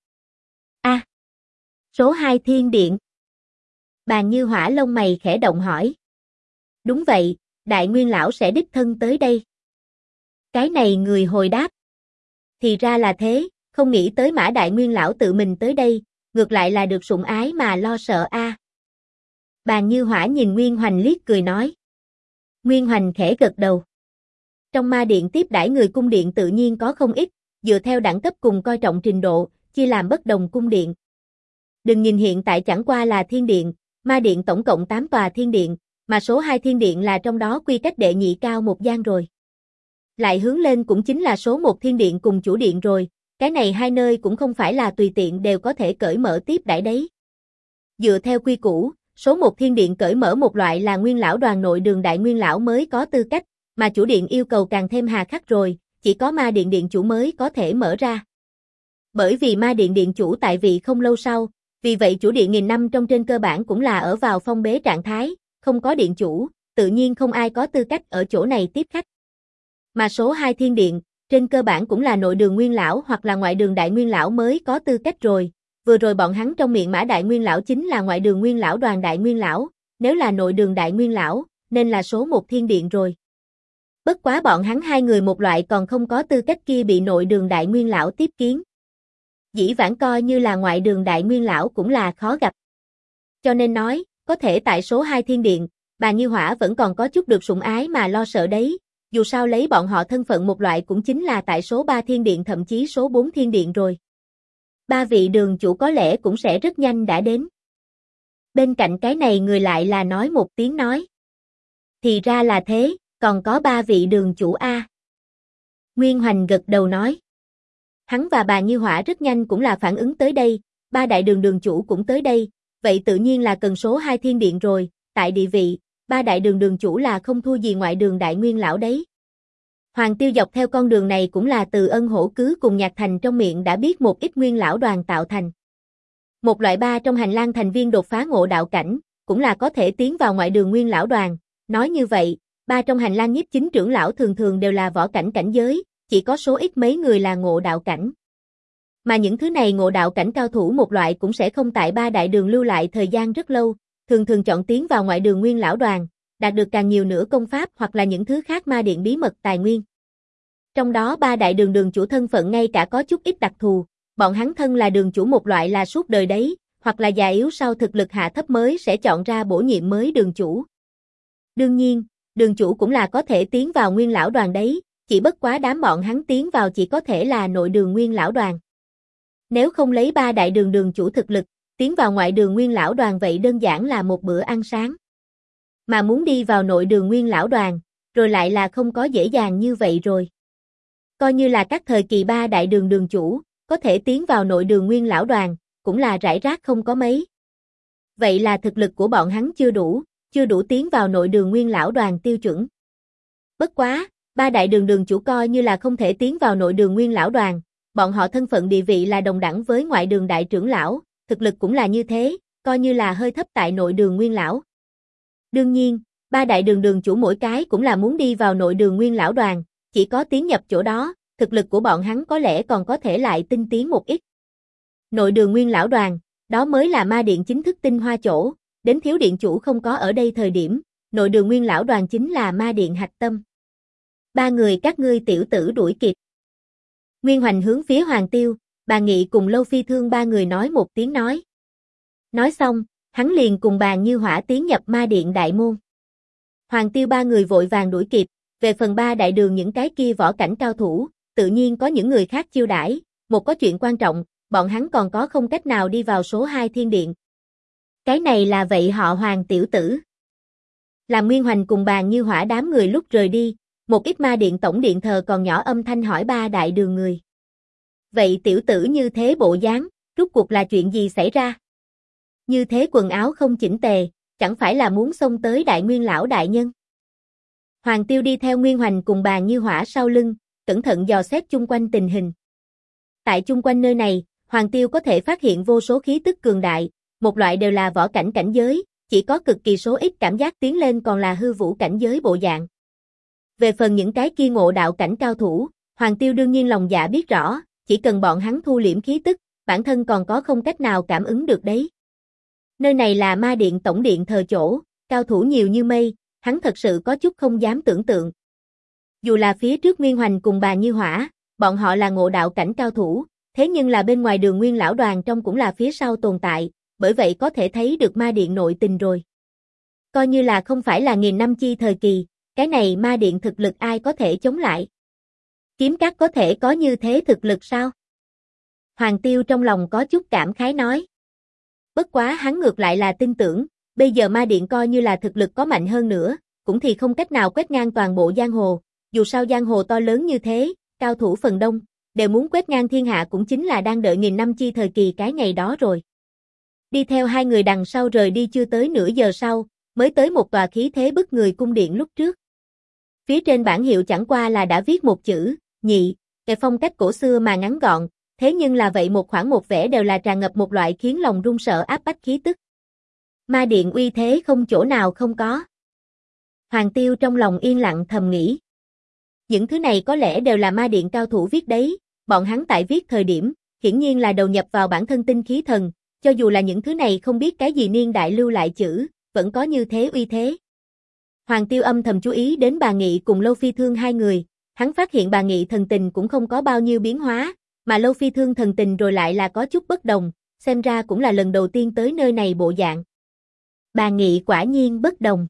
Số 2 thiên điện. Bàn Như Hỏa lông mày khẽ động hỏi. Đúng vậy, Đại Nguyên lão sẽ đích thân tới đây. Cái này người hồi đáp. Thì ra là thế, không nghĩ tới Mã Đại Nguyên lão tự mình tới đây, ngược lại là được sủng ái mà lo sợ a. Bàn Như Hỏa nhìn Nguyên Hoành liếc cười nói. Nguyên Hoành khẽ gật đầu. Trong ma điện tiếp đãi người cung điện tự nhiên có không ít, dựa theo đẳng cấp cùng coi trọng trình độ, chia làm bất đồng cung điện. Đừng nhìn hiện tại chẳng qua là thiên điện, ma điện tổng cộng 8 tòa thiên điện, mà số 2 thiên điện là trong đó quy cách đệ nhị cao một gian rồi. Lại hướng lên cũng chính là số 1 thiên điện cùng chủ điện rồi, cái này hai nơi cũng không phải là tùy tiện đều có thể cởi mở tiếp đãi đấy. Dựa theo quy củ, số 1 thiên điện cởi mở một loại là Nguyên lão đoàn nội đường Đại Nguyên lão mới có tư cách, mà chủ điện yêu cầu càng thêm hà khắc rồi, chỉ có ma điện điện chủ mới có thể mở ra. Bởi vì ma điện điện chủ tại vị không lâu sau, vì vậy chủ điện nghìn năm trong trên cơ bản cũng là ở vào phong bế trạng thái, không có điện chủ, tự nhiên không ai có tư cách ở chỗ này tiếp khách. Mà số 2 thiên điện, trên cơ bản cũng là nội đường Nguyên lão hoặc là ngoại đường Đại Nguyên lão mới có tư cách rồi, vừa rồi bọn hắn trong miệng Mã Đại Nguyên lão chính là ngoại đường Nguyên lão đoàn Đại Nguyên lão, nếu là nội đường Đại Nguyên lão, nên là số 1 thiên điện rồi. Bất quá bọn hắn hai người một loại còn không có tư cách kia bị nội đường Đại Nguyên lão tiếp kiến. Dĩ vãng coi như là ngoại đường Đại Nguyên lão cũng là khó gặp. Cho nên nói, có thể tại số 2 thiên điện, Bàn Như Hỏa vẫn còn có chút được sủng ái mà lo sợ đấy, dù sao lấy bọn họ thân phận một loại cũng chính là tại số 3 thiên điện thậm chí số 4 thiên điện rồi. Ba vị đường chủ có lẽ cũng sẽ rất nhanh đã đến. Bên cạnh cái này người lại là nói một tiếng nói. Thì ra là thế, còn có ba vị đường chủ a. Nguyên Hoành gật đầu nói. Hắn và Bàn Như Hỏa rất nhanh cũng là phản ứng tới đây, ba đại đường đường chủ cũng tới đây, vậy tự nhiên là cần số 2 thiên điện rồi, tại địa vị, ba đại đường đường chủ là không thua gì ngoại đường Đại Nguyên lão đấy. Hoàng Tiêu dọc theo con đường này cũng là từ Ân Hổ Cứ cùng Nhạc Thành trong miệng đã biết một ít Nguyên lão đoàn tạo thành. Một loại ba trong hành lang thành viên đột phá ngộ đạo cảnh, cũng là có thể tiến vào ngoại đường Nguyên lão đoàn, nói như vậy, ba trong hành lang nhiếp chính trưởng lão thường thường đều là võ cảnh cảnh giới, chỉ có số ít mấy người là ngộ đạo cảnh. Mà những thứ này ngộ đạo cảnh cao thủ một loại cũng sẽ không tại ba đại đường lưu lại thời gian rất lâu, thường thường chọn tiến vào ngoại đường Nguyên lão đoàn, đạt được càng nhiều nữa công pháp hoặc là những thứ khác ma điện bí mật tài nguyên. Trong đó ba đại đường đường chủ thân phận ngay cả có chút ít đặc thù, bọn hắn thân là đường chủ một loại là suốt đời đấy, hoặc là già yếu sau thực lực hạ thấp mới sẽ chọn ra bổ nhiệm mới đường chủ. Đương nhiên, đường chủ cũng là có thể tiến vào Nguyên lão đoàn đấy, chỉ bất quá đám bọn hắn tiến vào chỉ có thể là nội đường Nguyên lão đoàn. Nếu không lấy ba đại đường đường chủ thực lực, tiến vào ngoại đường Nguyên lão đoàn vậy đơn giản là một bữa ăn sáng. Mà muốn đi vào nội đường Nguyên lão đoàn, rồi lại là không có dễ dàng như vậy rồi. Coi như là các thời kỳ ba đại đường đường chủ, có thể tiến vào nội đường Nguyên lão đoàn, cũng là rải rác không có mấy. Vậy là thực lực của bọn hắn chưa đủ tiến vào nội đường Nguyên lão đoàn tiêu chuẩn. Bất quá, ba đại đường đường chủ coi như là không thể tiến vào nội đường Nguyên lão đoàn, bọn họ thân phận địa vị là đồng đẳng với ngoại đường đại trưởng lão, thực lực cũng là như thế, coi như là hơi thấp tại nội đường Nguyên lão. Đương nhiên, ba đại đường đường chủ mỗi cái cũng là muốn đi vào nội đường Nguyên lão đoàn, chỉ có tiến nhập chỗ đó, thực lực của bọn hắn có lẽ còn có thể lại tinh tiến một ít. Nội đường Nguyên lão đoàn, đó mới là ma điện chính thức tinh hoa chỗ, đến thiếu điện chủ không có ở đây thời điểm, nội đường Nguyên lão đoàn chính là ma điện hạch tâm. Ba người các ngươi tiểu tử đuổi kịp. Nguyên Hoành hướng phía Hoàng Tiêu, Bà Nghị cùng Lâu Phi Thương ba người nói một tiếng nói. Nói xong, hắn liền cùng Bàn Như Hỏa tiến nhập ma điện đại môn. Hoàng Tiêu ba người vội vàng đuổi kịp, về phần ba đại đường những cái kia võ cảnh cao thủ, tự nhiên có những người khác chiêu đãi, một có chuyện quan trọng, bọn hắn còn có không cách nào đi vào số 2 thiên điện. Cái này là vậy họ Hoàng tiểu tử. Làm Nguyên Hoành cùng Bàn Như Hỏa đám người lúc rời đi, một ít ma điện tổng điện thờ còn nhỏ âm thanh hỏi ba đại đường người. Vậy tiểu tử như thế bộ dáng, rốt cuộc là chuyện gì xảy ra? Như thế quần áo không chỉnh tề, chẳng phải là muốn xông tới đại nguyên lão đại nhân? Hoàng Tiêu đi theo Nguyên Hoành cùng Bàn Như Hỏa sau lưng, cẩn thận dò xét chung quanh tình hình. Tại chung quanh nơi này, Hoàng Tiêu có thể phát hiện vô số khí tức cường đại, một loại đều là võ cảnh cảnh giới, chỉ có cực kỳ số ít cảm giác tiến lên còn là hư vũ cảnh giới bộ dạng. Về phần những cái kia ngộ đạo cảnh cao thủ, Hoàng Tiêu đương nhiên lòng dạ biết rõ, chỉ cần bọn hắn thu liễm khí tức, bản thân còn có không cách nào cảm ứng được đấy. Nơi này là ma điện tổng điện thờ chỗ, cao thủ nhiều như mây, hắn thật sự có chút không dám tưởng tượng. Dù là phía trước Nguyên Hoành cùng Bà Như Hỏa, bọn họ là ngộ đạo cảnh cao thủ, thế nhưng là bên ngoài đường Nguyên lão đoàn trong cũng là phía sau tồn tại, bởi vậy có thể thấy được ma điện nội tình rồi. Coi như là không phải là nghìn năm chi thời kỳ, cái này ma điện thực lực ai có thể chống lại? Kiếm Các có thể có như thế thực lực sao? Hoàng Tiêu trong lòng có chút cảm khái nói. Bất quá hắn ngược lại là tin tưởng, bây giờ ma điện coi như là thực lực có mạnh hơn nữa, cũng thì không cách nào quét ngang toàn bộ giang hồ, dù sao giang hồ to lớn như thế, cao thủ phần đông, đều muốn quét ngang thiên hạ cũng chính là đang đợi nghìn năm chi thời kỳ cái ngày đó rồi. Đi theo hai người đằng sau rời đi chưa tới nửa giờ sau, mới tới một tòa khí thế bức người cung điện lúc trước. Phía trên bảng hiệu chẳng qua là đã viết một chữ, nhị, cái phong cách cổ xưa mà ngắn gọn, thế nhưng là vậy một khoảng một vẻ đều là tràn ngập một loại khiến lòng run sợ áp bách khí tức. Ma điện uy thế không chỗ nào không có. Hoàng Tiêu trong lòng yên lặng thầm nghĩ. Những thứ này có lẽ đều là ma điện cao thủ viết đấy, bọn hắn tại viết thời điểm, hiển nhiên là đầu nhập vào bản thân tinh khí thần, cho dù là những thứ này không biết cái gì niên đại lưu lại chữ, vẫn có như thế uy thế. Hoàng Tiêu âm thầm chú ý đến Bà Nghị cùng Lâu Phi Thương hai người, hắn phát hiện Bà Nghị thần tình cũng không có bao nhiêu biến hóa, mà Lâu Phi Thương thần tình rồi lại là có chút bất đồng, xem ra cũng là lần đầu tiên tới nơi này bộ dạng. Bà Nghị quả nhiên bất đồng.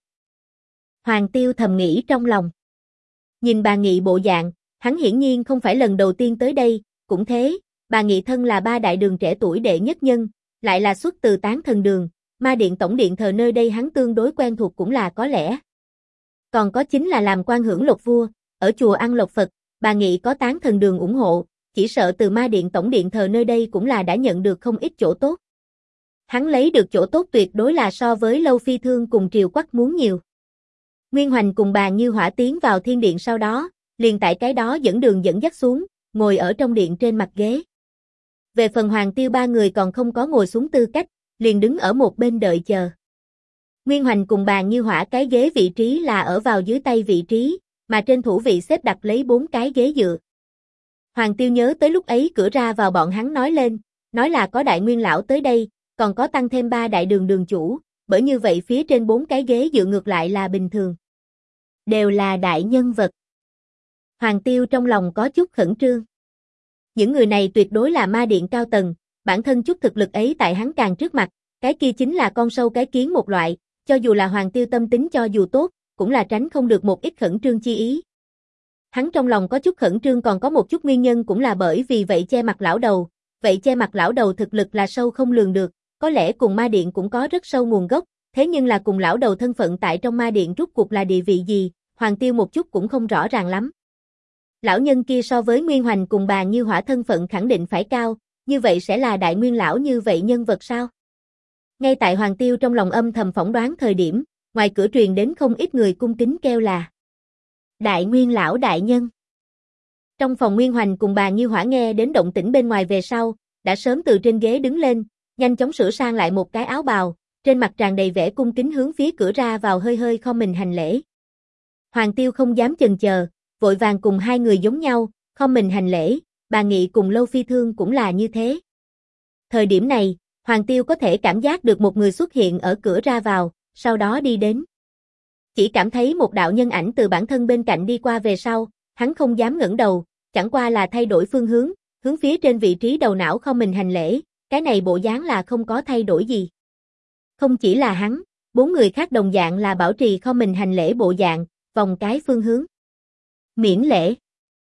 Hoàng Tiêu thầm nghĩ trong lòng. Nhìn Bà Nghị bộ dạng, hắn hiển nhiên không phải lần đầu tiên tới đây, cũng thế, Bà Nghị thân là ba đại đường trẻ tuổi đệ nhất nhân, lại là xuất từ Tán Thần Đường, ma điện tổng điện thờ nơi đây hắn tương đối quen thuộc cũng là có lẽ. Còn có chính là làm quan hưởng lộc vua, ở chùa ăn lộc Phật, Bà Nghị có Tán Thần Đường ủng hộ, chỉ sợ từ ma điện tổng điện thờ nơi đây cũng là đã nhận được không ít chỗ tốt. Hắn lấy được chỗ tốt tuyệt đối là so với Lâu Phi Thương cùng Triều Quắc muốn nhiều. Nguyên Hoành cùng Bàn Như Hỏa tiến vào thiên điện sau đó, liền tại cái đó dẫn đường dẫn dắt xuống, ngồi ở trong điện trên mặt ghế. Về phần Hoàng Tiêu ba người còn không có ngồi xuống tư cách, liền đứng ở một bên đợi chờ. Nguyên Hoành cùng Bàn Như Hỏa cái ghế vị trí là ở vào dưới tay vị trí, mà trên thủ vị xếp đặt lấy 4 cái ghế dựa. Hoàng Tiêu nhớ tới lúc ấy cửa ra vào bọn hắn nói lên, nói là có đại nguyên lão tới đây, còn có tăng thêm 3 đại đường đường chủ, bởi như vậy phía trên 4 cái ghế dựa ngược lại là bình thường. Đều là đại nhân vật. Hoàng Tiêu trong lòng có chút khẩn trương. Những người này tuyệt đối là ma điện cao tầng, bản thân chút thực lực ấy tại hắn càng trước mặt, cái kia chính là con sâu cái kiến một loại, cho dù là Hoàng Tiêu tâm tính cho dù tốt, cũng là tránh không được một ít khẩn trương chi ý. Hắn trong lòng có chút khẩn trương còn có một chút nguyên nhân cũng là bởi vì vậy che mặt lão đầu, vậy che mặt lão đầu thực lực là sâu không lường được, có lẽ cùng ma điện cũng có rất sâu nguồn gốc, thế nhưng là cùng lão đầu thân phận tại trong ma điện rốt cuộc là địa vị gì, Hoàng Tiêu một chút cũng không rõ ràng lắm. Lão nhân kia so với Nguyên Hoành cùng Bàn Như Hỏa thân phận khẳng định phải cao, như vậy sẽ là đại nguyên lão như vậy nhân vật sao? Ngay tại Hoàng Tiêu trong lòng âm thầm phỏng đoán thời điểm, ngoài cửa truyền đến không ít người cung kính kêu là Đại nguyên lão đại nhân. Trong phòng Nguyên Hoành cùng Bàn Như Hỏa nghe đến động tĩnh bên ngoài về sau, đã sớm từ trên ghế đứng lên, nhanh chóng sửa sang lại một cái áo bào, trên mặt tràn đầy vẻ cung kính hướng phía cửa ra vào hơi hơi khom mình hành lễ. Hoàng Tiêu không dám chần chờ, vội vàng cùng hai người giống nhau, khom mình hành lễ, Bà Nghị cùng Lâu Phi Thương cũng là như thế. Thời điểm này, Hoàng Tiêu có thể cảm giác được một người xuất hiện ở cửa ra vào, sau đó đi đến. Chỉ cảm thấy một đạo nhân ảnh từ bản thân bên cạnh đi qua về sau, hắn không dám ngẩng đầu, chẳng qua là thay đổi phương hướng, hướng phía trên vị trí đầu não không mình hành lễ, cái này bộ dáng là không có thay đổi gì. Không chỉ là hắn, 4 người khác đồng dạng là bảo trì không mình hành lễ bộ dạng, vòng cái phương hướng. Miễn lễ.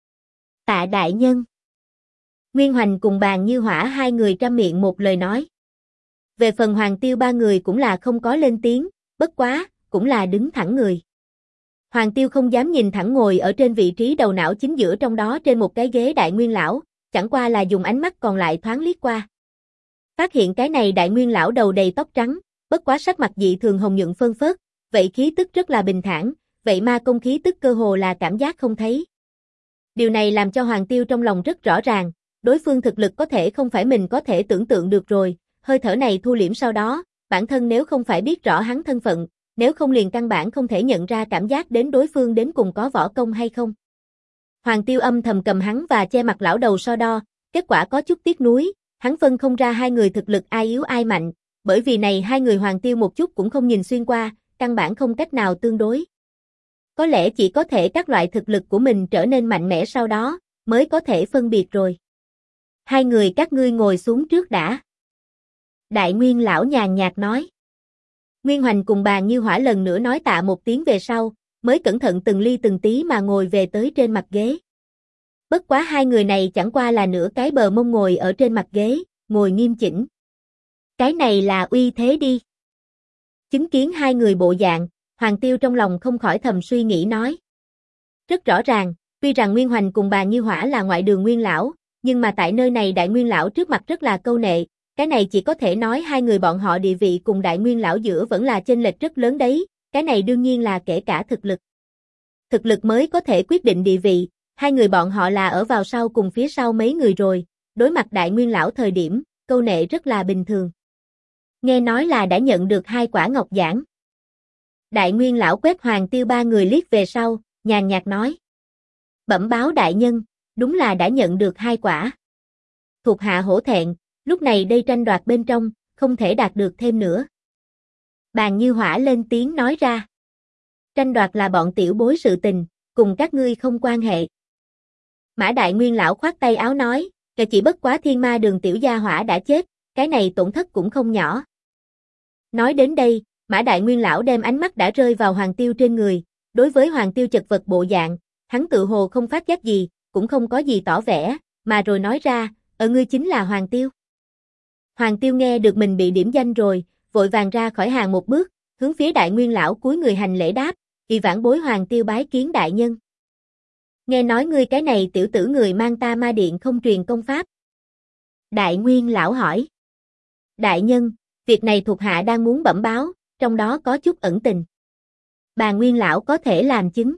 Tạ đại nhân. Nguyên Hoành cùng Bàn Như Hỏa hai người trăm miệng một lời nói. Về phần Hoàng Tiêu ba người cũng là không có lên tiếng, bất quá, cũng là đứng thẳng người. Hoàng Tiêu không dám nhìn thẳng ngồi ở trên vị trí đầu não chính giữa trong đó trên một cái ghế đại nguyên lão, chẳng qua là dùng ánh mắt còn lại thoáng liếc qua. Phát hiện cái này đại nguyên lão đầu đầy tóc trắng, bất quá sắc mặt dị thường hồng nhuận phơn phớt, vậy khí tức rất là bình thản, vậy ma công khí tức cơ hồ là cảm giác không thấy. Điều này làm cho Hoàng Tiêu trong lòng rất rõ ràng, đối phương thực lực có thể không phải mình có thể tưởng tượng được rồi, hơi thở này thu liễm sau đó, bản thân nếu không phải biết rõ hắn thân phận, nếu không liền căn bản không thể nhận ra cảm giác đến đối phương đến cùng có võ công hay không. Hoàng Tiêu âm thầm cầm hắn và che mặt lão đầu so đo, kết quả có chút tiếc nuối, hắn phân không ra hai người thực lực ai yếu ai mạnh, bởi vì này hai người Hoàng Tiêu một chút cũng không nhìn xuyên qua, căn bản không cách nào tương đối. Có lẽ chỉ có thể các loại thực lực của mình trở nên mạnh mẽ sau đó, mới có thể phân biệt rồi. Hai người các ngươi ngồi xuống trước đã. Đại Nguyên lão nhàn nhạt nói. Nguyên Hoành cùng Bàn Như Hỏa lần nữa nói tạ một tiếng về sau, mới cẩn thận từng ly từng tí mà ngồi về tới trên mặt ghế. Bất quá hai người này chẳng qua là nửa cái bờ mông ngồi ở trên mặt ghế, ngồi nghiêm chỉnh. Cái này là uy thế đi. Chứng kiến hai người bộ dạng, Hoàng Tiêu trong lòng không khỏi thầm suy nghĩ nói. Rất rõ ràng, tuy rằng Nguyên Hoành cùng Bàn Như Hỏa là ngoại đường nguyên lão, nhưng mà tại nơi này đại nguyên lão trước mặt rất là câu nệ, cái này chỉ có thể nói hai người bọn họ địa vị cùng đại nguyên lão giữa vẫn là chênh lệch rất lớn đấy, cái này đương nhiên là kể cả thực lực. Thực lực mới có thể quyết định địa vị, hai người bọn họ là ở vào sau cùng phía sau mấy người rồi, đối mặt đại nguyên lão thời điểm, câu nệ rất là bình thường. Nghe nói là đã nhận được 2 quả ngọc giản. Đại nguyên lão quét Hoàng Tiêu ba người liếc về sau, nhàn nhạt nói. Bẩm báo đại nhân, đúng là đã nhận được 2 quả. Thuộc hạ hổ thẹn, lúc này đây tranh đoạt bên trong, không thể đạt được thêm nữa. Bàn Như Hỏa lên tiếng nói ra. Tranh đoạt là bọn tiểu bối sự tình, cùng các ngươi không quan hệ. Mã Đại Nguyên lão khoát tay áo nói, kể chỉ bất quá Thiên Ma Đường tiểu gia hỏa đã chết, cái này tổn thất cũng không nhỏ. Nói đến đây, Mã Đại Nguyên lão đem ánh mắt đã rơi vào Hoàng Tiêu trên người, đối với Hoàng Tiêu chật vật bộ dạng, hắn tự hồ không phát giác gì, cũng không có gì tỏ vẻ, mà rồi nói ra, ngươi chính là Hoàng Tiêu. Hoàng Tiêu nghe được mình bị điểm danh rồi, vội vàng ra khỏi hàng một bước, hướng phía Đại Nguyên lão cúi người hành lễ đáp, "Kỳ vãn bối Hoàng Tiêu bái kiến đại nhân." Nghe nói ngươi cái này tiểu tử người mang ta ma điện không truyền công pháp. Đại Nguyên lão hỏi. Đại nhân, việc này thuộc hạ đang muốn bẩm báo, trong đó có chút ẩn tình. Bàn Nguyên lão có thể làm chứng.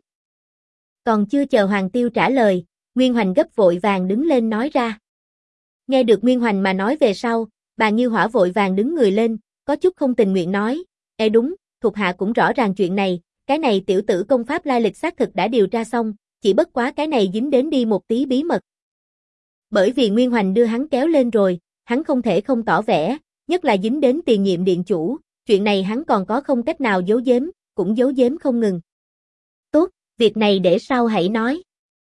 Còn chưa chờ Hoàng Tiêu trả lời, Nguyên Hoành gấp vội vàng đứng lên nói ra. Nghe được Nguyên Hoành mà nói về sau, Bàn Như Hỏa vội vàng đứng người lên, có chút không tình nguyện nói, đúng, thuộc hạ cũng rõ ràng chuyện này, cái này tiểu tử công pháp lai lịch xác thực đã điều tra xong, chỉ bất quá cái này dính đến đi một tí bí mật. Bởi vì Nguyên Hoành đưa hắn kéo lên rồi, hắn không thể không tỏ vẻ, nhất là dính đến tiền nhiệm điện chủ, chuyện này hắn còn có không cách nào giấu giếm, cũng giấu giếm không ngừng. Tốt, việc này để sau hãy nói.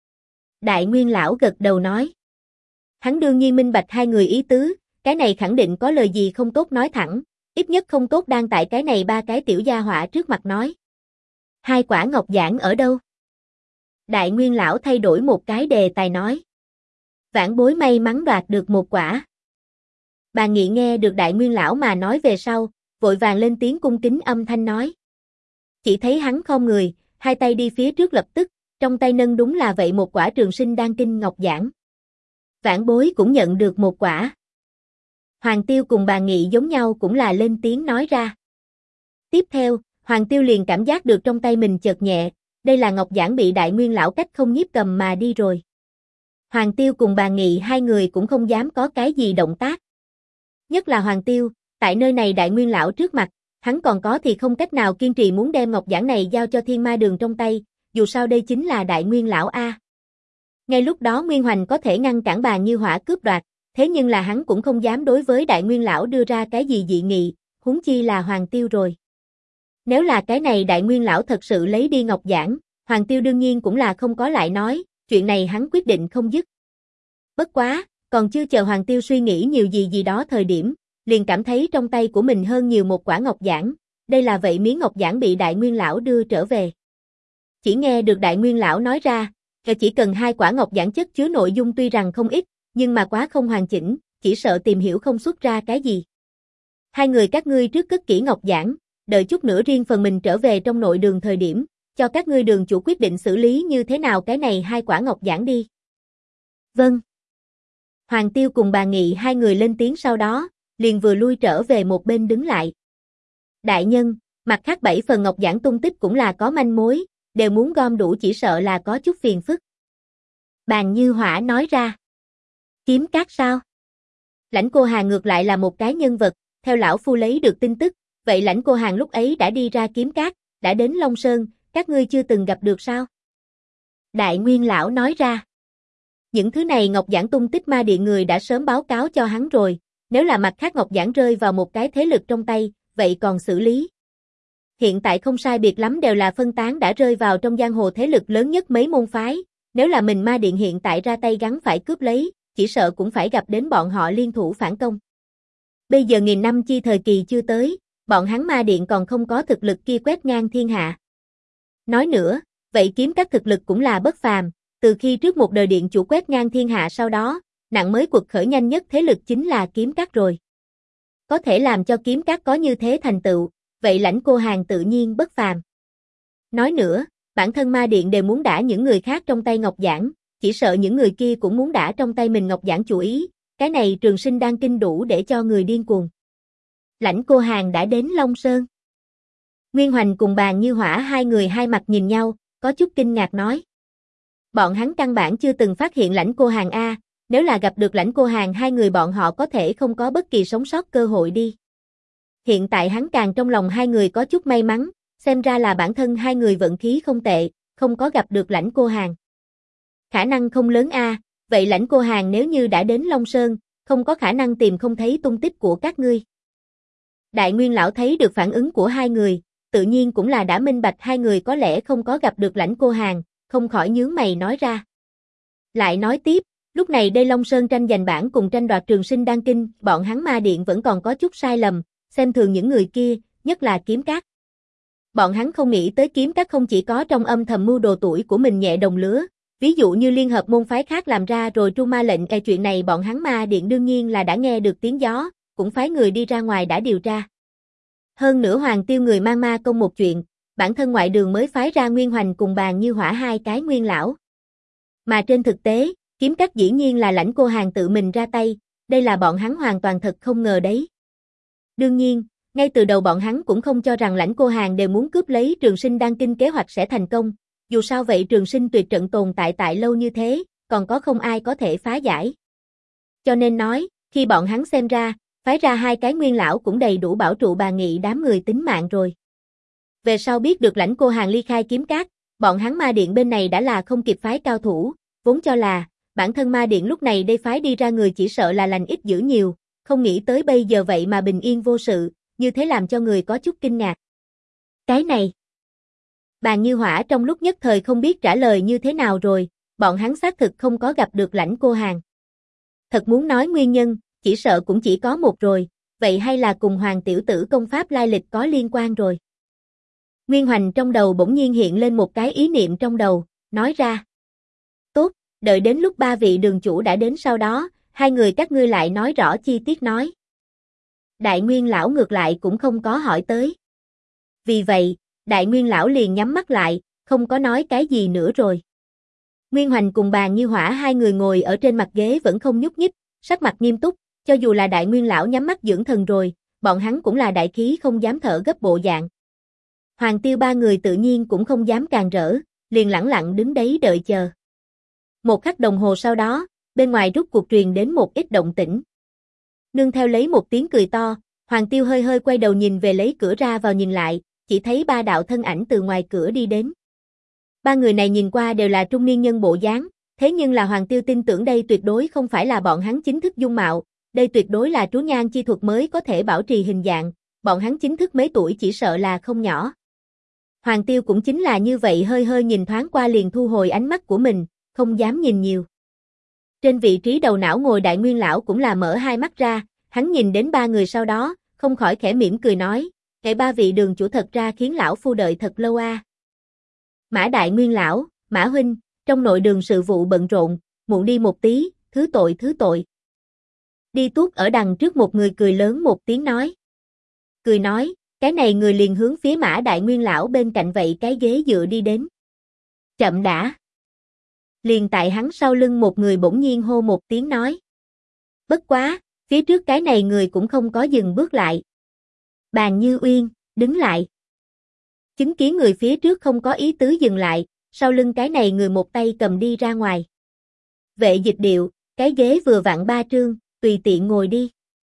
Đại Nguyên lão gật đầu nói. Hắn đương nhiên minh bạch hai người ý tứ, cái này khẳng định có lời gì không tốt nói thẳng, ít nhất không tốt đang tại cái này 3 cái tiểu gia hỏa trước mặt nói. 2 quả ngọc giản ở đâu? Đại Nguyên lão thay đổi một cái đề tài nói. Vãn bối may mắn đoạt được 1 quả. Bà Nghị nghe được Đại Nguyên lão mà nói về sau, vội vàng lên tiếng cung kính âm thanh nói. Chỉ thấy hắn khom người, hai tay đi phía trước lập tức, trong tay nâng đúng là vậy 1 quả trường sinh đan kinh ngọc giản. Vãn bối cũng nhận được 1 quả. Hoàng Tiêu cùng bà Nghị giống nhau cũng là lên tiếng nói ra. Tiếp theo, Hoàng Tiêu liền cảm giác được trong tay mình chợt nhẹ, đây là ngọc giản bị Đại Nguyên lão cách không nhiếp cầm mà đi rồi. Hoàng Tiêu cùng bà Nghị hai người cũng không dám có cái gì động tác. Nhất là Hoàng Tiêu, tại nơi này Đại Nguyên lão trước mặt, hắn còn có thì không cách nào kiên trì muốn đem ngọc giản này giao cho Thiên Ma Đường trong tay, dù sao đây chính là Đại Nguyên lão a. Ngay lúc đó Nguyên Hoành có thể ngăn cản Bàn Như Hỏa cướp đoạt, thế nhưng là hắn cũng không dám đối với Đại Nguyên lão đưa ra cái gì dị nghị, huống chi là Hoàng Tiêu rồi. Nếu là cái này Đại Nguyên lão thật sự lấy đi ngọc giản, Hoàng Tiêu đương nhiên cũng là không có lại nói, chuyện này hắn quyết định không dứt. Bất quá, còn chưa chờ Hoàng Tiêu suy nghĩ nhiều gì đó thời điểm, liền cảm thấy trong tay của mình hơn nhiều một quả ngọc giản, đây là vậy miếng ngọc giản bị Đại Nguyên Lão đưa trở về. Chỉ nghe được Đại Nguyên Lão nói ra, chỉ cần 2 quả ngọc giản chất chứa nội dung tuy rằng không ít, nhưng mà quá không hoàn chỉnh, chỉ sợ tìm hiểu không xuất ra cái gì. 2 người các ngươi trước cất kỹ ngọc giản, đợi chút nữa riêng phần mình trở về trong nội đường thời điểm, cho các ngươi đường chủ quyết định xử lý như thế nào cái này 2 quả ngọc giản đi. Vâng. Hoàng Tiêu cùng Bà Nghị 2 người lên tiếng sau đó, liền vừa lui trở về một bên đứng lại. Đại nhân, mặt khác 7 phần ngọc giản tung tích cũng là có manh mối, đều muốn gom đủ chỉ sợ là có chút phiền phức. Bàn Như Hỏa nói ra. Kiếm cát sao? Lãnh Cô Hàng ngược lại là một cái nhân vật, theo lão phu lấy được tin tức, vậy Lãnh Cô Hàng lúc ấy đã đi ra kiếm cát, đã đến Long Sơn, các ngươi chưa từng gặp được sao? Đại Nguyên Lão nói ra. Những thứ này ngọc giản tung tích ma điện người đã sớm báo cáo cho hắn rồi, nếu là mặt khác ngọc giản rơi vào một cái thế lực trong tay, vậy còn xử lý. Hiện tại không sai biệt lắm đều là phân tán đã rơi vào trong giang hồ thế lực lớn nhất mấy môn phái, nếu là mình ma điện hiện tại ra tay gắn phải cướp lấy, chỉ sợ cũng phải gặp đến bọn họ liên thủ phản công. Bây giờ nghìn năm chi thời kỳ chưa tới, bọn hắn ma điện còn không có thực lực kia quét ngang thiên hạ. Nói nữa, vậy kiếm các thực lực cũng là bất phàm, từ khi trước một đời điện chủ quét ngang thiên hạ sau đó, nặng mới quật khởi nhanh nhất thế lực chính là kiếm các rồi. Có thể làm cho kiếm các có như thế thành tựu, vậy Lãnh Cô Hàng tự nhiên bất phàm. Nói nữa, bản thân ma điện đều muốn đả những người khác trong tay ngọc giản, chỉ sợ những người kia cũng muốn đả trong tay mình ngọc giản chủ ý, cái này Trường Sinh Đan kinh đủ để cho người điên cuồng. Lãnh Cô Hàng đã đến Long Sơn. Nguyên Hoành cùng Bàn Như Hỏa 2 người hai mặt nhìn nhau, có chút kinh ngạc nói. Bọn hắn căn bản chưa từng phát hiện Lãnh Cô Hàng a, nếu là gặp được Lãnh Cô Hàng 2 người bọn họ có thể không có bất kỳ sống sót cơ hội đi. Hiện tại hắn càng trong lòng 2 người có chút may mắn, xem ra là bản thân 2 người vận khí không tệ, không có gặp được Lãnh Cô Hàng. Khả năng không lớn a, vậy Lãnh Cô Hàng nếu như đã đến Long Sơn, không có khả năng tìm không thấy tung tích của các ngươi. Đại Nguyên Lão thấy được phản ứng của 2 người, tự nhiên cũng là đã minh bạch 2 người có lẽ không có gặp được Lãnh Cô Hàng, không khỏi nhướng mày nói ra. Lại nói tiếp, lúc này đây Long Sơn tranh giành bảng cùng tranh đoạt Trường Sinh Đan kinh, bọn hắn ma điện vẫn còn có chút sai lầm, xem thường những người kia, nhất là kiếm các. Bọn hắn không nghĩ tới kiếm các không chỉ có trong âm thầm mưu đồ tuổi của mình nhẹ đồng lứa, ví dụ như liên hợp môn phái khác làm ra rồi tru ma lệnh, chuyện này bọn hắn ma điện đương nhiên là đã nghe được tiếng gió, cũng phái người đi ra ngoài đã điều tra. Hơn nữa Hoàng Tiêu người mang ma công một chuyện, bản thân ngoại đường mới phái ra Nguyên Hoành cùng Bàn Như Hỏa 2 cái nguyên lão. Mà trên thực tế, kiếm các dĩ nhiên là Lãnh Cô Hàng tự mình ra tay, đây là bọn hắn hoàn toàn thật không ngờ đấy. Đương nhiên, ngay từ đầu bọn hắn cũng không cho rằng Lãnh Cô Hàng đều muốn cướp lấy Trường Sinh Đan kinh kế hoạch sẽ thành công, dù sao vậy Trường Sinh tuyệt trận tồn tại lâu như thế, còn có không ai có thể phá giải. Cho nên nói, khi bọn hắn xem ra, phái ra 2 cái nguyên lão cũng đầy đủ bảo trụ Bà Nghị đám người tính mạng rồi. Về sau biết được Lãnh Cô Hàng ly khai kiếm các, bọn hắn ma điện bên này đã là không kịp phái cao thủ, vốn cho là, bản thân ma điện lúc này đây phái đi ra người chỉ sợ là lành ít dữ nhiều, không nghĩ tới bây giờ vậy mà bình yên vô sự, như thế làm cho người có chút kinh ngạc. Cái này, Bàn Như Hỏa trong lúc nhất thời không biết trả lời như thế nào rồi, bọn hắn xác thực không có gặp được Lãnh Cô Hàng. Thật muốn nói nguyên nhân, chỉ sợ cũng chỉ có một rồi, vậy hay là cùng Hoàng tiểu tử công pháp lai lịch có liên quan rồi. Nguyên Hoành trong đầu bỗng nhiên hiện lên một cái ý niệm trong đầu, nói ra. Tốt, đợi đến lúc 3 vị đường chủ đã đến sau đó, 2 người các ngươi lại nói rõ chi tiết nói. Đại Nguyên Lão ngược lại cũng không có hỏi tới. Vì vậy, Đại Nguyên Lão liền nhắm mắt lại, không có nói cái gì nữa rồi. Nguyên Hoành cùng Bàn Như Hỏa 2 người ngồi ở trên mặt ghế vẫn không nhúc nhích, sắc mặt nghiêm túc, cho dù là Đại Nguyên Lão nhắm mắt dưỡng thần rồi, bọn hắn cũng là đại khí không dám thở gấp bộ dạng. Hoàng Tiêu 3 người tự nhiên cũng không dám càn rỡ, liền lẳng lặng đứng đấy đợi chờ. Một khắc đồng hồ sau đó, bên ngoài rút cuộc truyền đến một ít động tĩnh. Nương theo lấy một tiếng cười to, Hoàng Tiêu hơi hơi quay đầu nhìn về lấy cửa ra vào nhìn lại, chỉ thấy 3 đạo thân ảnh từ ngoài cửa đi đến. 3 người này nhìn qua đều là trung niên nhân bộ dáng, thế nhưng là Hoàng Tiêu tin tưởng đây tuyệt đối không phải là bọn hắn chính thức dung mạo, đây tuyệt đối là trú nhan chi thuật mới có thể bảo trì hình dạng, bọn hắn chính thức mấy tuổi chỉ sợ là không nhỏ. Hoàng Tiêu cũng chính là như vậy hơi hơi nhìn thoáng qua liền thu hồi ánh mắt của mình, không dám nhìn nhiều. Trên vị trí đầu não ngồi Đại Nguyên lão cũng là mở hai mắt ra, hắn nhìn đến ba người sau đó, không khỏi khẽ mỉm cười nói, "Kệ ba vị đường chủ thật ra khiến lão phu đợi thật lâu a." Mã Đại Nguyên lão, Mã huynh, trong nội đường sự vụ bận rộn, muộn đi một tí, thứ tội thứ tội. Đi tuốt ở đằng trước một người cười lớn một tiếng nói. Cười nói, cái này người liền hướng phía Mã Đại Nguyên lão bên cạnh vậy cái ghế dựa đi đến. Chậm đã. Liền tại hắn sau lưng một người bỗng nhiên hô một tiếng nói. Bất quá, phía trước cái này người cũng không có dừng bước lại. Bàn Như Uyên, đứng lại. Chứng kiến người phía trước không có ý tứ dừng lại, sau lưng cái này người một tay cầm đi ra ngoài. Vệ Dịch Điệu, cái ghế vừa vặn ba trương, tùy tiện ngồi đi.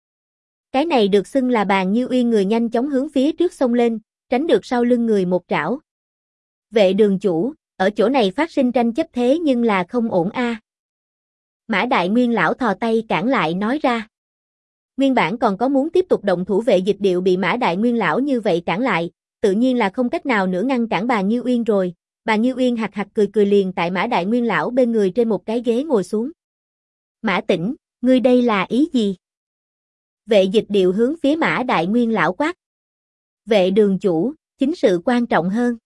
Cái này được xưng là Bàn Như Uyên người nhanh chóng hướng phía trước xông lên, tránh được sau lưng người một trảo. Vệ đường chủ, ở chỗ này phát sinh tranh chấp thế nhưng là không ổn a. Mã Đại Nguyên lão thò tay cản lại nói ra. Nguyên bản còn có muốn tiếp tục động thủ Vệ Dịch Điệu bị Mã Đại Nguyên lão như vậy cản lại, tự nhiên là không cách nào nữa ngăn cản bà Như Uyên rồi. Bà Như Uyên hạc hạc cười cười liền tại Mã Đại Nguyên lão bên người trên một cái ghế ngồi xuống. Mã Tĩnh, ngươi đây là ý gì? Vệ Dịch Điệu hướng phía Mã Đại Nguyên lão quát. Vệ đường chủ, chính sự quan trọng hơn.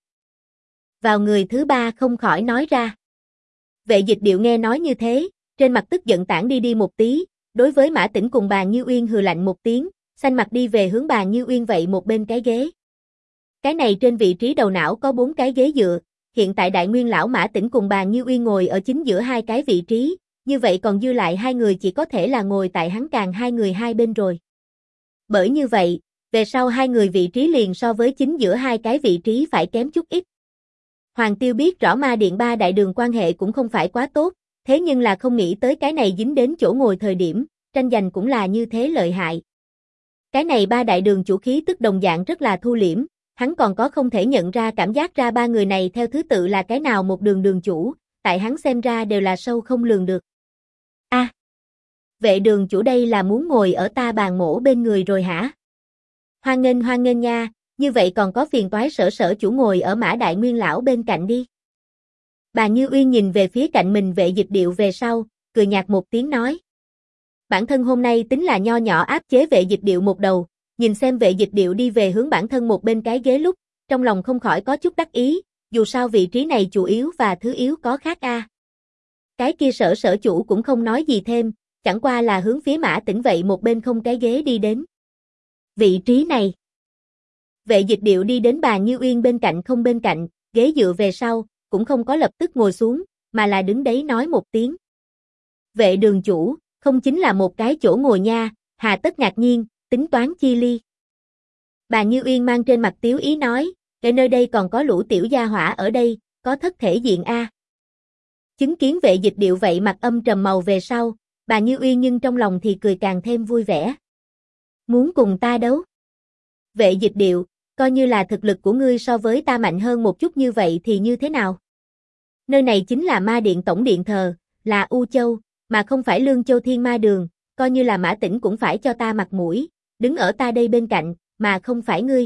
Vào người thứ ba không khỏi nói ra. Vệ Dịch Điệu nghe nói như thế, trên mặt tức giận tản đi một tí, đối với Mã Tĩnh cùng bà Như Uyên hừ lạnh một tiếng, xanh mặt đi về hướng bà Như Uyên vậy một bên cái ghế. Cái này trên vị trí đầu não có 4 cái ghế dựa, hiện tại Đại Nguyên lão Mã Tĩnh cùng bà Như Uyên ngồi ở chính giữa hai cái vị trí, như vậy còn dư lại hai người chỉ có thể là ngồi tại hắn càng hai người hai bên rồi. Bởi như vậy, về sau hai người vị trí liền so với chính giữa hai cái vị trí phải kém chút ít. Hoàng Tiêu biết rõ Ma Điện ba đại đường quan hệ cũng không phải quá tốt, thế nhưng là không nghĩ tới cái này dính đến chỗ ngồi thời điểm, tranh giành cũng là như thế lợi hại. Cái này ba đại đường chủ khí tức đồng dạng rất là thu liễm, hắn còn có không thể nhận ra cảm giác ra ba người này theo thứ tự là cái nào một đường đường chủ, tại hắn xem ra đều là sâu không lường được. A, vệ đường chủ đây là muốn ngồi ở ta bàn mổ bên người rồi hả? Hoan nghênh nha, như vậy còn có phiền toái sở chủ ngồi ở Mã Đại Nguyên lão bên cạnh đi. Bà Như Uyên nhìn về phía cạnh mình Vệ Dịch Điệu về sau, cười nhạt một tiếng nói. Bản thân hôm nay tính là nho nhỏ áp chế Vệ Dịch Điệu một đầu, nhìn xem Vệ Dịch Điệu đi về hướng bản thân một bên cái ghế lúc, trong lòng không khỏi có chút đắc ý, dù sao vị trí này chủ yếu và thứ yếu có khác a. Cái kia sở chủ cũng không nói gì thêm, chẳng qua là hướng phía Mã Tĩnh vậy một bên không cái ghế đi đến. Vị trí này. Vệ Dịch Điệu đi đến bà Như Uyên bên cạnh không bên cạnh, ghế dựa về sau, cũng không có lập tức ngồi xuống, mà là đứng đấy nói một tiếng. Vệ đường chủ, không chính là một cái chỗ ngồi nha, hà tất ngạc nhiên, tính toán chi ly. Bà Như Uyên mang trên mặt tiếu ý nói, cái nơi đây còn có lũ tiểu gia hỏa ở đây, có thất thể diện a. Chứng kiến Vệ Dịch Điệu vậy mặt âm trầm màu về sau, bà Như Uyên nhưng trong lòng thì cười càng thêm vui vẻ. Muốn cùng ta đấu? Vệ Dịch Điệu, coi như là thực lực của ngươi so với ta mạnh hơn một chút như vậy thì như thế nào? Nơi này chính là Ma Điện tổng điện thờ, là U Châu, mà không phải Lương Châu Thiên Ma Đường, coi như là Mã Tĩnh cũng phải cho ta mặt mũi, đứng ở ta đây bên cạnh, mà không phải ngươi.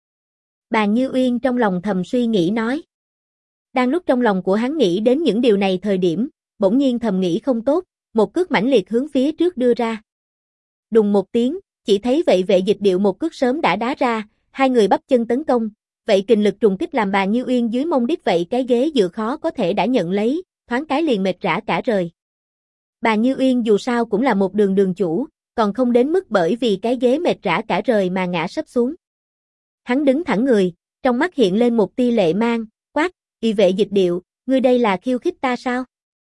Bà Như Uyên trong lòng thầm suy nghĩ nói. Đang lúc trong lòng của hắn nghĩ đến những điều này thời điểm, bỗng nhiên thầm nghĩ không tốt, một cước mãnh liệt hướng phía trước đưa ra. Đùng một tiếng, chỉ thấy vậy Vệ Dịch Điệu một cước sớm đã đá ra, hai người bắp chân tấn công, vậy kình lực trùng kích làm bà Như Uyên dưới mông đít vậy cái ghế dựa khó có thể đã nhận lấy, thoáng cái liền mệt rã cả rời. Bà Như Uyên dù sao cũng là một đường chủ, còn không đến mức bởi vì cái ghế mệt rã cả rời mà ngã sấp xuống. Hắn đứng thẳng người, trong mắt hiện lên một tia lệ mang, quát, "Y Vệ Dịch Điệu, ngươi đây là khiêu khích ta sao?"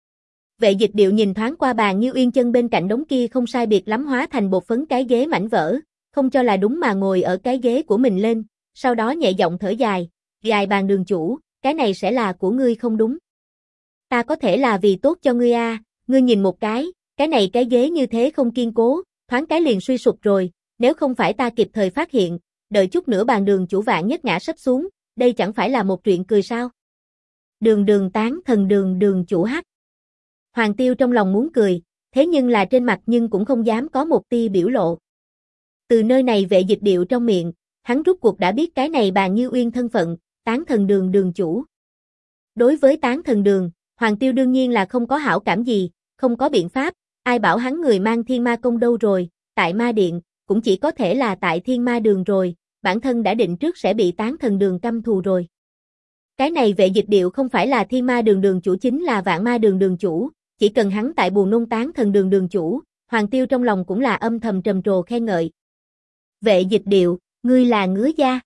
Vệ Dịch Điệu nhìn thoáng qua bà Như Uyên chân bên cạnh đống kia không sai biệt lắm hóa thành bột phấn cái ghế mảnh vỡ, không cho là đúng mà ngồi ở cái ghế của mình lên, sau đó nhẹ giọng thở dài, "Dài bàn đường chủ, cái này sẽ là của ngươi không đúng. Ta có thể là vì tốt cho ngươi a, ngươi nhìn một cái này cái ghế như thế không kiên cố, thoáng cái liền suy sụp rồi, nếu không phải ta kịp thời phát hiện, đợi chút nữa bàn đường chủ vạn nhất ngã sắp xuống, đây chẳng phải là một chuyện cười sao?" Đường tán thần đường chủ hắc. Hoàng Tiêu trong lòng muốn cười, thế nhưng là trên mặt nhưng cũng không dám có một tia biểu lộ. Từ nơi này Vệ Dịch Điệu trong miệng, hắn rút cuộc đã biết cái này bà Như Uyên thân phận, tán thần đường chủ. Đối với tán thần đường, Hoàng Tiêu đương nhiên là không có hảo cảm gì, không có biện pháp, ai bảo hắn người mang thiên ma công đâu rồi, tại ma điện, cũng chỉ có thể là tại thiên ma đường rồi, bản thân đã định trước sẽ bị tán thần đường căm thù rồi. Cái này Vệ Dịch Điệu không phải là thiên ma đường đường chủ, chính là vạn ma đường đường chủ, chỉ cần hắn tại buồn nôn tán thần đường đường chủ, Hoàng Tiêu trong lòng cũng là âm thầm trầm trồ khen ngợi. Vệ Dịch Điệu, ngươi là ngứa da.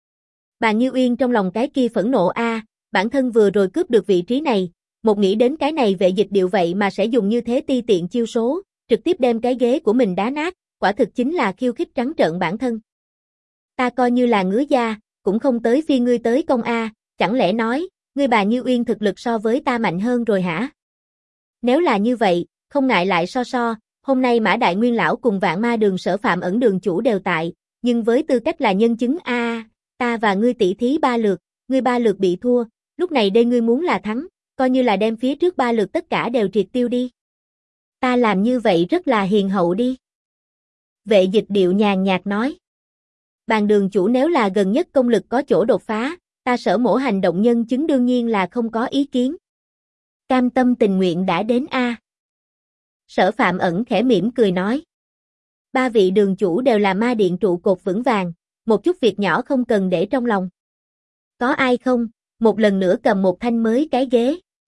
Bà Như Uyên trong lòng cái kia phẫn nộ a, bản thân vừa rồi cướp được vị trí này, một nghĩ đến cái này Vệ Dịch Điệu vậy mà sẽ dùng như thế ti tiện chiêu số, trực tiếp đem cái ghế của mình đá nát, quả thực chính là khiêu khích trắng trợn bản thân. Ta coi như là ngứa da, cũng không tới phiên ngươi tới công a, chẳng lẽ nói, ngươi bà Như Uyên thực lực so với ta mạnh hơn rồi hả? Nếu là như vậy, không ngại lại so, hôm nay Mã Đại Nguyên lão cùng Vạn Ma đường Sở Phạm Ẩn đường chủ đều tại, nhưng với tư cách là nhân chứng ta và ngươi tỷ thí 3 lượt, ngươi 3 lượt bị thua, lúc này đây ngươi muốn là thắng, coi như là đem phía trước 3 lượt tất cả đều triệt tiêu đi. Ta làm như vậy rất là hiền hậu đi. Vệ Dịch Điệu nhàn nhạt nói. Bàn đường chủ nếu là gần nhất công lực có chỗ đột phá, ta Sở mỗ hành động nhân chứng đương nhiên là không có ý kiến. Cam tâm tình nguyện đã đến a. Sở Phạm Ẩn khẽ mỉm cười nói. 3 vị đường chủ đều là ma điện trụ cột vững vàng, một chút việc nhỏ không cần để trong lòng. Có ai không, một lần nữa cầm một thanh mới cái ghế.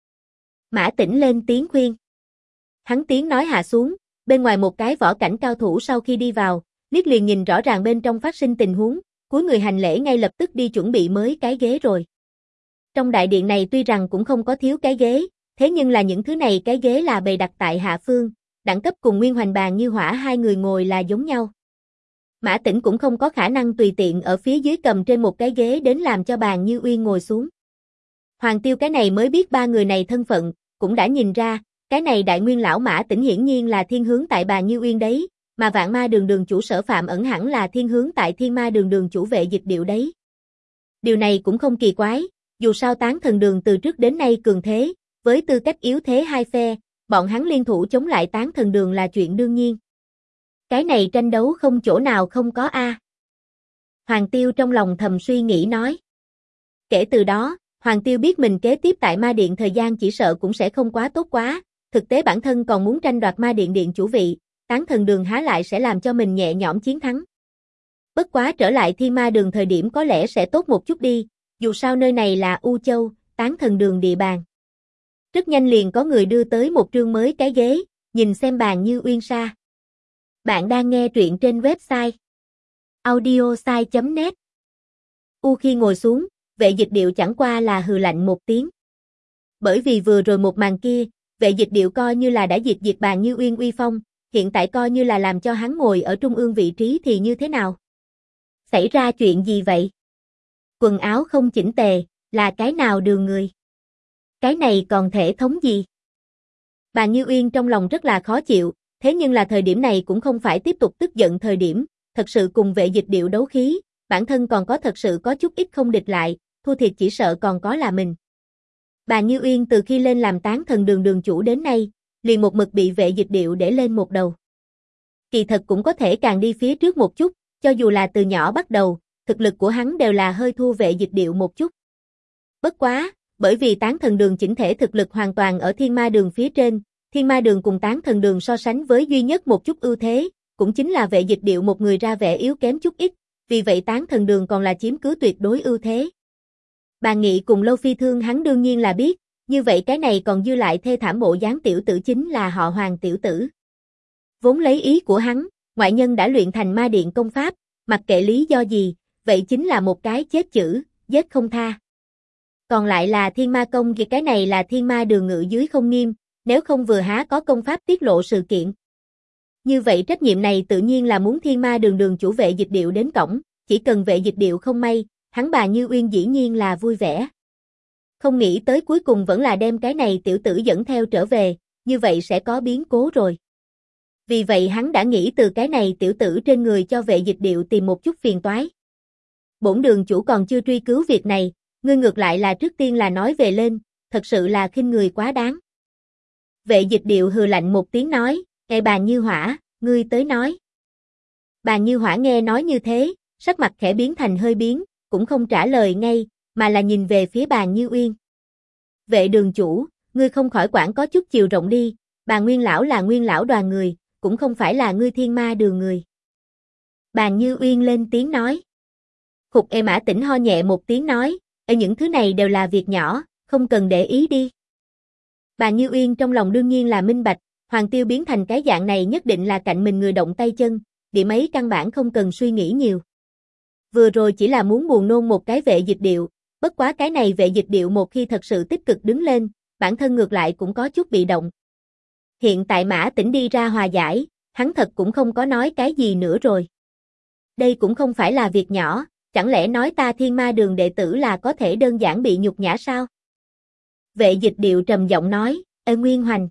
Mã Tĩnh lên tiếng khuyên. Hắn tiếng nói hạ xuống, bên ngoài một cái võ cảnh cao thủ sau khi đi vào, liếc liền nhìn rõ ràng bên trong phát sinh tình huống, cúi người hành lễ ngay lập tức đi chuẩn bị mới cái ghế rồi. Trong đại điện này tuy rằng cũng không có thiếu cái ghế, thế nhưng là những thứ này cái ghế là bày đặt tại hạ phương, đẳng cấp cùng Nguyên Hoành Bàn Như Hỏa hai người ngồi là giống nhau. Mã Tĩnh cũng không có khả năng tùy tiện ở phía dưới cầm trên một cái ghế đến làm cho Bàn Như Uyên ngồi xuống. Hoàng Tiêu cái này mới biết 3 người này thân phận, cũng đã nhìn ra, cái này Đại Nguyên lão Mã Tĩnh hiển nhiên là thiên hướng tại Bàn Như Uyên đấy, mà Vạn Ma đường đường chủ Sở Phạm Ẩn hẳn là thiên hướng tại Thiên Ma đường đường chủ Vệ Dịch Điệu đấy. Điều này cũng không kỳ quái, dù sao tán thần đường từ trước đến nay cường thế, với tư cách yếu thế hai phe, bọn hắn liên thủ chống lại tán thần đường là chuyện đương nhiên. Cái này tranh đấu không chỗ nào không có a. Hoàng Tiêu trong lòng thầm suy nghĩ nói. Kể từ đó, Hoàng Tiêu biết mình kế tiếp tại ma điện thời gian chỉ sợ cũng sẽ không quá tốt quá, thực tế bản thân còn muốn tranh đoạt ma điện điện chủ vị, tán thần đường há lại sẽ làm cho mình nhẹ nhõm chiến thắng. Bất quá trở lại Thiên Ma đường thời điểm có lẽ sẽ tốt một chút đi, dù sao nơi này là U Châu, tán thần đường địa bàn. Rất nhanh liền có người đưa tới một trương mới cái ghế, nhìn xem Bàn Như Uyên sa. Bạn đang nghe truyện trên website audiosai.net. Khi ngồi xuống, Vệ Dịch Điệu chẳng qua là hừ lạnh một tiếng. Bởi vì vừa rồi một màn kia, Vệ Dịch Điệu coi như là đã diệt Bàn Như Uyên uy phong, hiện tại coi như là làm cho hắn ngồi ở trung ương vị trí thì như thế nào? Xảy ra chuyện gì vậy? Quần áo không chỉnh tề, là cái nào đường người? Cái này còn thể thống gì? Bàn Như Uyên trong lòng rất là khó chịu, thế nhưng là thời điểm này cũng không phải tiếp tục tức giận thời điểm, thật sự cùng Vệ Dịch Điệu đấu khí, bản thân còn có thật sự có chút ít không địch lại, thua thiệt chỉ sợ còn có là mình. Bàn Như Uyên từ khi lên làm tán thần đường đường chủ đến nay, liền một mực bị Vệ Dịch Điệu để lên một đầu. Kỳ thật cũng có thể càng đi phía trước một chút, cho dù là từ nhỏ bắt đầu, thực lực của hắn đều là hơi thua Vệ Dịch Điệu một chút. Bất quá, bởi vì tán thần đường chỉnh thể thực lực hoàn toàn ở Thiên Ma đường phía trên, Thiên Ma đường cùng tán thần đường so sánh với duy nhất một chút ưu thế, cũng chính là Vệ Dịch Điệu một người ra vẻ yếu kém chút ít, vì vậy tán thần đường còn là chiếm cứ tuyệt đối ưu thế. Bàn Nghị cùng Lâu Phi Thương hắn đương nhiên là biết, như vậy cái này còn dư lại thê thảm bộ dáng tiểu tử chính là họ Hoàng tiểu tử. Vốn lấy ý của hắn, ngoại nhân đã luyện thành ma điện công pháp, mặc kệ lý do gì, vậy chính là một cái chết chữ, giết không tha. Còn lại là Thiên Ma công thì cái này là Thiên Ma đường ngự dưới không nghiêm, nếu không vừa há có công pháp tiết lộ sự kiện. Như vậy trách nhiệm này tự nhiên là muốn Thiên Ma đường đường chủ Vệ Dịch Điệu đến cổng, chỉ cần Vệ Dịch Điệu không may, hắn Bàn Như Uyên dĩ nhiên là vui vẻ. Không nghĩ tới cuối cùng vẫn là đem cái này tiểu tử dẫn theo trở về, như vậy sẽ có biến cố rồi. Vì vậy hắn đã nghĩ từ cái này tiểu tử trên người cho Vệ Dịch Điệu tìm một chút phiền toái. Bổn đường chủ còn chưa truy cứu việc này, ngươi ngược lại là trước tiên là nói về lên, thật sự là khinh người quá đáng. Vệ Dịch Điệu hừ lạnh một tiếng nói, "Ê Bàn Như Hỏa, ngươi tới nói." Bàn Như Hỏa nghe nói như thế, sắc mặt khẽ biến thành hơi biến, cũng không trả lời ngay, mà là nhìn về phía Bàn Như Uyên. "Vệ đường chủ, ngươi không khỏi quản có chút chiều rộng đi, bà Nguyên lão là Nguyên lão đoàn người, cũng không phải là ngươi Thiên Ma đường người. Bàn Như Uyên lên tiếng nói. Khục Mã Tĩnh ho nhẹ một tiếng nói, những thứ này đều là việc nhỏ, không cần để ý đi. Bàn Như Uyên trong lòng đương nhiên là minh bạch, Hoàng Tiêu biến thành cái dạng này nhất định là cạnh mình người động tay chân, điểm ấy căn bản không cần suy nghĩ nhiều. Vừa rồi chỉ là muốn buồn nôn một cái Vệ Dịch Điệu, bất quá cái này Vệ Dịch Điệu một khi thật sự tích cực đứng lên, bản thân ngược lại cũng có chút bị động. Hiện tại Mã Tĩnh đi ra hòa giải, hắn thật cũng không có nói cái gì nữa rồi. Đây cũng không phải là việc nhỏ, chẳng lẽ nói ta Thiên Ma đường đệ tử là có thể đơn giản bị nhục nhã sao? Vệ Dịch Điệu trầm giọng nói, Nguyên Hoành.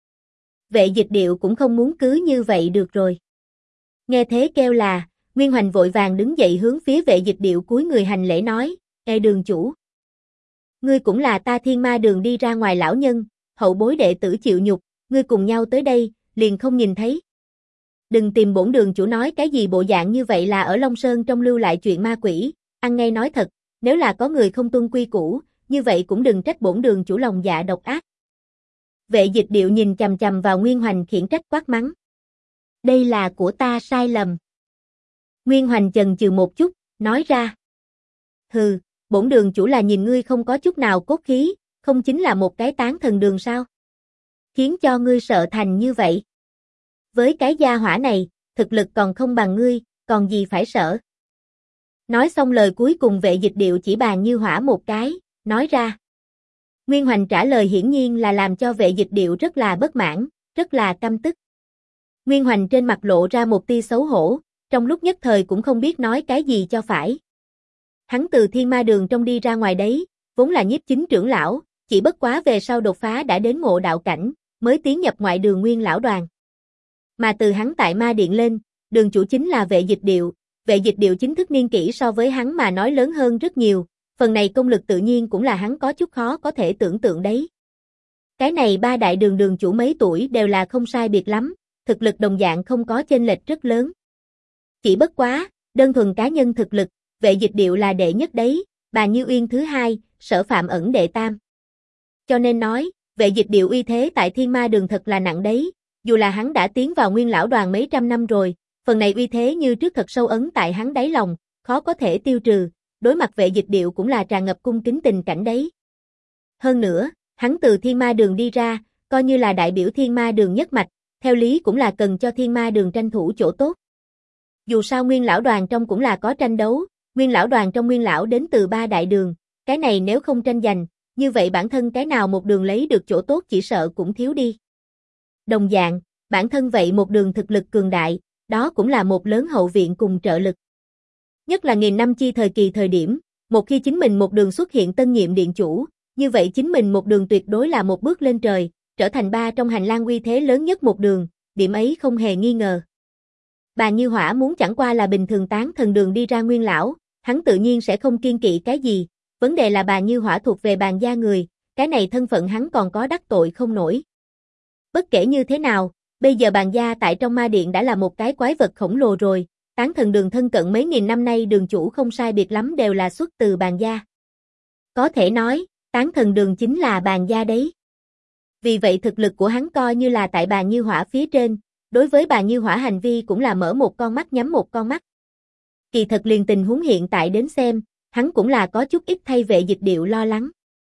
Vệ Dịch Điệu cũng không muốn cứ như vậy được rồi. Nghe thế kêu là, Nguyên Hoành vội vàng đứng dậy hướng phía Vệ Dịch Điệu cúi người hành lễ nói, đường chủ. Ngươi cũng là ta Thiên Ma đường đi ra ngoài lão nhân, hậu bối đệ tử chịu nhục, ngươi cùng nhau tới đây, liền không nhìn thấy. Đừng tìm bổn đường chủ nói cái gì bộ dạng như vậy là ở Long Sơn trong lưu lại chuyện ma quỷ, ăn ngay nói thật, nếu là có người không tuân quy củ, như vậy cũng đừng trách bổn đường chủ lòng dạ độc ác. Vệ Dịch Điệu nhìn chằm chằm vào Nguyên Hoành khiển trách quát mắng. Đây là của ta sai lầm. Nguyên Hoành chần chừ một chút, nói ra. Hừ, bổn đường chủ là nhìn ngươi không có chút nào cốt khí, không chính là một cái tán thần đường sao? Khiến cho ngươi sợ thành như vậy. Với cái gia hỏa này, thực lực còn không bằng ngươi, còn gì phải sợ. Nói xong lời cuối cùng Vệ Dịch Điệu chỉ Bàn Như Hỏa một cái, nói ra. Nguyên Hoành trả lời hiển nhiên là làm cho Vệ Dịch Điệu rất là bất mãn, rất là căm tức. Nguyên Hoành trên mặt lộ ra một tia xấu hổ, trong lúc nhất thời cũng không biết nói cái gì cho phải. Hắn từ Thiên Ma đường trong đi ra ngoài đấy, vốn là nhiếp chính trưởng lão, chỉ bất quá về sau đột phá đã đến ngộ đạo cảnh, mới tiến nhập ngoại đường Nguyên lão đoàn. Mà từ hắn tại Ma điện lên, đường chủ chính là Vệ Dịch Điệu, Vệ Dịch Điệu chính thức niên kỷ so với hắn mà nói lớn hơn rất nhiều, phần này công lực tự nhiên cũng là hắn có chút khó có thể tưởng tượng đấy. Cái này ba đại đường đường chủ mấy tuổi đều là không sai biệt lắm, thực lực đồng dạng không có chênh lệch rất lớn. Chỉ bất quá, đơn thuần cá nhân thực lực, Vệ Dịch Điệu là đệ nhất đấy, Bàn Như Uyên thứ hai, Sở Phạm Ẩn đệ tam. Cho nên nói, Vệ Dịch Điệu uy thế tại Thiên Ma đường thật là nặng đấy, dù là hắn đã tiến vào Nguyên lão đoàn mấy trăm năm rồi, phần này uy thế như trước thật sâu ấn tại hắn đáy lòng, khó có thể tiêu trừ, đối mặt Vệ Dịch Điệu cũng là tràn ngập cung kính tình cảnh đấy. Hơn nữa, hắn từ Thiên Ma đường đi ra, coi như là đại biểu Thiên Ma đường nhất mạch, theo lý cũng là cần cho Thiên Ma đường tranh thủ chỗ tốt. Dù sao Nguyên lão đoàn trong cũng là có tranh đấu, Nguyên lão đoàn trong Nguyên lão đến từ ba đại đường, cái này nếu không tranh giành, như vậy bản thân cái nào một đường lấy được chỗ tốt chỉ sợ cũng thiếu đi. Đồng dạng, bản thân vậy một đường thực lực cường đại, đó cũng là một lớn hậu viện cùng trợ lực. Nhất là nghìn năm chi thời kỳ thời điểm, một khi chính mình một đường xuất hiện tân nhiệm điện chủ, như vậy chính mình một đường tuyệt đối là một bước lên trời, trở thành ba trong hành lang uy thế lớn nhất một đường, điểm ấy không hề nghi ngờ. Bàn Như Hỏa muốn chẳng qua là bình thường tán thần đường đi ra Nguyên lão, hắn tự nhiên sẽ không kiên kỵ cái gì, vấn đề là Bàn Như Hỏa thuộc về Bàn gia người, cái này thân phận hắn còn có đắc tội không nổi. Bất kể như thế nào, bây giờ Bàn gia tại trong Ma điện đã là một cái quái vật khổng lồ rồi, tán thần đường thân cận mấy nghìn năm nay đường chủ không sai biệt lắm đều là xuất từ Bàn gia. Có thể nói, tán thần đường chính là Bàn gia đấy. Vì vậy thực lực của hắn coi như là tại Bàn Như Hỏa phía trên, đối với Bàn Như Hỏa hành vi cũng là mở một con mắt nhắm một con mắt. Kỳ thật liền tình huống hiện tại đến xem, hắn cũng là có chút ít thay Vệ Dịch Điệu lo lắng.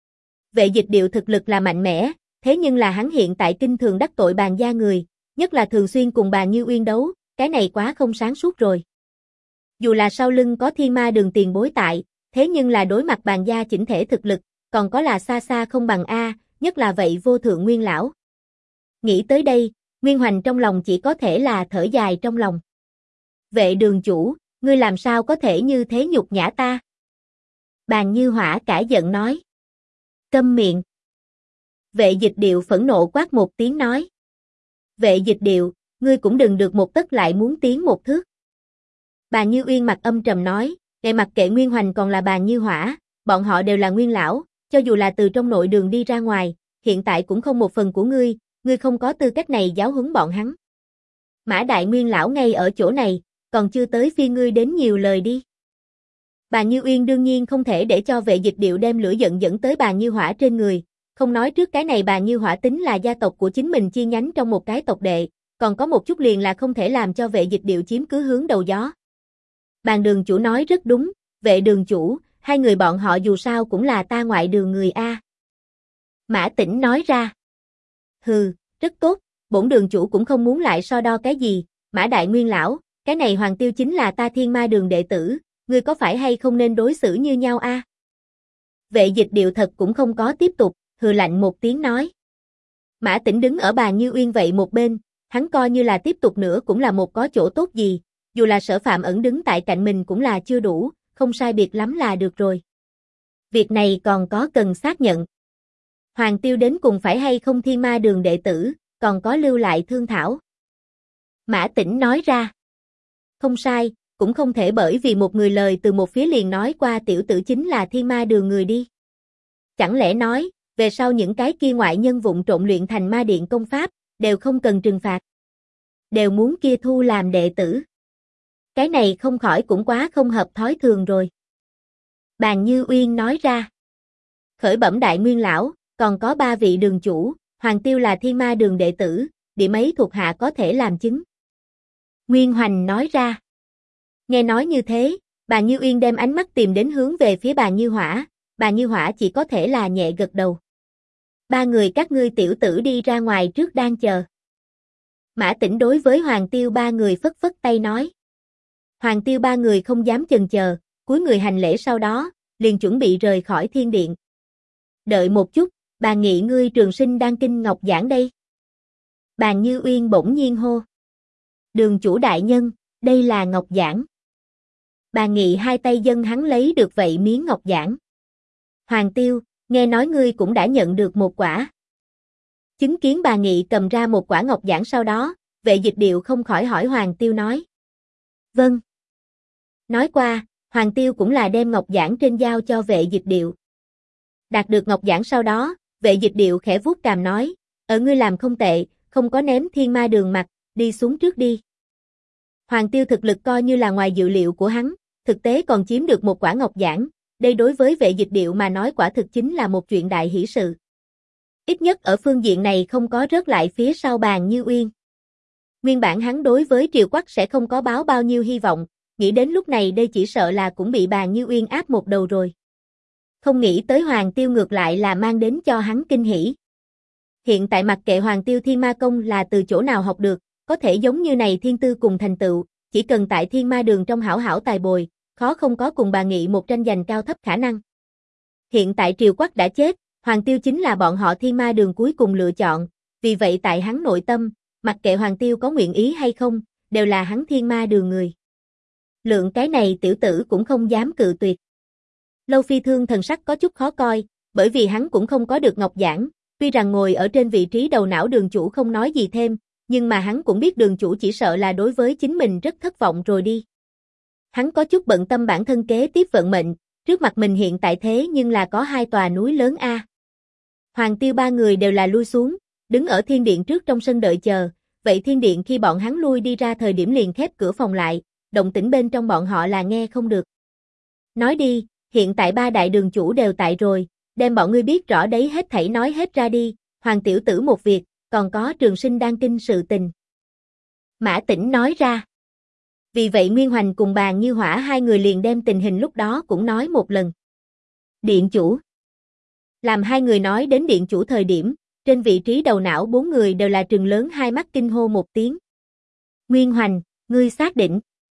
Vệ Dịch Điệu thực lực là mạnh mẽ, thế nhưng là hắn hiện tại kinh thường đắc tội Bàn gia người, nhất là thường xuyên cùng Bàn Như Uyên đấu, cái này quá không sáng suốt rồi. Dù là sau lưng có Thiên Ma đường tiền bối tại, thế nhưng là đối mặt Bàn gia chỉnh thể thực lực, còn có là xa xa không bằng A, nhất là vậy vô thượng Nguyên lão. Nghĩ tới đây, Nguyên Hoành trong lòng chỉ có thể là thở dài trong lòng. Vệ đường chủ, ngươi làm sao có thể như thế nhục nhã ta? Bàn Như Hỏa cả giận nói. Câm miệng. Vệ Dịch Điệu phẫn nộ quát một tiếng nói. Vệ Dịch Điệu, ngươi cũng đừng được một tấc lại muốn tiến một thước. Bàn Như Uyên mặt âm trầm nói, để mặc kệ Nguyên Hoành còn là Bàn Như Hỏa, bọn họ đều là Nguyên lão, cho dù là từ trong nội đường đi ra ngoài, hiện tại cũng không một phần của ngươi không có tư cách này giáo huấn bọn hắn. Mã Đại Nguyên lão ngay ở chỗ này, còn chưa tới phiên ngươi đến nhiều lời đi. Bàn Như Uyên đương nhiên không thể để cho Vệ Dịch Điệu đem lửa giận dẫn tới Bàn Như Hỏa trên người, không nói trước cái này bà Như Hỏa tính là gia tộc của chính mình chi nhánh trong một cái tộc đệ, còn có một chút liền là không thể làm cho Vệ Dịch Điệu chiếm cứ hướng đầu gió. Bàn đường chủ nói rất đúng, Vệ đường chủ, hai người bọn họ dù sao cũng là ta ngoại đường người a. Mã Tĩnh nói ra. Hừ, rất tốt, bổn đường chủ cũng không muốn lại so đo cái gì, Mã Đại Nguyên lão, cái này Hoàng Tiêu chính là ta Thiên Ma đường đệ tử, ngươi có phải hay không nên đối xử như nhau a? Vệ Dịch Điệu thật cũng không có tiếp tục, hừ lạnh một tiếng nói. Mã Tĩnh đứng ở Bàn Như Uyên vậy một bên, hắn coi như là tiếp tục nữa cũng là một có chỗ tốt gì, dù là Sở Phạm ẩn đứng tại cạnh mình cũng là chưa đủ, không sai biệt lắm là được rồi. Việc này còn có cần xác nhận. Hoàng Tiêu đến cùng phải hay không Thiên Ma đường đệ tử, còn có lưu lại thương thảo. Mã Tĩnh nói ra. Không sai, cũng không thể bởi vì một người lời từ một phía liền nói qua tiểu tử chính là Thiên Ma đường người đi. Chẳng lẽ nói, về sau những cái kia ngoại nhân vụng trộn luyện thành ma điện công pháp, đều không cần trừng phạt. Đều muốn kia thu làm đệ tử. Cái này không khỏi cũng quá không hợp thói thường rồi. Bàn Như Uyên nói ra. Khởi bẩm Đại Nguyên lão, còn có 3 vị đường chủ, Hoàng Tiêu là Thiên Ma đường đệ tử, điểm ấy thuộc hạ có thể làm chứng. Nguyên Hoành nói ra. Nghe nói như thế, Bàn Như Uyên đem ánh mắt tìm đến hướng về phía Bàn Như Hỏa, Bàn Như Hỏa chỉ có thể là nhẹ gật đầu. 3 người các ngươi tiểu tử đi ra ngoài trước đang chờ. Mã Tĩnh đối với Hoàng Tiêu 3 người phất phất tay nói. Hoàng Tiêu 3 người không dám chần chờ, cúi người hành lễ sau đó, liền chuẩn bị rời khỏi thiên điện. Đợi một chút, bà nghĩ ngươi trường sinh đang kinh ngọc giảng đây. Bàn Như Uyên bỗng nhiên hô. Đường chủ đại nhân, đây là ngọc giảng. Bà Nghị hai tay dâng hắn lấy được vậy miếng ngọc giảng. Hoàng Tiêu, nghe nói ngươi cũng đã nhận được một quả. Chứng kiến bà Nghị cầm ra một quả ngọc giảng sau đó, Vệ Dịch Điệu không khỏi hỏi Hoàng Tiêu nói. Vâng. Nói qua, Hoàng Tiêu cũng là đem ngọc giảng trên giao cho Vệ Dịch Điệu. Đạt được ngọc giảng sau đó, Vệ Dịch Điệu khẽ vuốt cằm nói, ở ngươi làm không tệ, không có ném Thiên Ma đường mặt, đi xuống trước đi. Hoàng Tiêu thực lực coi như là ngoài dự liệu của hắn, thực tế còn chiếm được một quả ngọc giảng, đây đối với Vệ Dịch Điệu mà nói quả thực chính là một chuyện đại hỷ sự. Ít nhất ở phương diện này không có rớt lại phía sau Bàn Như Uyên. Nguyên bản hắn đối với Triều Quắc sẽ không có báo bao nhiêu hy vọng, nghĩ đến lúc này đây chỉ sợ là cũng bị Bàn Như Uyên áp một đầu rồi. Không nghĩ tới Hoàng Tiêu ngược lại là mang đến cho hắn kinh hỉ. Hiện tại mặc kệ Hoàng Tiêu Thiên Ma công là từ chỗ nào học được, có thể giống như này thiên tư cùng thành tựu, chỉ cần tại Thiên Ma đường trong hảo hảo tài bồi, khó không có cùng bà Nghị một tranh giành cao thấp khả năng. Hiện tại Triều Quắc đã chết, Hoàng Tiêu chính là bọn họ Thiên Ma đường cuối cùng lựa chọn, vì vậy tại hắn nội tâm, mặc kệ Hoàng Tiêu có nguyện ý hay không, đều là hắn Thiên Ma đường người. Lượng cái này tiểu tử cũng không dám cự tuyệt. Lâu Phi Thương thần sắc có chút khó coi, bởi vì hắn cũng không có được ngọc giảng, tuy rằng ngồi ở trên vị trí đầu não đường chủ không nói gì thêm, nhưng mà hắn cũng biết đường chủ chỉ sợ là đối với chính mình rất thất vọng rồi đi. Hắn có chút bận tâm bản thân kế tiếp vận mệnh, trước mặt mình hiện tại thế nhưng là có 2 tòa núi lớn a. Hoàng Tiêu 3 người đều là lui xuống, đứng ở thiên điện trước trong sân đợi chờ, vậy thiên điện khi bọn hắn lui đi ra thời điểm liền khép cửa phòng lại, động tĩnh bên trong bọn họ là nghe không được. Nói đi, hiện tại 3 đại đường chủ đều tại rồi, đem bọn ngươi biết rõ đấy hết thảy nói hết ra đi, Hoàng tiểu tử một việc, còn có trường sinh đang kinh sự tình. Mã Tĩnh nói ra. Vì vậy Nguyên Hoành cùng Bàn Như Hỏa 2 người liền đem tình hình lúc đó cũng nói một lần. Điện chủ. Làm 2 người nói đến điện chủ thời điểm, trên vị trí đầu não 4 người đều là trừng lớn hai mắt kinh hô một tiếng. Nguyên Hoành, ngươi xác định.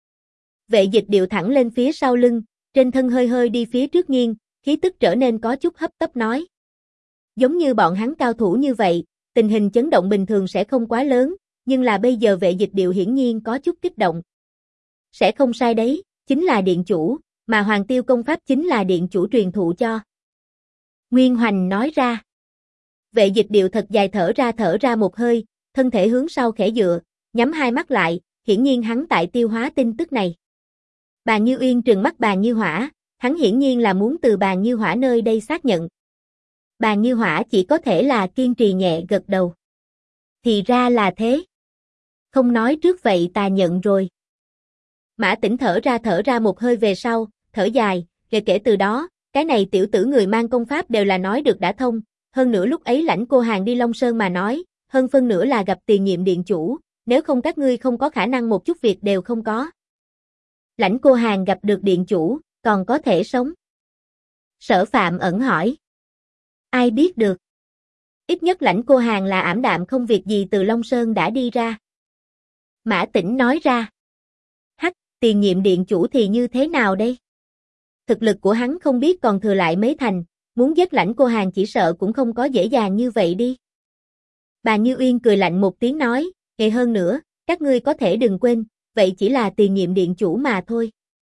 Vệ Dịch Điệu thẳng lên phía sau lưng, trên thân hơi hơi đi phía trước nghiêng, khí tức trở nên có chút hấp tấp nói. Giống như bọn hắn cao thủ như vậy, tình hình chấn động bình thường sẽ không quá lớn, nhưng là bây giờ Vệ Dịch Điệu hiển nhiên có chút kích động. Sẽ không sai đấy, chính là điện chủ, mà Hoàng Tiêu công pháp chính là điện chủ truyền thụ cho. Nguyên Hoành nói ra. Vệ Dịch Điệu thật dài thở ra một hơi, thân thể hướng sau khẽ dựa, nhắm hai mắt lại, hiển nhiên hắn tại tiêu hóa tin tức này. Bàn Như Uyên trừng mắt Bàn Như Hỏa, hắn hiển nhiên là muốn từ Bàn Như Hỏa nơi đây xác nhận. Bàn Như Hỏa chỉ có thể là kiên trì nhẹ gật đầu. Thì ra là thế. Không nói trước vậy ta nhận rồi. Mã Tĩnh thở ra một hơi về sau, thở dài, kể từ đó, cái này tiểu tử người mang công pháp đều là nói được đã thông, hơn nữa lúc ấy Lãnh Cô Hàn đi Long Sơn mà nói, hơn phân nửa là gặp tiền nhiệm điện chủ, nếu không các ngươi không có khả năng một chút việc đều không có. Lãnh Cô Hàn gặp được điện chủ, còn có thể sống. Sở Phạm ẩn hỏi. Ai biết được. Ít nhất Lãnh Cô Hàn là ảm đạm không việc gì từ Long Sơn đã đi ra. Mã Tĩnh nói ra. Hắc, tiền nhiệm điện chủ thì như thế nào đây? Thực lực của hắn không biết còn thừa lại mấy thành, muốn giết Lãnh Cô Hàn chỉ sợ cũng không có dễ dàng như vậy đi. Bà Như Uyên cười lạnh một tiếng nói, kệ hơn nữa, các ngươi có thể đừng quên, vậy chỉ là tiền nhiệm điện chủ mà thôi.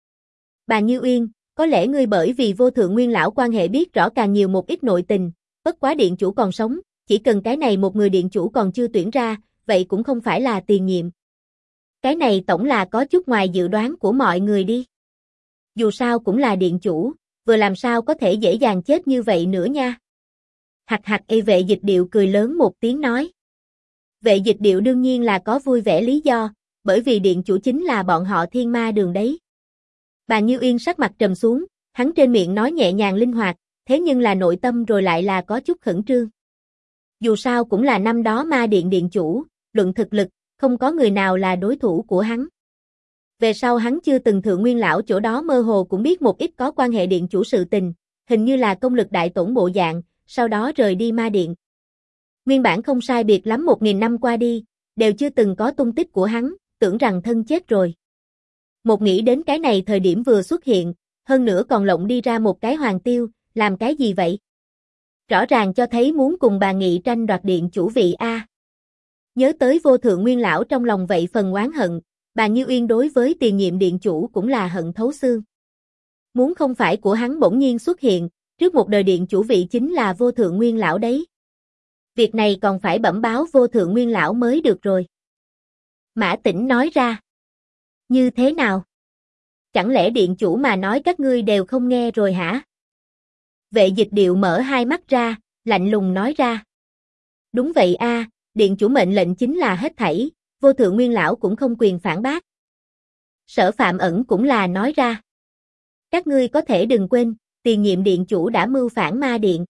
Bà Như Uyên, có lẽ ngươi bởi vì vô thượng nguyên lão quan hệ biết rõ càng nhiều một ít nội tình, bất quá điện chủ còn sống, chỉ cần cái này một người điện chủ còn chưa tuyển ra, vậy cũng không phải là tiền nhiệm. Cái này tổng là có chút ngoài dự đoán của mọi người đi. Dù sao cũng là điện chủ, vừa làm sao có thể dễ dàng chết như vậy nữa nha. Hạc hạc Vệ Dịch Điệu cười lớn một tiếng nói. Vệ Dịch Điệu đương nhiên là có vui vẻ lý do, bởi vì điện chủ chính là bọn họ Thiên Ma Đường đấy. Bà Như Uyên sắc mặt trầm xuống, hắn trên miệng nói nhẹ nhàng linh hoạt, thế nhưng là nội tâm rồi lại là có chút khẩn trương. Dù sao cũng là năm đó Ma Điện điện chủ, luận thực lực, không có người nào là đối thủ của hắn. Về sau hắn chưa từng thượng nguyên lão chỗ đó mơ hồ cũng biết một ít có quan hệ điện chủ sự tình, hình như là công lực đại tổn bộ dạng, sau đó rời đi Ma Điện. Nguyên bản không sai biệt lắm 1000 năm qua đi, đều chưa từng có tung tích của hắn, tưởng rằng thân chết rồi. Một nghĩ đến cái này thời điểm vừa xuất hiện, hơn nữa còn lộng đi ra một cái hoàng tiêu, làm cái gì vậy? Rõ ràng cho thấy muốn cùng bà Nghị tranh đoạt điện chủ vị A. Nhớ tới vô thượng nguyên lão trong lòng vậy phần oán hận, bà Như Uyên đối với tiền nhiệm điện chủ cũng là hận thấu xương. Muốn không phải của hắn bỗng nhiên xuất hiện, trước một đời điện chủ vị chính là vô thượng nguyên lão đấy. Việc này còn phải bẩm báo vô thượng nguyên lão mới được rồi. Mã Tĩnh nói ra. Như thế nào? Chẳng lẽ điện chủ mà nói các ngươi đều không nghe rồi hả? Vệ Dịch Điệu mở hai mắt ra, lạnh lùng nói ra. Đúng vậy a, điện chủ mệnh lệnh chính là hết thảy, vô thượng nguyên lão cũng không quyền phản bác. Sở Phạm Ẩn cũng là nói ra. Các ngươi có thể đừng quên, tiền nhiệm điện chủ đã mưu phản Ma Điện.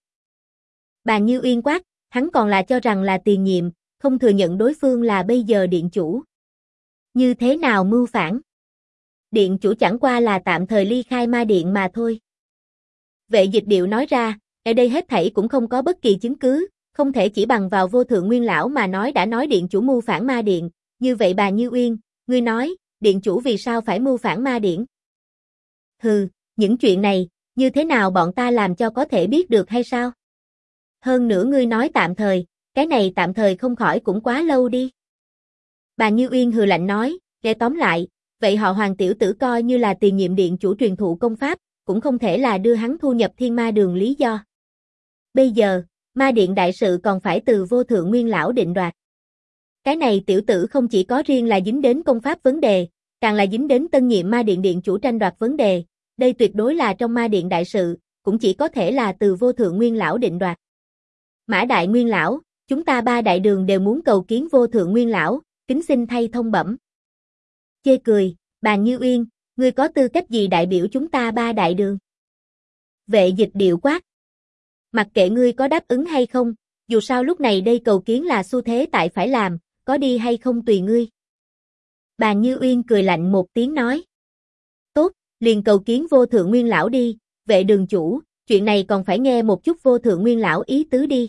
Bà Như Uyên quát, hắn còn là cho rằng là tiền nhiệm, không thừa nhận đối phương là bây giờ điện chủ. Như thế nào mưu phản? Điện chủ chẳng qua là tạm thời ly khai Ma Điện mà thôi. Vệ Dịch Điệu nói ra, ở đây hết thảy cũng không có bất kỳ chứng cứ, không thể chỉ bằng vào vô thượng nguyên lão mà nói đã nói điện chủ mưu phản Ma Điện, như vậy bà Như Uyên, ngươi nói, điện chủ vì sao phải mưu phản Ma Điện? Hừ, những chuyện này, như thế nào bọn ta làm cho có thể biết được hay sao? Hơn nữa ngươi nói tạm thời, cái này tạm thời không khỏi cũng quá lâu đi. Bà Như Uyên hừ lạnh nói, để tóm lại, vậy họ Hoàng tiểu tử coi như là tiền nhiệm điện chủ truyền thụ công pháp, cũng không thể là đưa hắn thu nhập Thiên Ma Đường lý do. Bây giờ, Ma Điện đại sự còn phải từ vô thượng nguyên lão định đoạt. Cái này tiểu tử không chỉ có riêng là dính đến công pháp vấn đề, càng là dính đến tân nhiệm Ma Điện điện chủ tranh đoạt vấn đề, đây tuyệt đối là trong Ma Điện đại sự, cũng chỉ có thể là từ vô thượng nguyên lão định đoạt. Mã đại nguyên lão, chúng ta ba đại đường đều muốn cầu kiến vô thượng nguyên lão, kính xin thay thông bẩm. Chê cười, bà Như Uyên, ngươi có tư cách gì đại biểu chúng ta ba đại đường? Vệ Dịch Điệu quát. Mặc kệ ngươi có đáp ứng hay không, dù sao lúc này đây cầu kiến là xu thế tại phải làm, có đi hay không tùy ngươi. Bà Như Uyên cười lạnh một tiếng nói. Tốt, liền cầu kiến vô thượng nguyên lão đi, vệ đường chủ, chuyện này còn phải nghe một chút vô thượng nguyên lão ý tứ đi.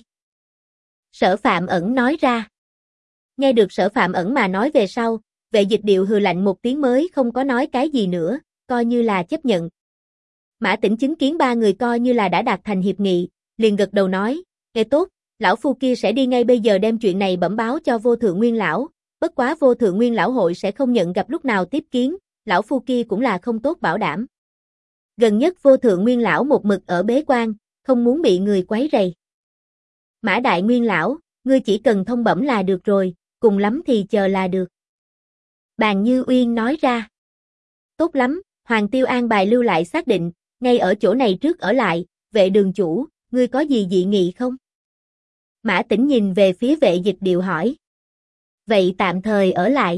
Sở Phạm Ẩn nói ra. Nghe được Sở Phạm Ẩn mà nói về sau, Vệ Dịch Điệu hừ lạnh một tiếng mới không có nói cái gì nữa, coi như là chấp nhận. Mã Tĩnh chứng kiến ba người coi như là đã đạt thành hiệp nghị, liền gật đầu nói, nghe tốt, lão phu kia sẽ đi ngay bây giờ đem chuyện này bẩm báo cho vô thượng nguyên lão, bất quá vô thượng nguyên lão hội sẽ không nhận gặp lúc nào tiếp kiến, lão phu kia cũng là không tốt bảo đảm. Gần nhất vô thượng nguyên lão một mực ở bế quan, không muốn bị người quấy rầy. Mã đại nguyên lão, ngươi chỉ cần thông bẩm là được rồi, cùng lắm thì chờ là được. Bàn Như Uyên nói ra. Tốt lắm, Hoàng Tiêu an bài lưu lại xác định, ngay ở chỗ này trước ở lại, vệ đường chủ, ngươi có gì dị nghị không? Mã Tĩnh nhìn về phía Vệ Dịch Điệu hỏi. Vậy tạm thời ở lại.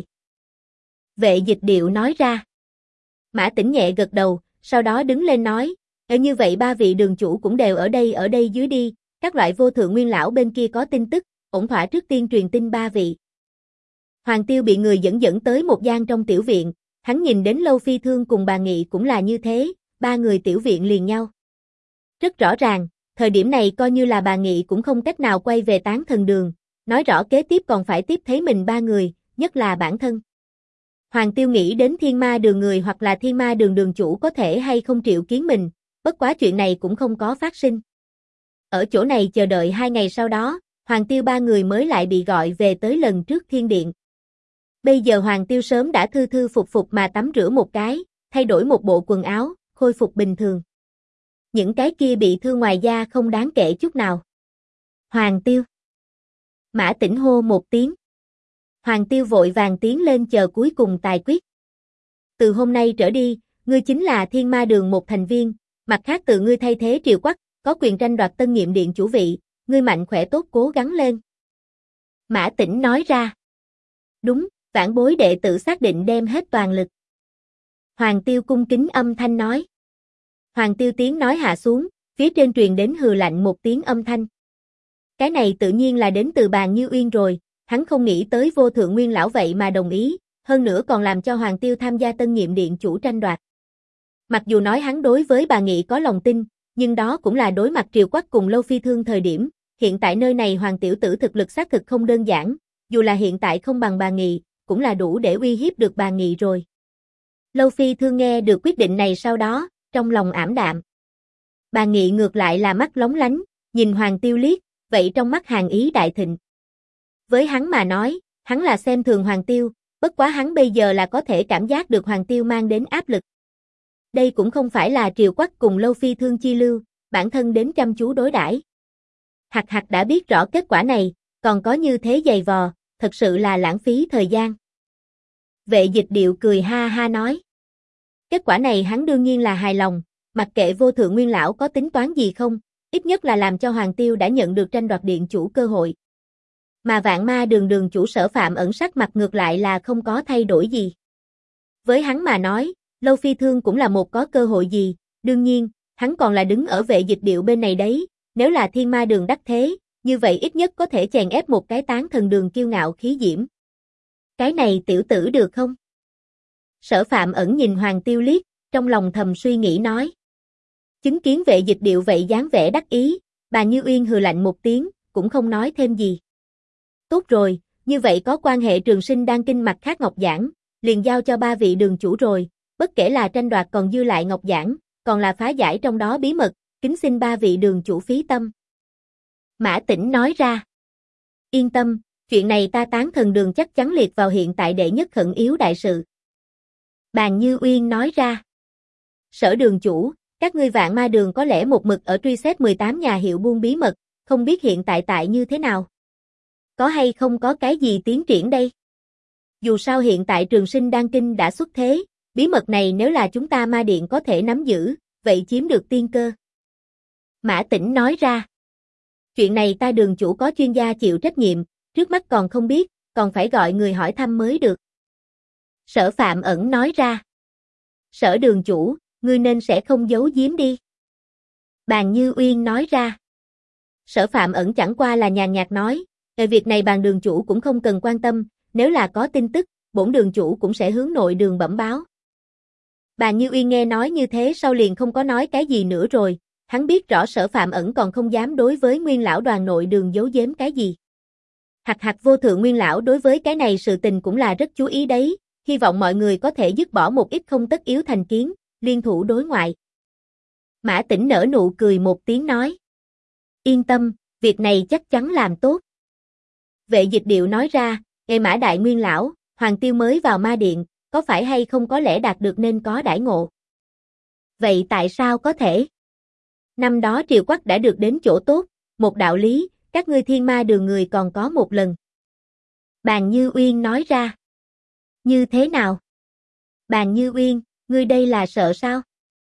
Vệ Dịch Điệu nói ra. Mã Tĩnh nhẹ gật đầu, sau đó đứng lên nói, như vậy ba vị đường chủ cũng đều ở đây dưới đi, các loại vô thượng nguyên lão bên kia có tin tức, ổn thỏa trước tiên truyền tin ba vị. Hoàng Tiêu bị người dẫn tới một gian trong tiểu viện, hắn nhìn đến Lâu Phi Thương cùng bà Nghị cũng là như thế, ba người tiểu viện liền nhau. Rất rõ ràng, thời điểm này coi như là bà Nghị cũng không cách nào quay về Tán Thần Đường, nói rõ kế tiếp còn phải tiếp thấy mình ba người, nhất là bản thân. Hoàng Tiêu nghĩ đến Thiên Ma Đường người hoặc là Thiên Ma Đường đường chủ có thể hay không triệu kiến mình, bất quá chuyện này cũng không có phát sinh. Ở chỗ này chờ đợi 2 ngày sau đó, Hoàng Tiêu ba người mới lại bị gọi về tới lần trước Thiên Điện. Bây giờ Hoàng Tiêu sớm đã thư thư phục phục mà tắm rửa một cái, thay đổi một bộ quần áo, khôi phục bình thường. Những cái kia bị thương ngoài da không đáng kể chút nào. Hoàng Tiêu. Mã Tĩnh hô một tiếng. Hoàng Tiêu vội vàng tiến lên chờ cuối cùng tài quyết. Từ hôm nay trở đi, ngươi chính là Thiên Ma Đường một thành viên, mặt khác từ ngươi thay thế Triều Quắc, có quyền tranh đoạt tân nhiệm điện chủ vị, ngươi mạnh khỏe tốt cố gắng lên. Mã Tĩnh nói ra. Đúng, vãn bối đệ tử xác định đem hết toàn lực. Hoàng Tiêu cung kính âm thanh nói. Hoàng Tiêu tiếng nói hạ xuống, phía trên truyền đến hừ lạnh một tiếng âm thanh. Cái này tự nhiên là đến từ Bàn Như Uyên rồi, hắn không nghĩ tới vô thượng nguyên lão vậy mà đồng ý, hơn nữa còn làm cho Hoàng Tiêu tham gia tân nhiệm điện chủ tranh đoạt. Mặc dù nói hắn đối với bà Nghị có lòng tin, nhưng đó cũng là đối mặt Triều Quắc cùng Lâu Phi Thương thời điểm, hiện tại nơi này Hoàng tiểu tử thực lực xác thực không đơn giản, dù là hiện tại không bằng bà Nghị, cũng là đủ để uy hiếp được bà Nghị rồi. Lâu Phi Thương nghe được quyết định này sau đó, trong lòng ảm đạm. Bà Nghị ngược lại là mắt lóng lánh, nhìn Hoàng Tiêu liếc, vậy trong mắt hàn ý đại thịnh. Với hắn mà nói, hắn là xem thường Hoàng Tiêu, bất quá hắn bây giờ là có thể cảm giác được Hoàng Tiêu mang đến áp lực. Đây cũng không phải là Triều Quắc cùng Lâu Phi Thương chi lưu, bản thân đến chăm chú đối đãi. Hạc Hạc đã biết rõ kết quả này, còn có như thế dày vò, thật sự là lãng phí thời gian. Vệ Dịch Điệu cười ha ha nói. Kết quả này hắn đương nhiên là hài lòng, mặc kệ vô thượng nguyên lão có tính toán gì không, ít nhất là làm cho Hoàng Tiêu đã nhận được tranh đoạt điện chủ cơ hội. Mà Vạn Ma Đường đường chủ Sở Phạm Ẩn sắc mặt ngược lại là không có thay đổi gì. Với hắn mà nói, Lâu Phi Thương cũng là một có cơ hội gì, đương nhiên, hắn còn là đứng ở Vệ Dịch Điệu bên này đấy, nếu là Thiên Ma Đường đắc thế, như vậy ít nhất có thể chèn ép một cái Tán Thần Đường kiêu ngạo khí diễm. Cái này tiểu tử được không? Sở Phạm Ẩn nhìn Hoàng Tiêu liếc, trong lòng thầm suy nghĩ nói. Chứng kiến Vệ Dịch Điệu vậy dáng vẻ đắc ý, bà Như Uyên hừ lạnh một tiếng, cũng không nói thêm gì. Tốt rồi, như vậy có quan hệ trường sinh đan kinh mặt khác ngọc giản, liền giao cho ba vị đường chủ rồi, bất kể là tranh đoạt còn dư lại ngọc giản, còn là phá giải trong đó bí mật, kính xin ba vị đường chủ phí tâm. Mã Tĩnh nói ra. Yên tâm, chuyện này ta Tán Thần Đường chắc chắn liệt vào hiện tại đệ nhất khẩn yếu đại sự. Bàn Như Uyên nói ra. Sở đường chủ, các ngươi Vạn Ma Đường có lẽ một mực ở truy xét 18 nhà hiệu buôn bí mật, không biết hiện tại như thế nào. Có hay không có cái gì tiến triển đây? Dù sao hiện tại trường sinh đan kinh đã xuất thế, bí mật này nếu là chúng ta Ma Điện có thể nắm giữ, vậy chiếm được tiên cơ. Mã Tĩnh nói ra. Chuyện này ta đường chủ có chuyên gia chịu trách nhiệm, trước mắt còn không biết, còn phải gọi người hỏi thăm mới được. Sở Phạm Ẩn nói ra. Sở đường chủ, ngươi nên sẽ không giấu giếm đi. Bàn Như Uyên nói ra. Sở Phạm Ẩn chẳng qua là nhàn nhạt nói, về việc này bàn đường chủ cũng không cần quan tâm, nếu là có tin tức, bổn đường chủ cũng sẽ hướng nội đường bẩm báo. Bàn Như Uyên nghe nói như thế sau liền không có nói cái gì nữa rồi, hắn biết rõ Sở Phạm Ẩn còn không dám đối với nguyên lão đoàn nội đường giấu giếm cái gì. Hạc Hạc vô thượng nguyên lão đối với cái này sự tình cũng là rất chú ý đấy, hy vọng mọi người có thể dứt bỏ một ít không tất yếu thành kiến, liên thủ đối ngoại. Mã Tĩnh nở nụ cười một tiếng nói. Yên tâm, việc này chắc chắn làm tốt. Vệ Dịch Điệu nói ra, nghe Mã Đại Nguyên lão, Hoàng Tiêu mới vào Ma Điện, có phải hay không có lẽ đạt được nên có đãi ngộ. Vậy tại sao có thể? Năm đó Triều Quắc đã được đến chỗ tốt, một đạo lý, các ngươi Thiên Ma Đường người còn có một lần. Bàn Như Uyên nói ra. Như thế nào? Bàn Như Uyên, ngươi đây là sợ sao?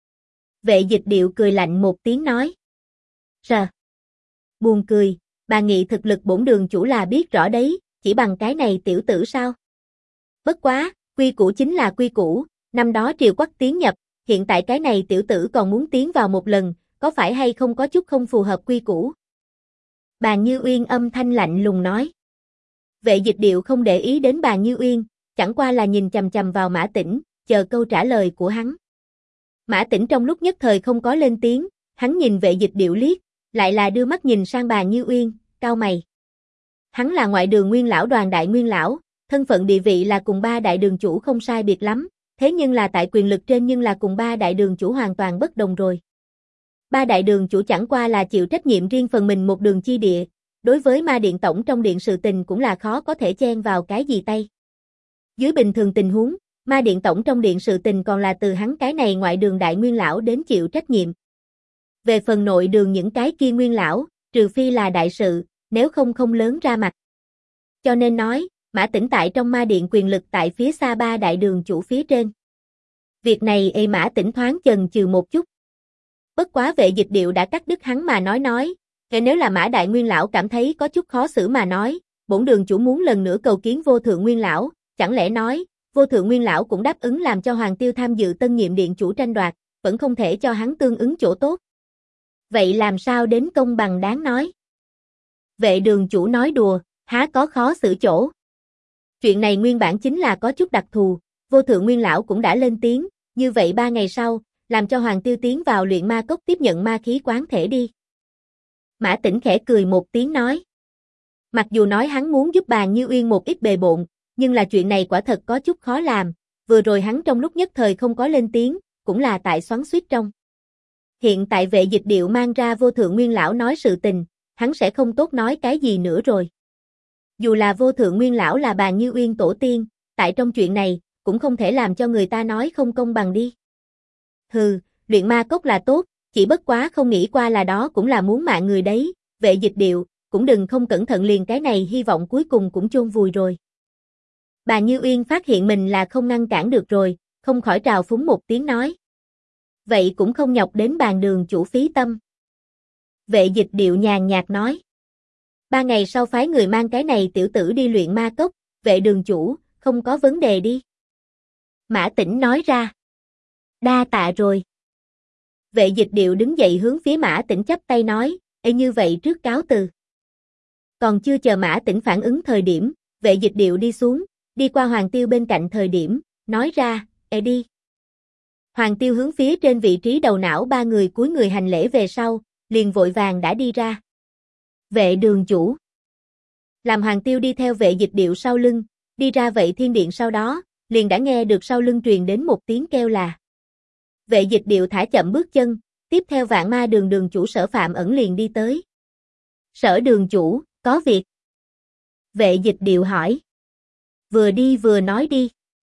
Vệ Dịch Điệu cười lạnh một tiếng nói. Rờ. Buồn cười, bà Nghị thực lực bổn đường chủ là biết rõ đấy, chỉ bằng cái này tiểu tử sao? Bất quá, quy củ chính là quy củ, năm đó Triều Quắc tiến nhập, hiện tại cái này tiểu tử còn muốn tiến vào một lần, có phải hay không có chút không phù hợp quy củ? Bàn Như Uyên âm thanh lạnh lùng nói. Vệ Dịch Điệu không để ý đến Bàn Như Uyên, chẳng qua là nhìn chằm chằm vào Mã Tĩnh, chờ câu trả lời của hắn. Mã Tĩnh trong lúc nhất thời không có lên tiếng, hắn nhìn Vệ Dịch Điệu liếc, lại là đưa mắt nhìn sang Bàn Như Uyên, cau mày. Hắn là ngoại đường nguyên lão Đoàn đại nguyên lão, thân phận địa vị là cùng ba đại đường chủ không sai biệt lắm, thế nhưng là tại quyền lực trên nhưng là cùng ba đại đường chủ hoàn toàn bất đồng rồi. Ba đại đường chủ chẳng qua là chịu trách nhiệm riêng phần mình một đường chi địa, đối với Ma Điện tổng trong điện sự tình cũng là khó có thể chen vào cái gì tay. Dưới bình thường tình huống, Ma Điện tổng trong điện sự tình còn là từ hắn cái này ngoại đường đại nguyên lão đến chịu trách nhiệm. Về phần nội đường những cái kia nguyên lão, trừ phi là đại sự, nếu không không lớn ra mặt. Cho nên nói, Mã Tĩnh tại trong Ma Điện quyền lực tại phía xa ba đại đường chủ phía trên. Việc này Mã Tĩnh thoáng chần chừ một chút. Bất quá Vệ Dịch Điệu đã cắt đứt hắn mà nói, nếu là Mã đại nguyên lão cảm thấy có chút khó xử mà nói, bổn đường chủ muốn lần nữa cầu kiến Vô Thượng nguyên lão, chẳng lẽ nói, Vô Thượng nguyên lão cũng đáp ứng làm cho Hoàng Tiêu tham dự tân nhiệm điện chủ tranh đoạt, vẫn không thể cho hắn tương ứng chỗ tốt. Vậy làm sao đến công bằng đáng nói? Vệ đường chủ nói đùa, há có khó xử chỗ. Chuyện này nguyên bản chính là có chút đặc thù, Vô Thượng nguyên lão cũng đã lên tiếng, như vậy 3 ngày sau, làm cho Hoàng Tiêu tiến vào luyện ma cốc tiếp nhận ma khí quán thể đi. Mã Tĩnh khẽ cười một tiếng nói. Mặc dù nói hắn muốn giúp Bàn Như Uyên một ít bề bộn, nhưng là chuyện này quả thật có chút khó làm, vừa rồi hắn trong lúc nhất thời không có lên tiếng, cũng là tại xoắn xuýt trong. Hiện tại Vệ Dịch Điệu mang ra Vô Thượng nguyên lão nói sự tình, hắn sẽ không tốt nói cái gì nữa rồi. Dù là Vô Thượng nguyên lão là Bàn Như Uyên tổ tiên, tại trong chuyện này, cũng không thể làm cho người ta nói không công bằng đi. Hừ, luyện ma cốc là tốt, chỉ bất quá không nghĩ qua là đó cũng là muốn mạng người đấy, Vệ Dịch Điệu, cũng đừng không cẩn thận liền cái này hy vọng cuối cùng cũng chôn vùi rồi. Bàn Như Uyên phát hiện mình là không ngăn cản được rồi, không khỏi trào phúng một tiếng nói. Vậy cũng không nhọc đến Bàn đường chủ phí tâm. Vệ Dịch Điệu nhàn nhạt nói. 3 ngày sau phái người mang cái này tiểu tử đi luyện ma cốc, Vệ đường chủ, không có vấn đề đi. Mã Tĩnh nói ra. Đa tạ rồi. Vệ Dịch Điệu đứng dậy hướng phía Mã Tĩnh chắp tay nói, như vậy trước cáo từ. Còn chưa chờ Mã Tĩnh phản ứng thời điểm, Vệ Dịch Điệu đi xuống, đi qua Hoàng Tiêu bên cạnh thời điểm, nói ra, đi. Hoàng Tiêu hướng phía trên vị trí đầu não 3 người cúi người hành lễ về sau, liền vội vàng đã đi ra. Vệ đường chủ. Làm Hoàng Tiêu đi theo Vệ Dịch Điệu sau lưng, đi ra Vệ Thiên Điện sau đó, liền đã nghe được sau lưng truyền đến một tiếng kêu là. Vệ Dịch Điệu thả chậm bước chân, tiếp theo Vạn Ma đường đường chủ Sở Phạm Ẩn liền đi tới. Sở đường chủ, có việc. Vệ Dịch Điệu hỏi. Vừa đi vừa nói đi.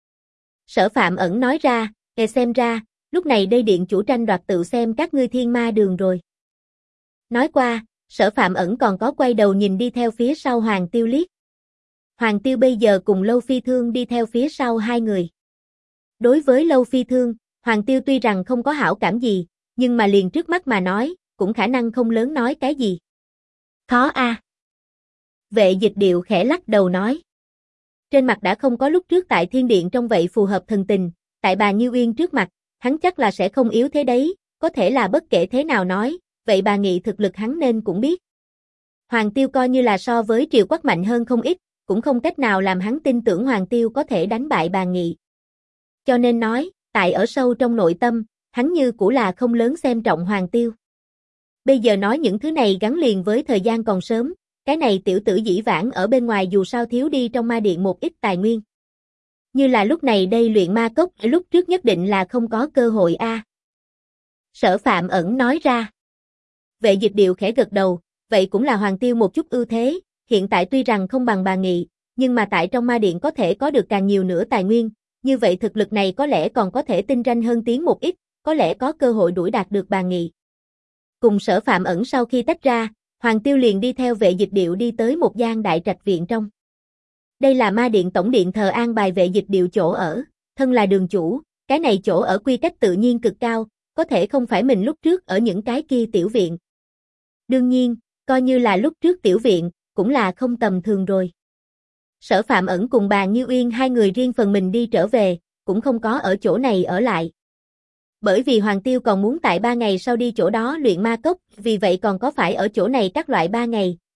Sở Phạm Ẩn nói ra, xem ra, lúc này đây điện chủ tranh đoạt tự xem các ngươi Thiên Ma đường rồi. Nói qua, Sở Phạm Ẩn còn có quay đầu nhìn đi theo phía sau Hoàng Tiêu liếc. Hoàng Tiêu bây giờ cùng Lâu Phi Thương đi theo phía sau hai người. Đối với Lâu Phi Thương, Hoàng Tiêu tuy rằng không có hảo cảm gì, nhưng mà liền trước mắt mà nói, cũng khả năng không lớn nói cái gì. Khó a. Vệ Dịch Điệu khẽ lắc đầu nói. Trên mặt đã không có lúc trước tại Thiên Điện trong vậy phù hợp thần tình, tại bà Như Uyên trước mặt, hắn chắc là sẽ không yếu thế đấy, có thể là bất kể thế nào nói, vậy bà Nghị thực lực hắn nên cũng biết. Hoàng Tiêu coi như là so với Triều Quắc mạnh hơn không ít, cũng không cách nào làm hắn tin tưởng Hoàng Tiêu có thể đánh bại bà Nghị. Cho nên nói, tại ở sâu trong nội tâm, hắn như cũ là không lớn xem trọng Hoàng Tiêu. Bây giờ nói những thứ này gắn liền với thời gian còn sớm, cái này tiểu tử dĩ vãng ở bên ngoài dù sao thiếu đi trong ma điện một ít tài nguyên. Như là lúc này đây luyện ma cốc, lúc trước nhất định là không có cơ hội a. Sở Phạm Ẩn nói ra. Vệ Dịch Điệu khẽ gật đầu, vậy cũng là Hoàng Tiêu một chút ưu thế, hiện tại tuy rằng không bằng bà Nghị, nhưng mà tại trong ma điện có thể có được càng nhiều nữa tài nguyên, như vậy thực lực này có lẽ còn có thể tinh ranh hơn tiến một ít, có lẽ có cơ hội đuổi đạt được bà Nghị. Cùng Sở Phạm Ẩn sau khi tách ra, Hoàng Tiêu liền đi theo Vệ Dịch Điệu đi tới một gian đại trạch viện trong. Đây là ma điện tổng điện thờ an bài Vệ Dịch Điệu chỗ ở, thân là đường chủ, cái này chỗ ở quy cách tự nhiên cực cao, có thể không phải mình lúc trước ở những cái kia tiểu viện. Đương nhiên, coi như là lúc trước tiểu viện, cũng là không tầm thường rồi. Sở Phạm Ẩn cùng bà Như Uyên hai người riêng phần mình đi trở về, cũng không có ở chỗ này ở lại. Bởi vì Hoàng Tiêu còn muốn tại 3 ngày sau đi chỗ đó luyện ma cốc, vì vậy còn có phải ở chỗ này các loại 3 ngày,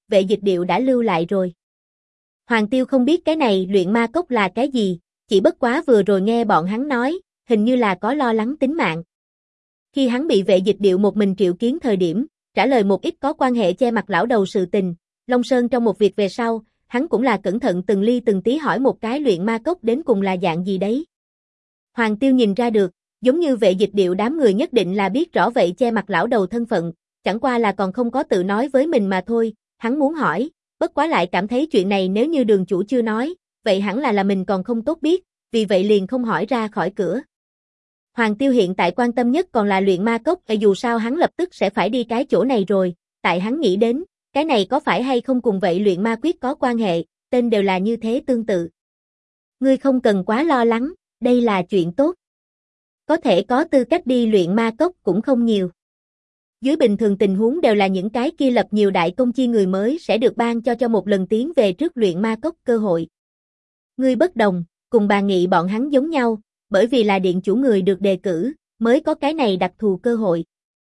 Vệ Dịch Điệu đã lưu lại rồi. Hoàng Tiêu không biết cái này luyện ma cốc là cái gì, chỉ bất quá vừa rồi nghe bọn hắn nói, hình như là có lo lắng tính mạng. Khi hắn bị Vệ Dịch Điệu một mình triệu kiến thời điểm, trả lời một ít có quan hệ che mặt lão đầu sự tình, Long Sơn trong một việc về sau, hắn cũng là cẩn thận từng ly từng tí hỏi một cái luyện ma cốc đến cùng là dạng gì đấy. Hoàng Tiêu nhìn ra được, giống như Vệ Dịch Điệu đám người nhất định là biết rõ vậy che mặt lão đầu thân phận, chẳng qua là còn không có tự nói với mình mà thôi, hắn muốn hỏi, bất quá lại cảm thấy chuyện này nếu như đường chủ chưa nói, vậy hẳn là mình còn không tốt biết, vì vậy liền không hỏi ra khỏi cửa. Hoàng Tiêu hiện tại quan tâm nhất còn là luyện ma cốc, dù sao hắn lập tức sẽ phải đi cái chỗ này rồi, tại hắn nghĩ đến, cái này có phải hay không cùng vậy luyện ma quyết có quan hệ, tên đều là như thế tương tự. Ngươi không cần quá lo lắng, đây là chuyện tốt. Có thể có tư cách đi luyện ma cốc cũng không nhiều. Dưới bình thường tình huống đều là những cái kia lập nhiều đại công chi người mới sẽ được ban cho một lần tiến về trước luyện ma cốc cơ hội. Ngươi bất đồng, cùng bà Nghị bọn hắn giống nhau, bởi vì là điện chủ người được đề cử, mới có cái này đặc thù cơ hội.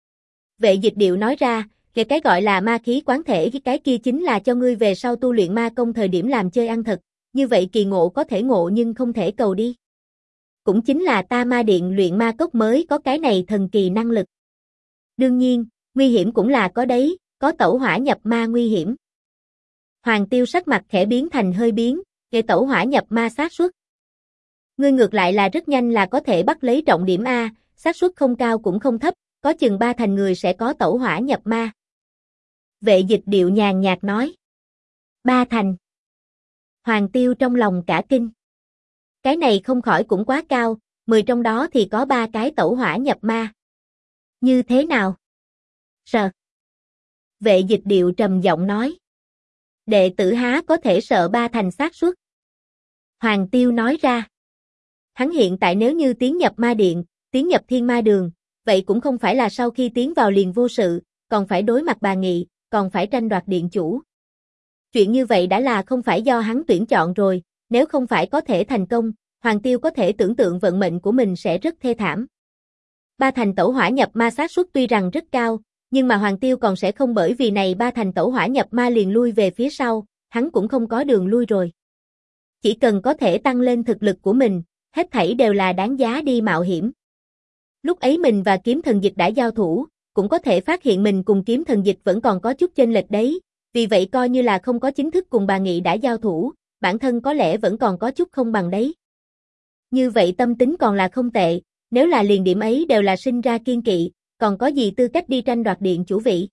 Vệ Dịch Điệu nói ra, cái gọi là ma khí quán thể cái kia chính là cho ngươi về sau tu luyện ma công thời điểm làm chơi ăn thật, như vậy kỳ ngộ có thể ngộ nhưng không thể cầu đi. Cũng chính là ta ma điện luyện ma cốc mới có cái này thần kỳ năng lực. Đương nhiên, nguy hiểm cũng là có đấy, có tẩu hỏa nhập ma nguy hiểm. Hoàng Tiêu sắc mặt khẽ biến thành hơi biến, về tẩu hỏa nhập ma xác suất. Ngươi ngược lại là rất nhanh là có thể bắt lấy trọng điểm A, xác suất không cao cũng không thấp, có chừng 3 thành người sẽ có tẩu hỏa nhập ma. Vệ Dịch Điệu nhàn nhạt nói. 3 thành. Hoàng Tiêu trong lòng cả kinh. Cái này không khỏi cũng quá cao, 10 trong đó thì có 3 cái tẩu hỏa nhập ma. Như thế nào? Sợ. Vệ Dịch Điệu trầm giọng nói. Đệ tử há có thể sợ 3 thành xác suất. Hoàng Tiêu nói ra. Hắn hiện tại nếu như tiến nhập ma điện, tiến nhập thiên ma đường, vậy cũng không phải là sau khi tiến vào liền vô sự, còn phải đối mặt bà Nghị, còn phải tranh đoạt điện chủ. Chuyện như vậy đã là không phải do hắn tuyển chọn rồi, nếu không phải có thể thành công, Hoàng Tiêu có thể tưởng tượng vận mệnh của mình sẽ rất thê thảm. 3 thành tẩu hỏa nhập ma xác suất tuy rằng rất cao, nhưng mà Hoàng Tiêu còn sẽ không bởi vì này 3 thành tẩu hỏa nhập ma liền lui về phía sau, hắn cũng không có đường lui rồi. Chỉ cần có thể tăng lên thực lực của mình, hết thảy đều là đáng giá đi mạo hiểm. Lúc ấy mình và kiếm thần dịch đã giao thủ, cũng có thể phát hiện mình cùng kiếm thần dịch vẫn còn có chút chênh lệch đấy, vì vậy coi như là không có chính thức cùng bà Nghị đã giao thủ, bản thân có lẽ vẫn còn có chút không bằng đấy. Như vậy tâm tính còn là không tệ, nếu là liền điểm ấy đều là sinh ra kiên kỵ, còn có gì tư cách đi tranh đoạt điện chủ vị.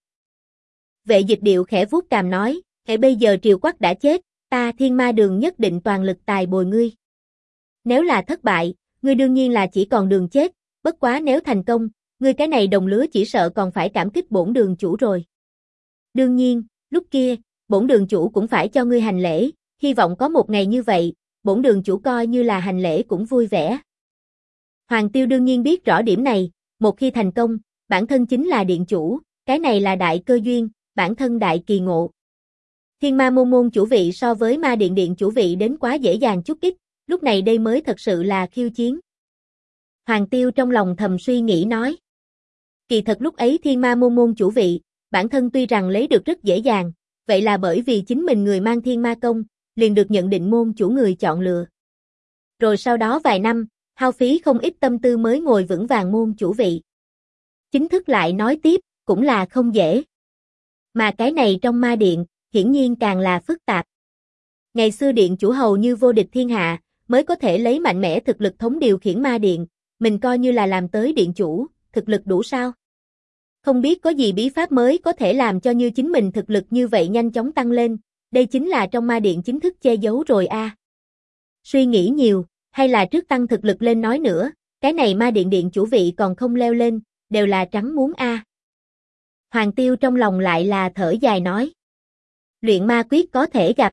Vệ Dịch Điệu khẽ vuốt cằm nói, bây giờ Triều Quắc đã chết, ta thiên ma đường nhất định toàn lực tài bồi ngươi. Nếu là thất bại, ngươi đương nhiên là chỉ còn đường chết, bất quá nếu thành công, ngươi cái này đồng lứa chỉ sợ còn phải cảm kích bổn đường chủ rồi. Đương nhiên, lúc kia, bổn đường chủ cũng phải cho ngươi hành lễ, hy vọng có một ngày như vậy, bổn đường chủ coi như là hành lễ cũng vui vẻ. Hoàng Tiêu đương nhiên biết rõ điểm này, một khi thành công, bản thân chính là điện chủ, cái này là đại cơ duyên, bản thân đại kỳ ngộ. Thiên ma môn chủ vị so với ma điện điện chủ vị đến quá dễ dàng chút ít, lúc này đây mới thật sự là khiêu chiến. Hoàng Tiêu trong lòng thầm suy nghĩ nói. Kỳ thật lúc ấy thiên ma môn chủ vị, bản thân tuy rằng lấy được rất dễ dàng, vậy là bởi vì chính mình người mang thiên ma công, liền được nhận định môn chủ người chọn lựa. Rồi sau đó vài năm, hao phí không ít tâm tư mới ngồi vững vàng môn chủ vị. Chính thức lại nói tiếp, cũng là không dễ. Mà cái này trong ma điện, hiển nhiên càng là phức tạp. Ngày xưa điện chủ hầu như vô địch thiên hạ, mới có thể lấy mạnh mẽ thực lực thống điều khiển ma điện, mình coi như là làm tới điện chủ, thực lực đủ sao? Không biết có gì bí pháp mới có thể làm cho như chính mình thực lực như vậy nhanh chóng tăng lên, đây chính là trong ma điện chính thức che giấu rồi a. Suy nghĩ nhiều, hay là trước tăng thực lực lên nói nữa, cái này ma điện điện chủ vị còn không leo lên, đều là trắng muốn a. Hoàng Tiêu trong lòng lại là thở dài nói. Luyện ma quyết có thể gặp.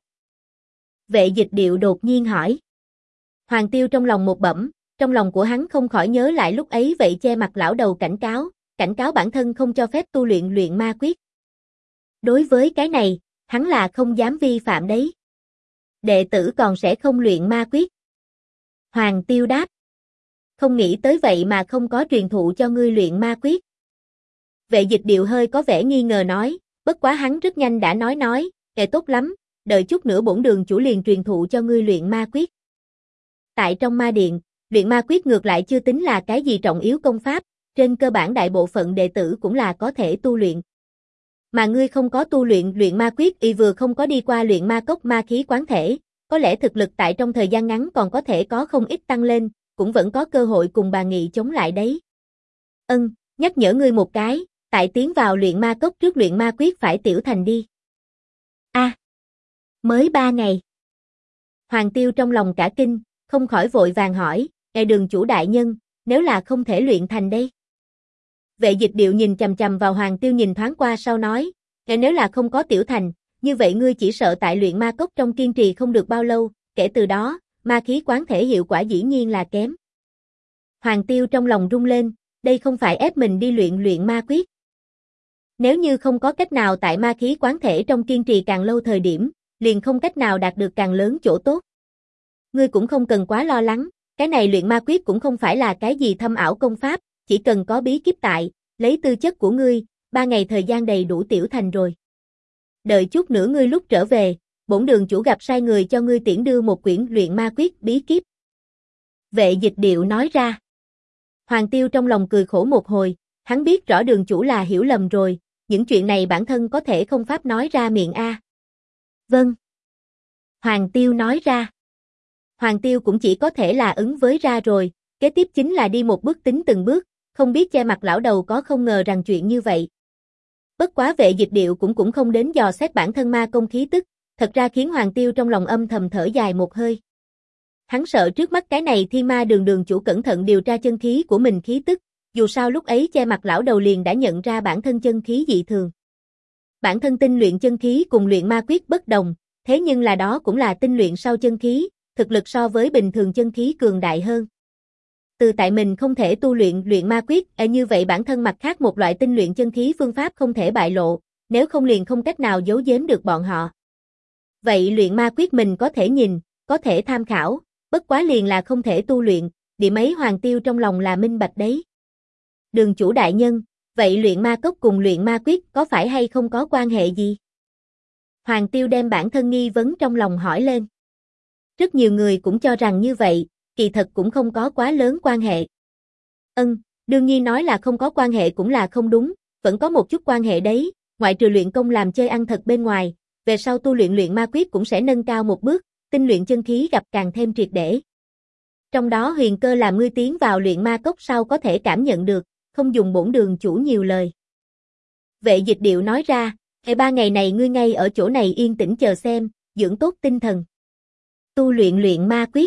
Vệ Dịch Điệu đột nhiên hỏi. Hoàng Tiêu trong lòng một bẩm, trong lòng của hắn không khỏi nhớ lại lúc ấy vậy che mặt lão đầu cảnh cáo bản thân không cho phép tu luyện luyện ma quyết. Đối với cái này, hắn là không dám vi phạm đấy. Đệ tử còn sẽ không luyện ma quyết. Hoàng Tiêu đáp. Không nghĩ tới vậy mà không có truyền thụ cho ngươi luyện ma quyết. Vệ Dịch Điệu hơi có vẻ nghi ngờ nói, Bất quá hắn rất nhanh đã nói, tốt lắm, đợi chút nữa bổn đường chủ liền truyền thụ cho ngươi luyện ma quyết. Tại trong ma điện, luyện ma quyết ngược lại chưa tính là cái gì trọng yếu công pháp, trên cơ bản đại bộ phận đệ tử cũng là có thể tu luyện. Mà ngươi không có tu luyện luyện ma quyết y vừa không có đi qua luyện ma cốc ma khí quán thể, có lẽ thực lực tại trong thời gian ngắn còn có thể có không ít tăng lên, cũng vẫn có cơ hội cùng bà Nghị chống lại đấy. Nhắc nhở ngươi một cái, tại tiến vào luyện ma cốc trước luyện ma quyết phải tiểu thành đi. Mới 3 ngày. Hoàng Tiêu trong lòng cả kinh, không khỏi vội vàng hỏi, đường chủ đại nhân, nếu là không thể luyện thành đây? Vệ Dịch Điệu nhìn chằm chằm vào Hoàng Tiêu nhìn thoáng qua sau nói, nếu là không có tiểu thành, như vậy ngươi chỉ sợ tại luyện ma cốc trong kiên trì không được bao lâu, kể từ đó, ma khí quán thể hiệu quả dĩ nhiên là kém. Hoàng Tiêu trong lòng rung lên, đây không phải ép mình đi luyện ma quyết. Nếu như không có cách nào tại ma khí quán thể trong kiên trì càng lâu thời điểm, liền không cách nào đạt được càng lớn chỗ tốt. Ngươi cũng không cần quá lo lắng, cái này luyện ma quyết cũng không phải là cái gì thâm ảo công pháp, chỉ cần có bí kíp tại, lấy tư chất của ngươi, 3 ngày thời gian đầy đủ tiểu thành rồi. Đợi chút nữa ngươi lúc trở về, bổn đường chủ gặp sai người cho ngươi tiễn đưa một quyển luyện ma quyết bí kíp. Vệ Dịch Điệu nói ra. Hoàng Tiêu trong lòng cười khổ một hồi, hắn biết rõ đường chủ là hiểu lầm rồi, những chuyện này bản thân có thể không pháp nói ra miệng a. Vâng. Hoàng Tiêu nói ra. Hoàng Tiêu cũng chỉ có thể là ứng với ra rồi, kế tiếp chính là đi một bước tính từng bước, không biết che mặt lão đầu có không ngờ rằng chuyện như vậy. Bất quá Vệ Dịch Điệu cũng không đến dò xét bản thân ma công khí tức, thật ra khiến Hoàng Tiêu trong lòng âm thầm thở dài một hơi. Hắn sợ trước mắt cái này Thiên Ma đường đường chủ cẩn thận điều tra chân khí của mình khí tức, dù sao lúc ấy che mặt lão đầu liền đã nhận ra bản thân chân khí dị thường. Bản thân tinh luyện chân khí cùng luyện ma quyết bất đồng, thế nhưng là đó cũng là tinh luyện sau chân khí, thực lực so với bình thường chân khí cường đại hơn. Từ tại mình không thể tu luyện ma quyết, như vậy bản thân mặt khác một loại tinh luyện chân khí phương pháp không thể bại lộ, nếu không liền không cách nào giấu giếm được bọn họ. Vậy luyện ma quyết mình có thể nhìn, có thể tham khảo, bất quá liền là không thể tu luyện, điểm ấy Hoàng Tiêu trong lòng là minh bạch đấy. Đường chủ đại nhân, vậy luyện ma cốc cùng luyện ma quyết có phải hay không có quan hệ gì? Hoàng Tiêu đem bản thân nghi vấn trong lòng hỏi lên. Rất nhiều người cũng cho rằng như vậy, kỳ thật cũng không có quá lớn quan hệ. Đương nhiên nói là không có quan hệ cũng là không đúng, vẫn có một chút quan hệ đấy, ngoại trừ luyện công làm chơi ăn thật bên ngoài, về sau tu luyện ma quyết cũng sẽ nâng cao một bước, tinh luyện chân khí gặp càng thêm triệt để. Trong đó huyền cơ làm ngươi tiến vào luyện ma cốc sau có thể cảm nhận được, không dùng bổn đường chủ nhiều lời. Vệ Dịch Điệu nói ra, 3 ngày này ngươi ngay ở chỗ này yên tĩnh chờ xem, dưỡng tốt tinh thần. Tu luyện ma quyết.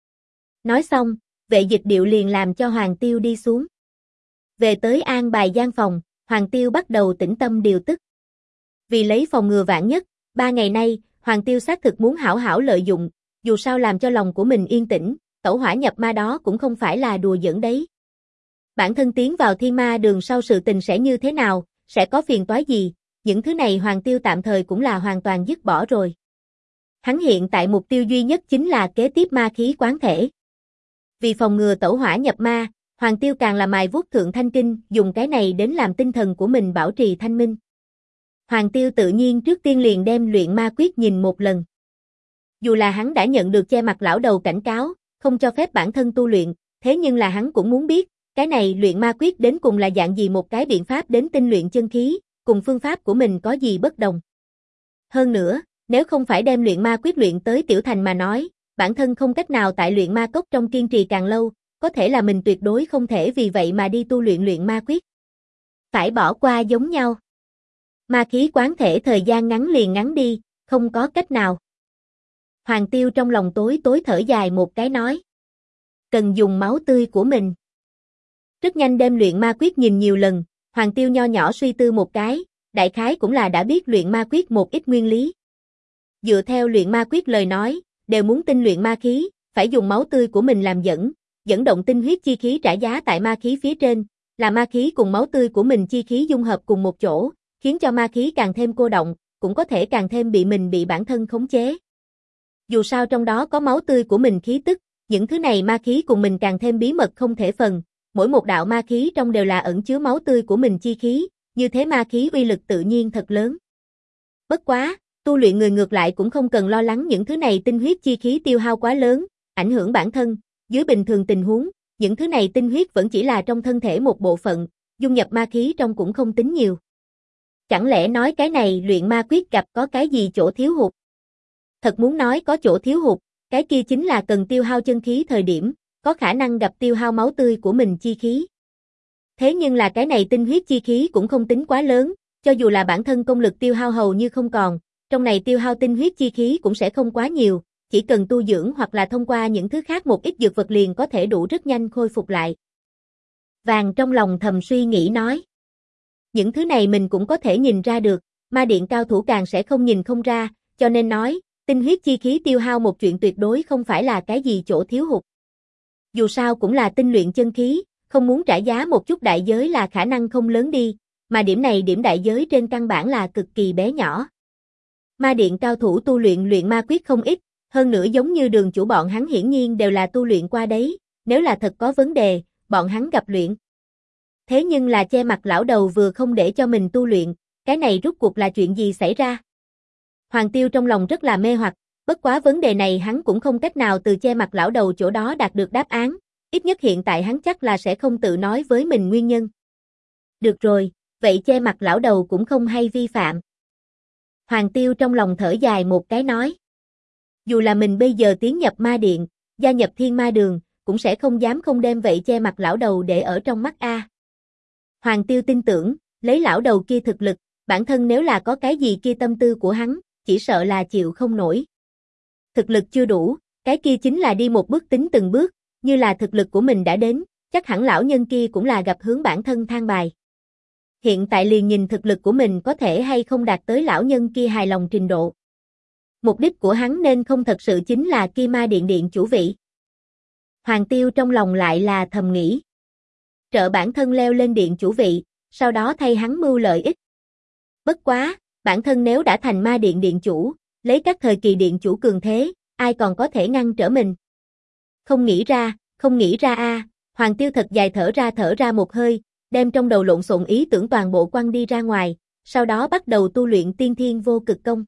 Nói xong, Vệ Dịch Điệu liền làm cho Hoàng Tiêu đi xuống. Về tới an bài gian phòng, Hoàng Tiêu bắt đầu tĩnh tâm điều tức. Vì lấy phòng ngừa vạn nhất, 3 ngày nay, Hoàng Tiêu xác thực muốn hảo hảo lợi dụng, dù sao làm cho lòng của mình yên tĩnh, tẩu hỏa nhập ma đó cũng không phải là đùa giỡn đấy. Bản thân tiến vào Thiên Ma đường sau sự tình sẽ như thế nào, sẽ có phiền toái gì, những thứ này Hoàng Tiêu tạm thời cũng là hoàn toàn dứt bỏ rồi. Hắn hiện tại mục tiêu duy nhất chính là kế tiếp ma khí quán thể. Vì phòng ngừa tẩu hỏa nhập ma, Hoàng Tiêu càng là mài vuốt thượng thanh kinh, dùng cái này đến làm tinh thần của mình bảo trì thanh minh. Hoàng Tiêu tự nhiên trước tiên liền đem luyện ma quyết nhìn một lần. Dù là hắn đã nhận được che mặt lão đầu cảnh cáo, không cho phép bản thân tu luyện, thế nhưng là hắn cũng muốn biết, cái này luyện ma quyết đến cùng là dạng gì một cái biện pháp đến tinh luyện chân khí, cùng phương pháp của mình có gì bất đồng. Hơn nữa, nếu không phải đem luyện ma quyết luyện tới tiểu thành mà nói, bản thân không cách nào tại luyện ma cốc trong kiên trì càng lâu, có thể là mình tuyệt đối không thể vì vậy mà đi tu luyện ma quyết. Phải bỏ qua giống nhau. Ma khí quán thể thời gian ngắn liền ngắn đi, không có cách nào. Hoàng Tiêu trong lòng tối thở dài một cái nói. Cần dùng máu tươi của mình. Rất nhanh đem luyện ma quyết nhìn nhiều lần, Hoàng Tiêu nho nhỏ suy tư một cái, đại khái cũng là đã biết luyện ma quyết một ít nguyên lý. Dựa theo luyện ma quyết lời nói, đều muốn tinh luyện ma khí, phải dùng máu tươi của mình làm dẫn động tinh huyết chi khí trả giá tại ma khí phía trên, là ma khí cùng máu tươi của mình chi khí dung hợp cùng một chỗ, khiến cho ma khí càng thêm cô động, cũng có thể càng thêm bị bản thân khống chế. Dù sao trong đó có máu tươi của mình khí tức, những thứ này ma khí cùng mình càng thêm bí mật không thể phần, mỗi một đạo ma khí trong đều là ẩn chứa máu tươi của mình chi khí, như thế ma khí uy lực tự nhiên thật lớn. Bất quá, tu luyện người ngược lại cũng không cần lo lắng những thứ này tinh huyết chi khí tiêu hao quá lớn, ảnh hưởng bản thân, dưới bình thường tình huống, những thứ này tinh huyết vẫn chỉ là trong thân thể một bộ phận, dung nhập ma khí trong cũng không tính nhiều. Chẳng lẽ nói cái này luyện ma quyết gặp có cái gì chỗ thiếu hụt? Thật muốn nói có chỗ thiếu hụt, cái kia chính là cần tiêu hao chân khí thời điểm, có khả năng gặp tiêu hao máu tươi của mình chi khí. Thế nhưng là cái này tinh huyết chi khí cũng không tính quá lớn, cho dù là bản thân công lực tiêu hao hầu như không còn, trong này tiêu hao tinh huyết chi khí cũng sẽ không quá nhiều, chỉ cần tu dưỡng hoặc là thông qua những thứ khác một ít dược vật liền có thể đủ rất nhanh khôi phục lại. Vàng trong lòng thầm suy nghĩ nói. Những thứ này mình cũng có thể nhìn ra được, ma điện cao thủ càng sẽ không nhìn không ra, cho nên nói, tinh huyết chi khí tiêu hao một chuyện tuyệt đối không phải là cái gì chỗ thiếu hụt. Dù sao cũng là tinh luyện chân khí, không muốn trả giá một chút đại giới là khả năng không lớn đi, mà điểm này điểm đại giới trên căn bản là cực kỳ bé nhỏ. Ma điện cao thủ tu luyện ma quyết không ít, hơn nữa giống như Đường chủ bọn hắn hiển nhiên đều là tu luyện qua đấy, nếu là thật có vấn đề, bọn hắn gặp luyện. Thế nhưng là che mặt lão đầu vừa không để cho mình tu luyện, cái này rút cuộc là chuyện gì xảy ra? Hoàng Tiêu trong lòng rất là mê hoặc, bất quá vấn đề này hắn cũng không cách nào từ che mặt lão đầu chỗ đó đạt được đáp án, ít nhất hiện tại hắn chắc là sẽ không tự nói với mình nguyên nhân. Được rồi, vậy che mặt lão đầu cũng không hay vi phạm. Hoàng Tiêu trong lòng thở dài một cái nói. Dù là mình bây giờ tiến nhập ma điện, gia nhập thiên ma đường, cũng sẽ không dám không đem vậy che mặt lão đầu để ở trong mắt a. Hoàng Tiêu tin tưởng, lấy lão đầu kia thực lực, bản thân nếu là có cái gì kia tâm tư của hắn, chỉ sợ là chịu không nổi. Thực lực chưa đủ, cái kia chính là đi một bước tính từng bước, như là thực lực của mình đã đến, chắc hẳn lão nhân kia cũng là gặp hướng bản thân than bài. Hiện tại liền nhìn thực lực của mình có thể hay không đạt tới lão nhân kia hài lòng trình độ. Mục đích của hắn nên không thật sự chính là kia ma điện chủ vị. Hoàng Tiêu trong lòng lại là thầm nghĩ. Trợ bản thân leo lên điện chủ vị, sau đó thay hắn mưu lợi ích. Bất quá, bản thân nếu đã thành ma điện chủ, lấy các thời kỳ điện chủ cường thế, ai còn có thể ngăn trở mình. Không nghĩ ra a. Hoàng Tiêu thật dài thở ra một hơi, đem trong đầu lộn xộn ý tưởng toàn bộ quăng đi ra ngoài, sau đó bắt đầu tu luyện tiên thiên vô cực công.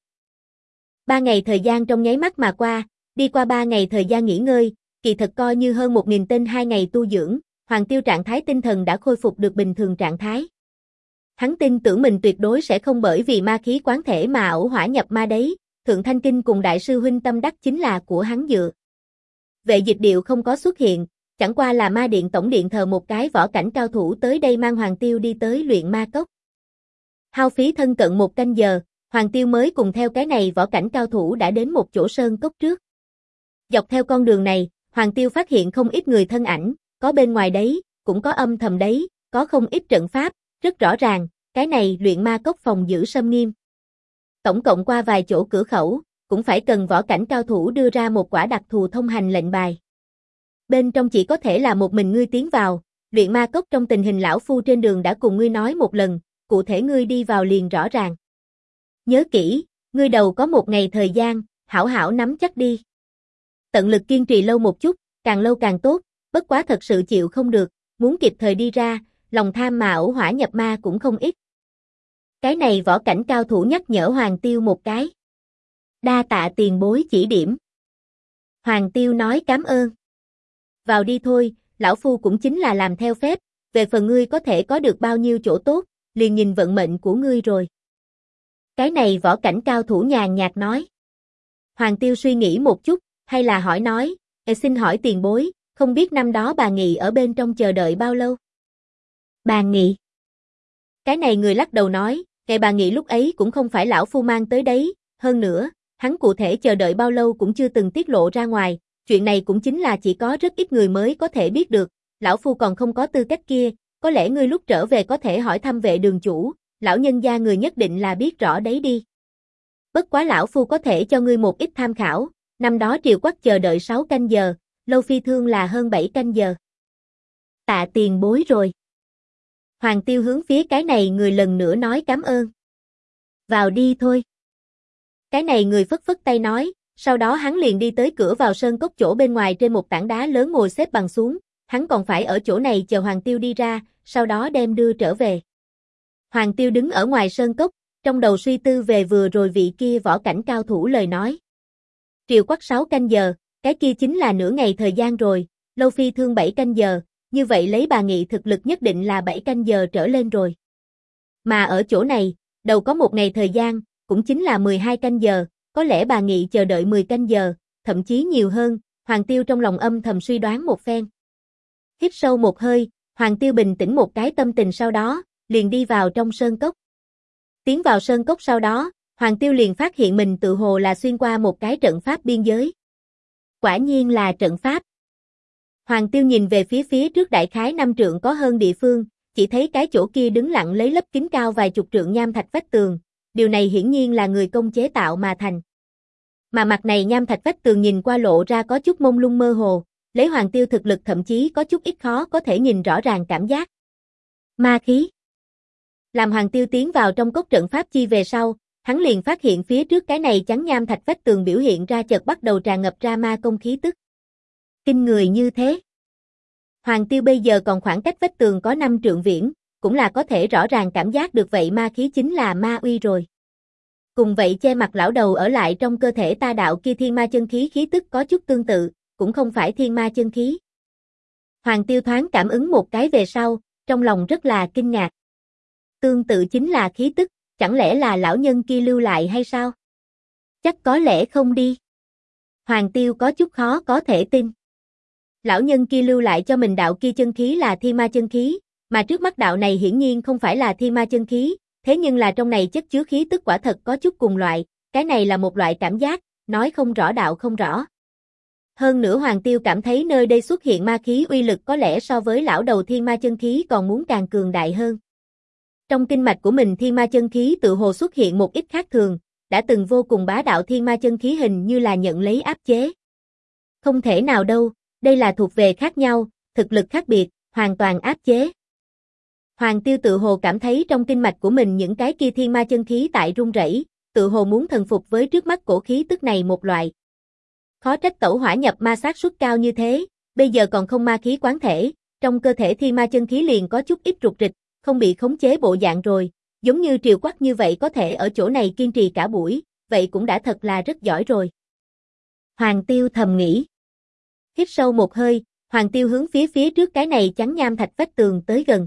3 ngày thời gian trong nháy mắt mà qua, đi qua 3 ngày thời gian nghỉ ngơi, kỳ thật coi như hơn 1000 tên 2 ngày tu dưỡng, Hoàng Tiêu trạng thái tinh thần đã khôi phục được bình thường trạng thái. Hắn tin tưởng mình tuyệt đối sẽ không bởi vì ma khí quán thể mà ẩu hỏa nhập ma đấy, Thượng Thanh Kinh cùng đại sư huynh tâm đắc chính là của hắn dựa. Vệ Dịch Điệu không có xuất hiện, chẳng qua là ma điện tổng điện thờ một cái võ cảnh cao thủ tới đây mang Hoàng Tiêu đi tới luyện ma cốc. Hao phí thân cận 1 canh giờ, Hoàng Tiêu mới cùng theo cái này võ cảnh cao thủ đã đến một chỗ sơn cốc trước. Dọc theo con đường này, Hoàng Tiêu phát hiện không ít người thân ảnh, có bên ngoài đấy, cũng có âm thầm đấy, có không ít trận pháp, rất rõ ràng, cái này luyện ma cốc phòng giữ sâm nghiêm. Tổng cộng qua vài chỗ cửa khẩu, cũng phải cần võ cảnh cao thủ đưa ra một quả đặc thù thông hành lệnh bài. Bên trong chỉ có thể là một mình ngươi tiến vào, luyện ma cốc trong tình hình lão phu trên đường đã cùng ngươi nói một lần, cụ thể ngươi đi vào liền rõ ràng. Nhớ kỹ, ngươi đầu có 1 ngày thời gian, hảo hảo nắm chắc đi. Tận lực kiên trì lâu một chút, càng lâu càng tốt, bất quá thật sự chịu không được, muốn kịp thời đi ra, lòng tham mà ẩu hỏa nhập ma cũng không ít. Cái này võ cảnh cao thủ nhắc nhở Hoàng Tiêu một cái. Đa tạ tiền bối chỉ điểm. Hoàng Tiêu nói cảm ơn. Vào đi thôi, lão phu cũng chính là làm theo phép, về phần ngươi có thể có được bao nhiêu chỗ tốt, liền nhìn vận mệnh của ngươi rồi. Cái này võ cảnh cao thủ nhàn nhạt nói. Hoàng Tiêu suy nghĩ một chút, hay là hỏi nói, xin hỏi tiền bối, không biết năm đó bà Nghị ở bên trong chờ đợi bao lâu? Bà Nghị. Cái này người lắc đầu nói, ngày bà Nghị lúc ấy cũng không phải lão phu mang tới đấy, hơn nữa, hắn cụ thể chờ đợi bao lâu cũng chưa từng tiết lộ ra ngoài, chuyện này cũng chính là chỉ có rất ít người mới có thể biết được, lão phu còn không có tư cách kia, có lẽ ngươi lúc trở về có thể hỏi thăm Vệ đường chủ, lão nhân gia người nhất định là biết rõ đấy đi. Bất quá lão phu có thể cho ngươi một ít tham khảo, năm đó Triều Quắc chờ đợi 6 canh giờ, Lâu Phi Thương là hơn 7 canh giờ. Tạ tiền bối rồi. Hoàng Tiêu hướng phía cái này người lần nữa nói cảm ơn. Vào đi thôi. Cái này người phất phất tay nói, sau đó hắn liền đi tới cửa vào sơn cốc chỗ bên ngoài trên một tảng đá lớn ngồi xếp bằng xuống, hắn còn phải ở chỗ này chờ Hoàng Tiêu đi ra, sau đó đem đưa trở về. Hoàng Tiêu đứng ở ngoài sơn cốc, trong đầu suy tư về vừa rồi vị kia võ cảnh cao thủ lời nói. Triều Quắc 6 canh giờ, cái kia chính là nửa ngày thời gian rồi, Lâu Phi Thương 7 canh giờ, như vậy lấy bà Nghị thực lực nhất định là 7 canh giờ trở lên rồi. Mà ở chỗ này, đầu có một ngày thời gian, cũng chính là 12 canh giờ, có lẽ bà Nghị chờ đợi 10 canh giờ, thậm chí nhiều hơn, Hoàng Tiêu trong lòng âm thầm suy đoán một phen. Hít sâu một hơi, Hoàng Tiêu bình tĩnh một cái tâm tình sau đó, liền đi vào trong sơn cốc. Tiến vào sơn cốc sau đó, Hoàng Tiêu liền phát hiện mình tự hồ là xuyên qua một cái trận pháp biên giới. Quả nhiên là trận pháp. Hoàng Tiêu nhìn về phía trước đại khái 5 trượng có hơn địa phương, chỉ thấy cái chỗ kia đứng lặng lấy lớp kính cao vài chục trượng nham thạch vách tường, điều này hiển nhiên là người công chế tạo mà thành. Mà mặt này nham thạch vách tường nhìn qua lộ ra có chút mông lung mơ hồ, lấy Hoàng Tiêu thực lực thậm chí có chút ít khó có thể nhìn rõ ràng cảm giác. Ma khí. Làm Hoàng Tiêu tiến vào trong cốc trận pháp chi về sau, hắn liền phát hiện phía trước cái này chắn nham thạch vách tường biểu hiện ra chợt bắt đầu tràn ngập ra ma công khí tức. Kinh người như thế. Hoàng Tiêu bây giờ còn khoảng cách vách tường có 5 trượng viễn, cũng là có thể rõ ràng cảm giác được vậy ma khí chính là ma uy rồi. Cùng vậy che mặt lão đầu ở lại trong cơ thể ta đạo kia thiên ma chân khí khí tức có chút tương tự, cũng không phải thiên ma chân khí. Hoàng Tiêu thoáng cảm ứng một cái về sau, trong lòng rất là kinh ngạc. Tương tự chính là khí tức, chẳng lẽ là lão nhân kia lưu lại hay sao? Chắc có lẽ không đi. Hoàng Tiêu có chút khó có thể tin. Lão nhân kia lưu lại cho mình đạo kia chân khí là thiên ma chân khí, mà trước mắt đạo này hiển nhiên không phải là thiên ma chân khí, thế nhưng là trong này chất chứa khí tức quả thật có chút cùng loại, cái này là một loại cảm giác, nói không rõ đạo không rõ. Hơn nữa Hoàng Tiêu cảm thấy nơi đây xuất hiện ma khí uy lực có lẽ so với lão đầu thiên ma chân khí còn muốn càng cường đại hơn. Trong kinh mạch của mình thiên ma chân khí tự hồ xuất hiện một ít khác thường, đã từng vô cùng bá đạo thiên ma chân khí hình như là nhận lấy áp chế. Không thể nào đâu, đây là thuộc về khác nhau, thực lực khác biệt, hoàn toàn áp chế. Hoàng Tiêu tự hồ cảm thấy trong kinh mạch của mình những cái kia thiên ma chân khí tại run rẩy, tự hồ muốn thần phục với trước mắt cổ khí tức này một loại. Khó trách tẩu hỏa nhập ma xác suất cao như thế, bây giờ còn không ma khí quán thể, trong cơ thể thiên ma chân khí liền có chút ít rụt rịch, không bị khống chế bộ dạng rồi, giống như Triều Quắc như vậy có thể ở chỗ này kiên trì cả buổi, vậy cũng đã thật là rất giỏi rồi. Hoàng Tiêu thầm nghĩ. Hít sâu một hơi, Hoàng Tiêu hướng phía trước cái này chắn nham thạch vách tường tới gần.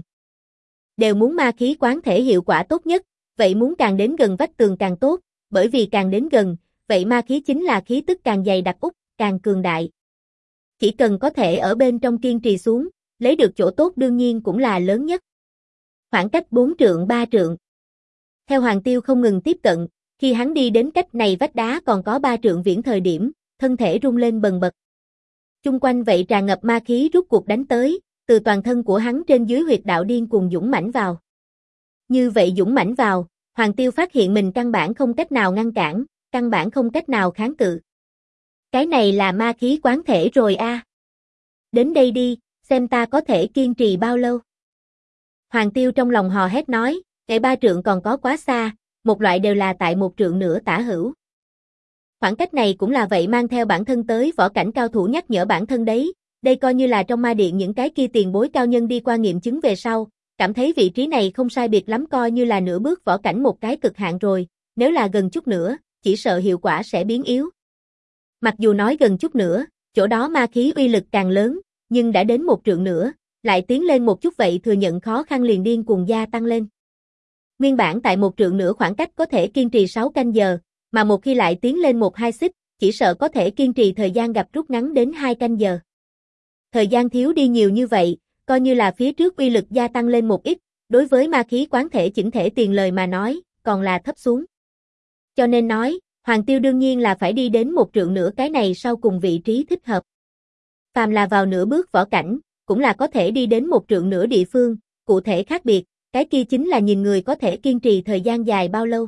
Đều muốn ma khí quán thể hiệu quả tốt nhất, vậy muốn càng đến gần vách tường càng tốt, bởi vì càng đến gần, vậy ma khí chính là khí tức càng dày đặc út, càng cường đại. Chỉ cần có thể ở bên trong kiên trì xuống, lấy được chỗ tốt đương nhiên cũng là lớn nhất. Khoảng cách 4 trượng 3 trượng. Theo Hoàng Tiêu không ngừng tiếp cận, khi hắn đi đến cách này vách đá còn có 3 trượng viễn thời điểm, thân thể rung lên bần bật. Chung quanh vậy tràn ngập ma khí rút cuộc đánh tới, từ toàn thân của hắn trên dưới huyệt đạo điên cuồng dũng mãnh vào. Như vậy dũng mãnh vào, Hoàng Tiêu phát hiện mình căn bản không cách nào ngăn cản, căn bản không cách nào kháng cự. Cái này là ma khí quán thể rồi a. Đến đây đi, xem ta có thể kiên trì bao lâu. Hoàng Tiêu trong lòng hò hét nói, cái 3 trượng còn có quá xa, một loại đều là tại 1 trượng nữa tả hữu. Khoảng cách này cũng là vậy mang theo bản thân tới võ cảnh cao thủ nhắc nhở bản thân đấy, đây coi như là trong ma điện những cái kia tiền bối cao nhân đi qua nghiệm chứng về sau, cảm thấy vị trí này không sai biệt lắm coi như là nửa bước võ cảnh một cái cực hạn rồi, nếu là gần chút nữa, chỉ sợ hiệu quả sẽ biến yếu. Mặc dù nói gần chút nữa, chỗ đó ma khí uy lực càng lớn, nhưng đã đến 1 trượng nữa, lại tiến lên một chút vậy thừa nhận khó khăn liền điên cuồng gia tăng lên. Nguyên bản tại 1 trượng nữa khoảng cách có thể kiên trì 6 canh giờ, mà một khi lại tiến lên 1-2 xích, chỉ sợ có thể kiên trì thời gian gặp rút ngắn đến 2 canh giờ. Thời gian thiếu đi nhiều như vậy, coi như là phía trước uy lực gia tăng lên một ít, đối với ma khí quán thể chỉnh thể tiền lời mà nói, còn là thấp xuống. Cho nên nói, Hoàng Tiêu đương nhiên là phải đi đến 1 trượng nữa cái này sau cùng vị trí thích hợp. Phàm là vào nửa bước võ cảnh, cũng là có thể đi đến 1 trượng nữa địa phương, cụ thể khác biệt, cái kia chính là nhìn người có thể kiên trì thời gian dài bao lâu.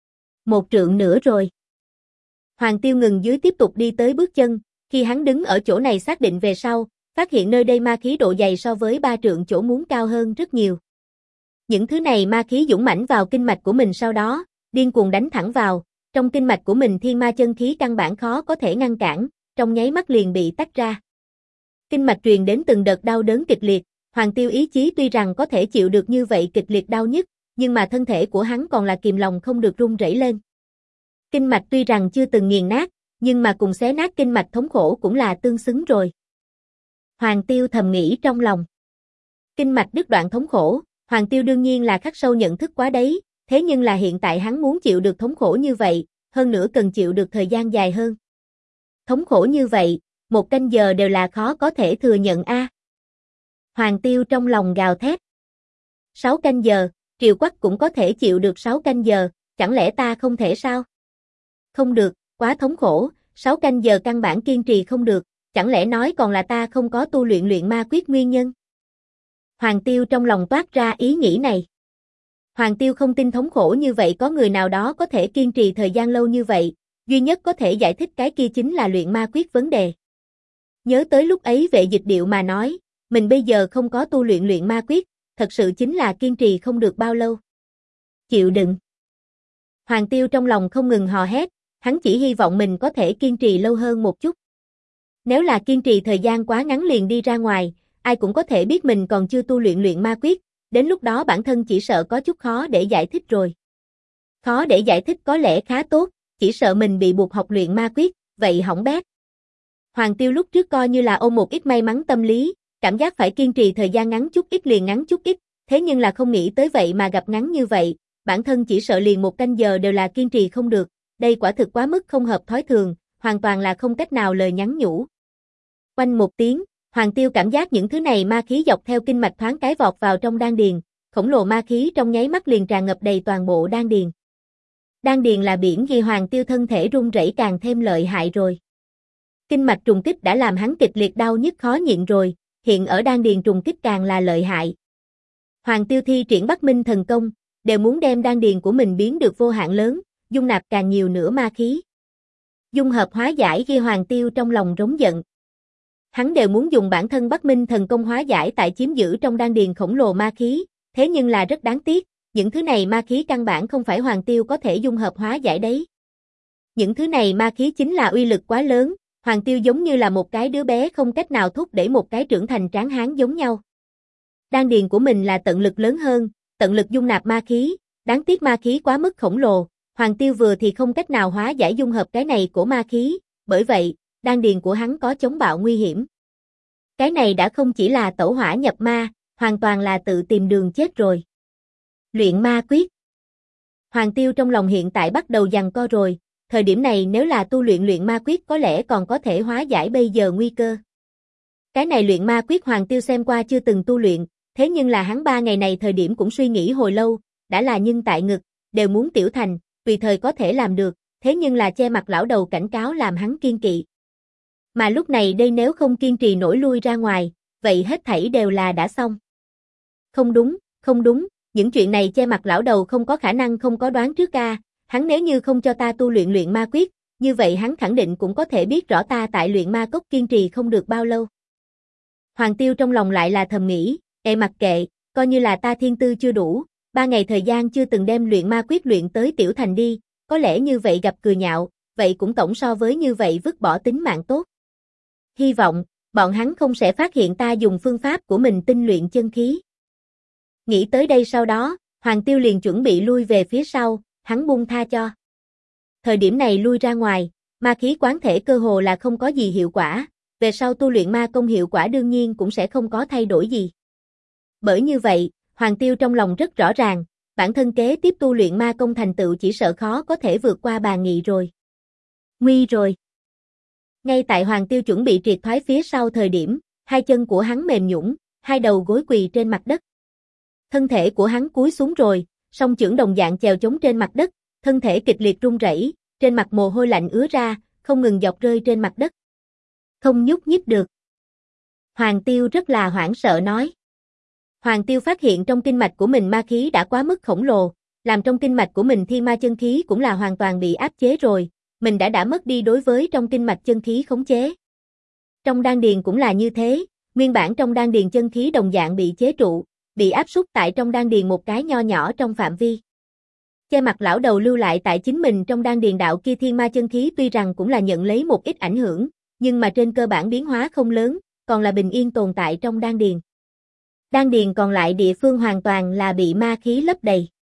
1 trượng nữa rồi. Hoàng Tiêu ngừng dưới tiếp tục đi tới bước chân, khi hắn đứng ở chỗ này xác định về sau, phát hiện nơi đây ma khí độ dày so với 3 trượng chỗ muốn cao hơn rất nhiều. Những thứ này ma khí dũng mãnh vào kinh mạch của mình sau đó, điên cuồng đánh thẳng vào, trong kinh mạch của mình thiên ma chân khí căn bản khó có thể ngăn cản, trong nháy mắt liền bị tách ra. Kinh mạch truyền đến từng đợt đau đớn kịch liệt, Hoàng Tiêu ý chí tuy rằng có thể chịu được như vậy kịch liệt đau nhức, nhưng mà thân thể của hắn còn là kìm lòng không được run rẩy lên. Kinh mạch tuy rằng chưa từng nghiền nát, nhưng mà cùng xé nát kinh mạch thống khổ cũng là tương xứng rồi. Hoàng Tiêu thầm nghĩ trong lòng. Kinh mạch đứt đoạn thống khổ, Hoàng Tiêu đương nhiên là khắc sâu nhận thức quá đấy, thế nhưng là hiện tại hắn muốn chịu được thống khổ như vậy, hơn nữa cần chịu được thời gian dài hơn. Thống khổ như vậy, 1 canh giờ đều là khó có thể thừa nhận a. Hoàng Tiêu trong lòng gào thét. 6 canh giờ, Triệu Quắc cũng có thể chịu được 6 canh giờ, chẳng lẽ ta không thể sao? Không được, quá thống khổ, 6 canh giờ căn bản kiên trì không được, chẳng lẽ nói còn là ta không có tu luyện luyện ma quyết nguyên nhân? Hoàng Tiêu trong lòng toát ra ý nghĩ này. Hoàng Tiêu không tin thống khổ như vậy có người nào đó có thể kiên trì thời gian lâu như vậy, duy nhất có thể giải thích cái kia chính là luyện ma quyết vấn đề. Nhớ tới lúc ấy Vệ Dịch Điệu mà nói, mình bây giờ không có tu luyện luyện ma quyết, thật sự chính là kiên trì không được bao lâu. Chịu đựng. Hoàng Tiêu trong lòng không ngừng hò hét, hắn chỉ hy vọng mình có thể kiên trì lâu hơn một chút. Nếu là kiên trì thời gian quá ngắn liền đi ra ngoài, ai cũng có thể biết mình còn chưa tu luyện luyện ma quyết, đến lúc đó bản thân chỉ sợ có chút khó để giải thích rồi. Khó để giải thích có lẽ khá tốt, chỉ sợ mình bị buộc học luyện ma quyết, vậy hỏng bét. Hoàng Tiêu lúc trước coi như là ôm một ít may mắn tâm lý, cảm giác phải kiên trì thời gian ngắn chút ít liền ngắn chút ít, thế nhưng là không nghĩ tới vậy mà gặp ngắn như vậy, bản thân chỉ sợ liền 1 canh giờ đều là kiên trì không được, đây quả thực quá mức không hợp thói thường, hoàn toàn là không cách nào lời nhắn nhủ. Oanh một tiếng, Hoàng Tiêu cảm giác những thứ này ma khí dọc theo kinh mạch thoáng cái vọt vào trong đan điền, khổng lồ ma khí trong nháy mắt liền tràn ngập đầy toàn bộ đan điền. Đan điền là biển ghi Hoàng Tiêu thân thể run rẩy càng thêm lợi hại rồi. Kinh mạch trùng kích đã làm hắn kịch liệt đau nhức khó nhịn rồi, hiện ở đan điền trùng kích càng là lợi hại. Hoàng Tiêu thi triển Bắc Minh thần công, đều muốn đem đan điền của mình biến được vô hạn lớn, dung nạp càng nhiều nữa ma khí. Dung hợp hóa giải ghi Hoàng Tiêu trong lòng rống giận. Hắn đều muốn dùng bản thân Bắc Minh thần công hóa giải tại chiếm giữ trong đan điền khổng lồ ma khí, thế nhưng là rất đáng tiếc, những thứ này ma khí căn bản không phải Hoàng Tiêu có thể dung hợp hóa giải đấy. Những thứ này ma khí chính là uy lực quá lớn, Hoàng Tiêu giống như là một cái đứa bé không cách nào thúc đẩy một cái trưởng thành tráng hán giống nhau. Đan điền của mình là tận lực lớn hơn, tận lực dung nạp ma khí, đáng tiếc ma khí quá mức khổng lồ, Hoàng Tiêu vừa thì không cách nào hóa giải dung hợp cái này của ma khí, bởi vậy, đan điền của hắn có chống bạo nguy hiểm. Cái này đã không chỉ là tẩu hỏa nhập ma, hoàn toàn là tự tìm đường chết rồi. Luyện ma quyết. Hoàng Tiêu trong lòng hiện tại bắt đầu giằng co rồi, thời điểm này nếu là tu luyện luyện ma quyết có lẽ còn có thể hóa giải bây giờ nguy cơ. Cái này luyện ma quyết Hoàng Tiêu xem qua chưa từng tu luyện, thế nhưng là hắn 3 ngày này thời điểm cũng suy nghĩ hồi lâu, đã là nhân tại ngực, đều muốn tiểu thành, tùy thời có thể làm được, thế nhưng là che mặt lão đầu cảnh cáo làm hắn kiên kỵ. Mà lúc này đây nếu không kiên trì nổi lui ra ngoài, vậy hết thảy đều là đã xong. Không đúng, những chuyện này che mặt lão đầu không có khả năng không có đoán trước ca, hắn nếu như không cho ta tu luyện luyện ma quyết, như vậy hắn khẳng định cũng có thể biết rõ ta tại luyện ma cốc kiên trì không được bao lâu. Hoàng Tiêu trong lòng lại là thầm nghĩ, mặc kệ, coi như là ta thiên tư chưa đủ, 3 ngày thời gian chưa từng đem luyện ma quyết luyện tới tiểu thành đi, có lẽ như vậy gặp cười nhạo, vậy cũng tổng so với như vậy vứt bỏ tính mạng tốt. Hy vọng, bọn hắn không sẽ phát hiện ta dùng phương pháp của mình tinh luyện chân khí. Nghĩ tới đây sau đó, Hoàng Tiêu liền chuẩn bị lui về phía sau, hắn buông tha cho. Thời điểm này lui ra ngoài, ma khí quán thể cơ hồ là không có gì hiệu quả, về sau tu luyện ma công hiệu quả đương nhiên cũng sẽ không có thay đổi gì. Bởi như vậy, Hoàng Tiêu trong lòng rất rõ ràng, bản thân kế tiếp tu luyện ma công thành tựu chỉ sợ khó có thể vượt qua Bà Nghị rồi. Nguy rồi. Ngay tại Hoàng Tiêu chuẩn bị triệt thoái phía sau thời điểm, hai chân của hắn mềm nhũn, hai đầu gối quỳ trên mặt đất. Thân thể của hắn cúi xuống rồi, song chưởng đồng dạng chèo chống trên mặt đất, thân thể kịch liệt run rẩy, trên mặt mồ hôi lạnh ứa ra, không ngừng dọc rơi trên mặt đất. Không nhúc nhích được. Hoàng Tiêu rất là hoảng sợ nói. Hoàng Tiêu phát hiện trong kinh mạch của mình ma khí đã quá mức khổng lồ, làm trong kinh mạch của mình thiên ma chân khí cũng là hoàn toàn bị áp chế rồi, mình đã mất đi đối với trong kinh mạch chân khí khống chế. Trong đan điền cũng là như thế, nguyên bản trong đan điền chân khí đồng dạng bị chế trụ, bị áp súc tại trong đan điền một cái nho nhỏ trong phạm vi. Che mặt lão đầu lưu lại tại chính mình trong đan điền đạo kia thiên ma chân khí tuy rằng cũng là nhận lấy một ít ảnh hưởng, nhưng mà trên cơ bản biến hóa không lớn, còn là bình yên tồn tại trong đan điền. Đan điền còn lại địa phương hoàn toàn là bị ma khí lấp đầy.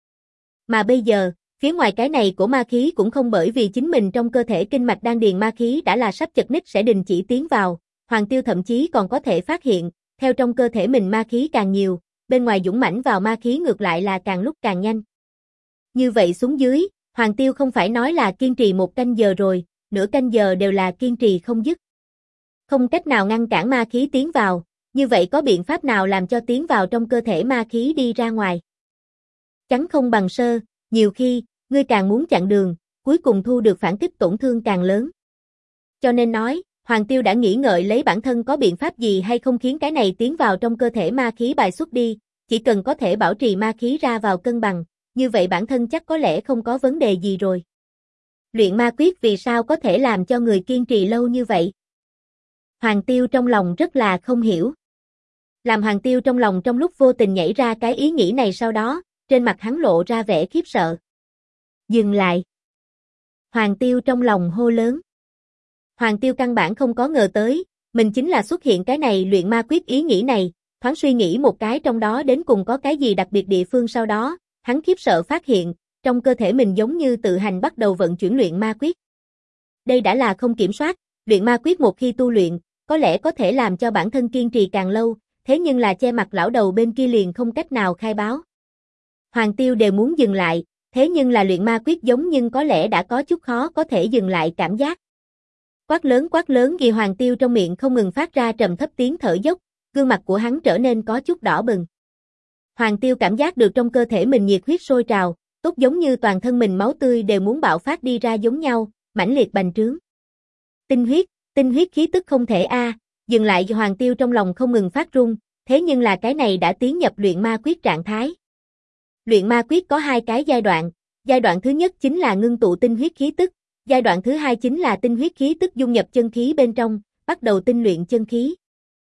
Mà bây giờ, phía ngoài cái này của ma khí cũng không bởi vì chính mình trong cơ thể kinh mạch đan điền ma khí đã là sắp chật ních sẽ đình chỉ tiến vào, Hoàng Tiêu thậm chí còn có thể phát hiện, theo trong cơ thể mình ma khí càng nhiều, bên ngoài dũng mãnh vào ma khí ngược lại là càng lúc càng nhanh. Như vậy xuống dưới, Hoàng Tiêu không phải nói là kiên trì 1 canh giờ rồi, nửa canh giờ đều là kiên trì không dứt. Không cách nào ngăn cản ma khí tiến vào, như vậy có biện pháp nào làm cho tiến vào trong cơ thể ma khí đi ra ngoài? Chắn không bằng sơ, nhiều khi, ngươi càng muốn chặn đường, cuối cùng thu được phản kích tổn thương càng lớn. Cho nên nói, Hoàng Tiêu đã nghĩ ngợi lấy bản thân có biện pháp gì hay không khiến cái này tiến vào trong cơ thể ma khí bài xuất đi, chỉ cần có thể bảo trì ma khí ra vào cân bằng, như vậy bản thân chắc có lẽ không có vấn đề gì rồi. Luyện ma quyết vì sao có thể làm cho người kiên trì lâu như vậy? Hoàng Tiêu trong lòng rất là không hiểu. Làm Hoàng Tiêu trong lòng trong lúc vô tình nhảy ra cái ý nghĩ này sau đó, trên mặt hắn lộ ra vẻ khiếp sợ. Dừng lại. Hoàng Tiêu trong lòng hô lớn. Hoàng Tiêu căn bản không có ngờ tới, mình chính là xuất hiện cái này luyện ma quyết ý nghĩ này, thoáng suy nghĩ một cái trong đó đến cùng có cái gì đặc biệt địa phương sau đó, hắn khiếp sợ phát hiện, trong cơ thể mình giống như tự hành bắt đầu vận chuyển luyện ma quyết. Đây đã là không kiểm soát, luyện ma quyết một khi tu luyện, có lẽ có thể làm cho bản thân kiên trì càng lâu, thế nhưng là che mặt lão đầu bên kia liền không cách nào khai báo. Hoàng Tiêu đều muốn dừng lại, thế nhưng là luyện ma quyết giống nhưng có lẽ đã có chút khó có thể dừng lại cảm giác. Quát lớn ghi Hoàng Tiêu trong miệng không ngừng phát ra trầm thấp tiếng thở dốc, gương mặt của hắn trở nên có chút đỏ bừng. Hoàng Tiêu cảm giác được trong cơ thể mình nhiệt huyết sôi trào, tốt giống như toàn thân mình máu tươi đều muốn bạo phát đi ra giống nhau, mãnh liệt bành trướng. Tinh huyết khí tức không thể dừng lại Hoàng Tiêu trong lòng không ngừng phát run, thế nhưng là cái này đã tiến nhập luyện ma quyết trạng thái. Luyện ma quyết có 2 cái giai đoạn thứ nhất chính là ngưng tụ tinh huyết khí tức, giai đoạn thứ 2 chính là tinh huyết khí tức dung nhập chân khí bên trong, bắt đầu tinh luyện chân khí.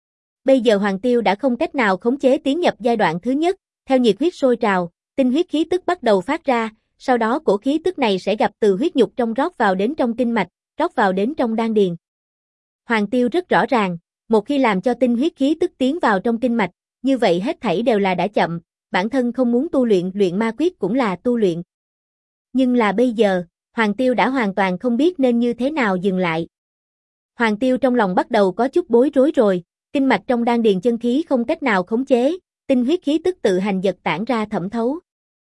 Bây giờ Hoàng Tiêu đã không cách nào khống chế tiến nhập giai đoạn thứ nhất, theo nhiệt huyết sôi trào, tinh huyết khí tức bắt đầu phát ra, sau đó cổ khí tức này sẽ gặp từ huyết nhục trong rót vào đến trong kinh mạch, rót vào đến trong đan điền. Hoàng Tiêu rất rõ ràng, một khi làm cho tinh huyết khí tức tiến vào trong kinh mạch, như vậy hết thảy đều là đã chậm, bản thân không muốn tu luyện luyện ma quyết cũng là tu luyện. Nhưng là bây giờ, Hoàng Tiêu đã hoàn toàn không biết nên như thế nào dừng lại. Hoàng Tiêu trong lòng bắt đầu có chút bối rối rồi, kinh mạch trong đan điền chân khí không cách nào khống chế, tinh huyết khí tức tự hành giật tản ra thẩm thấu.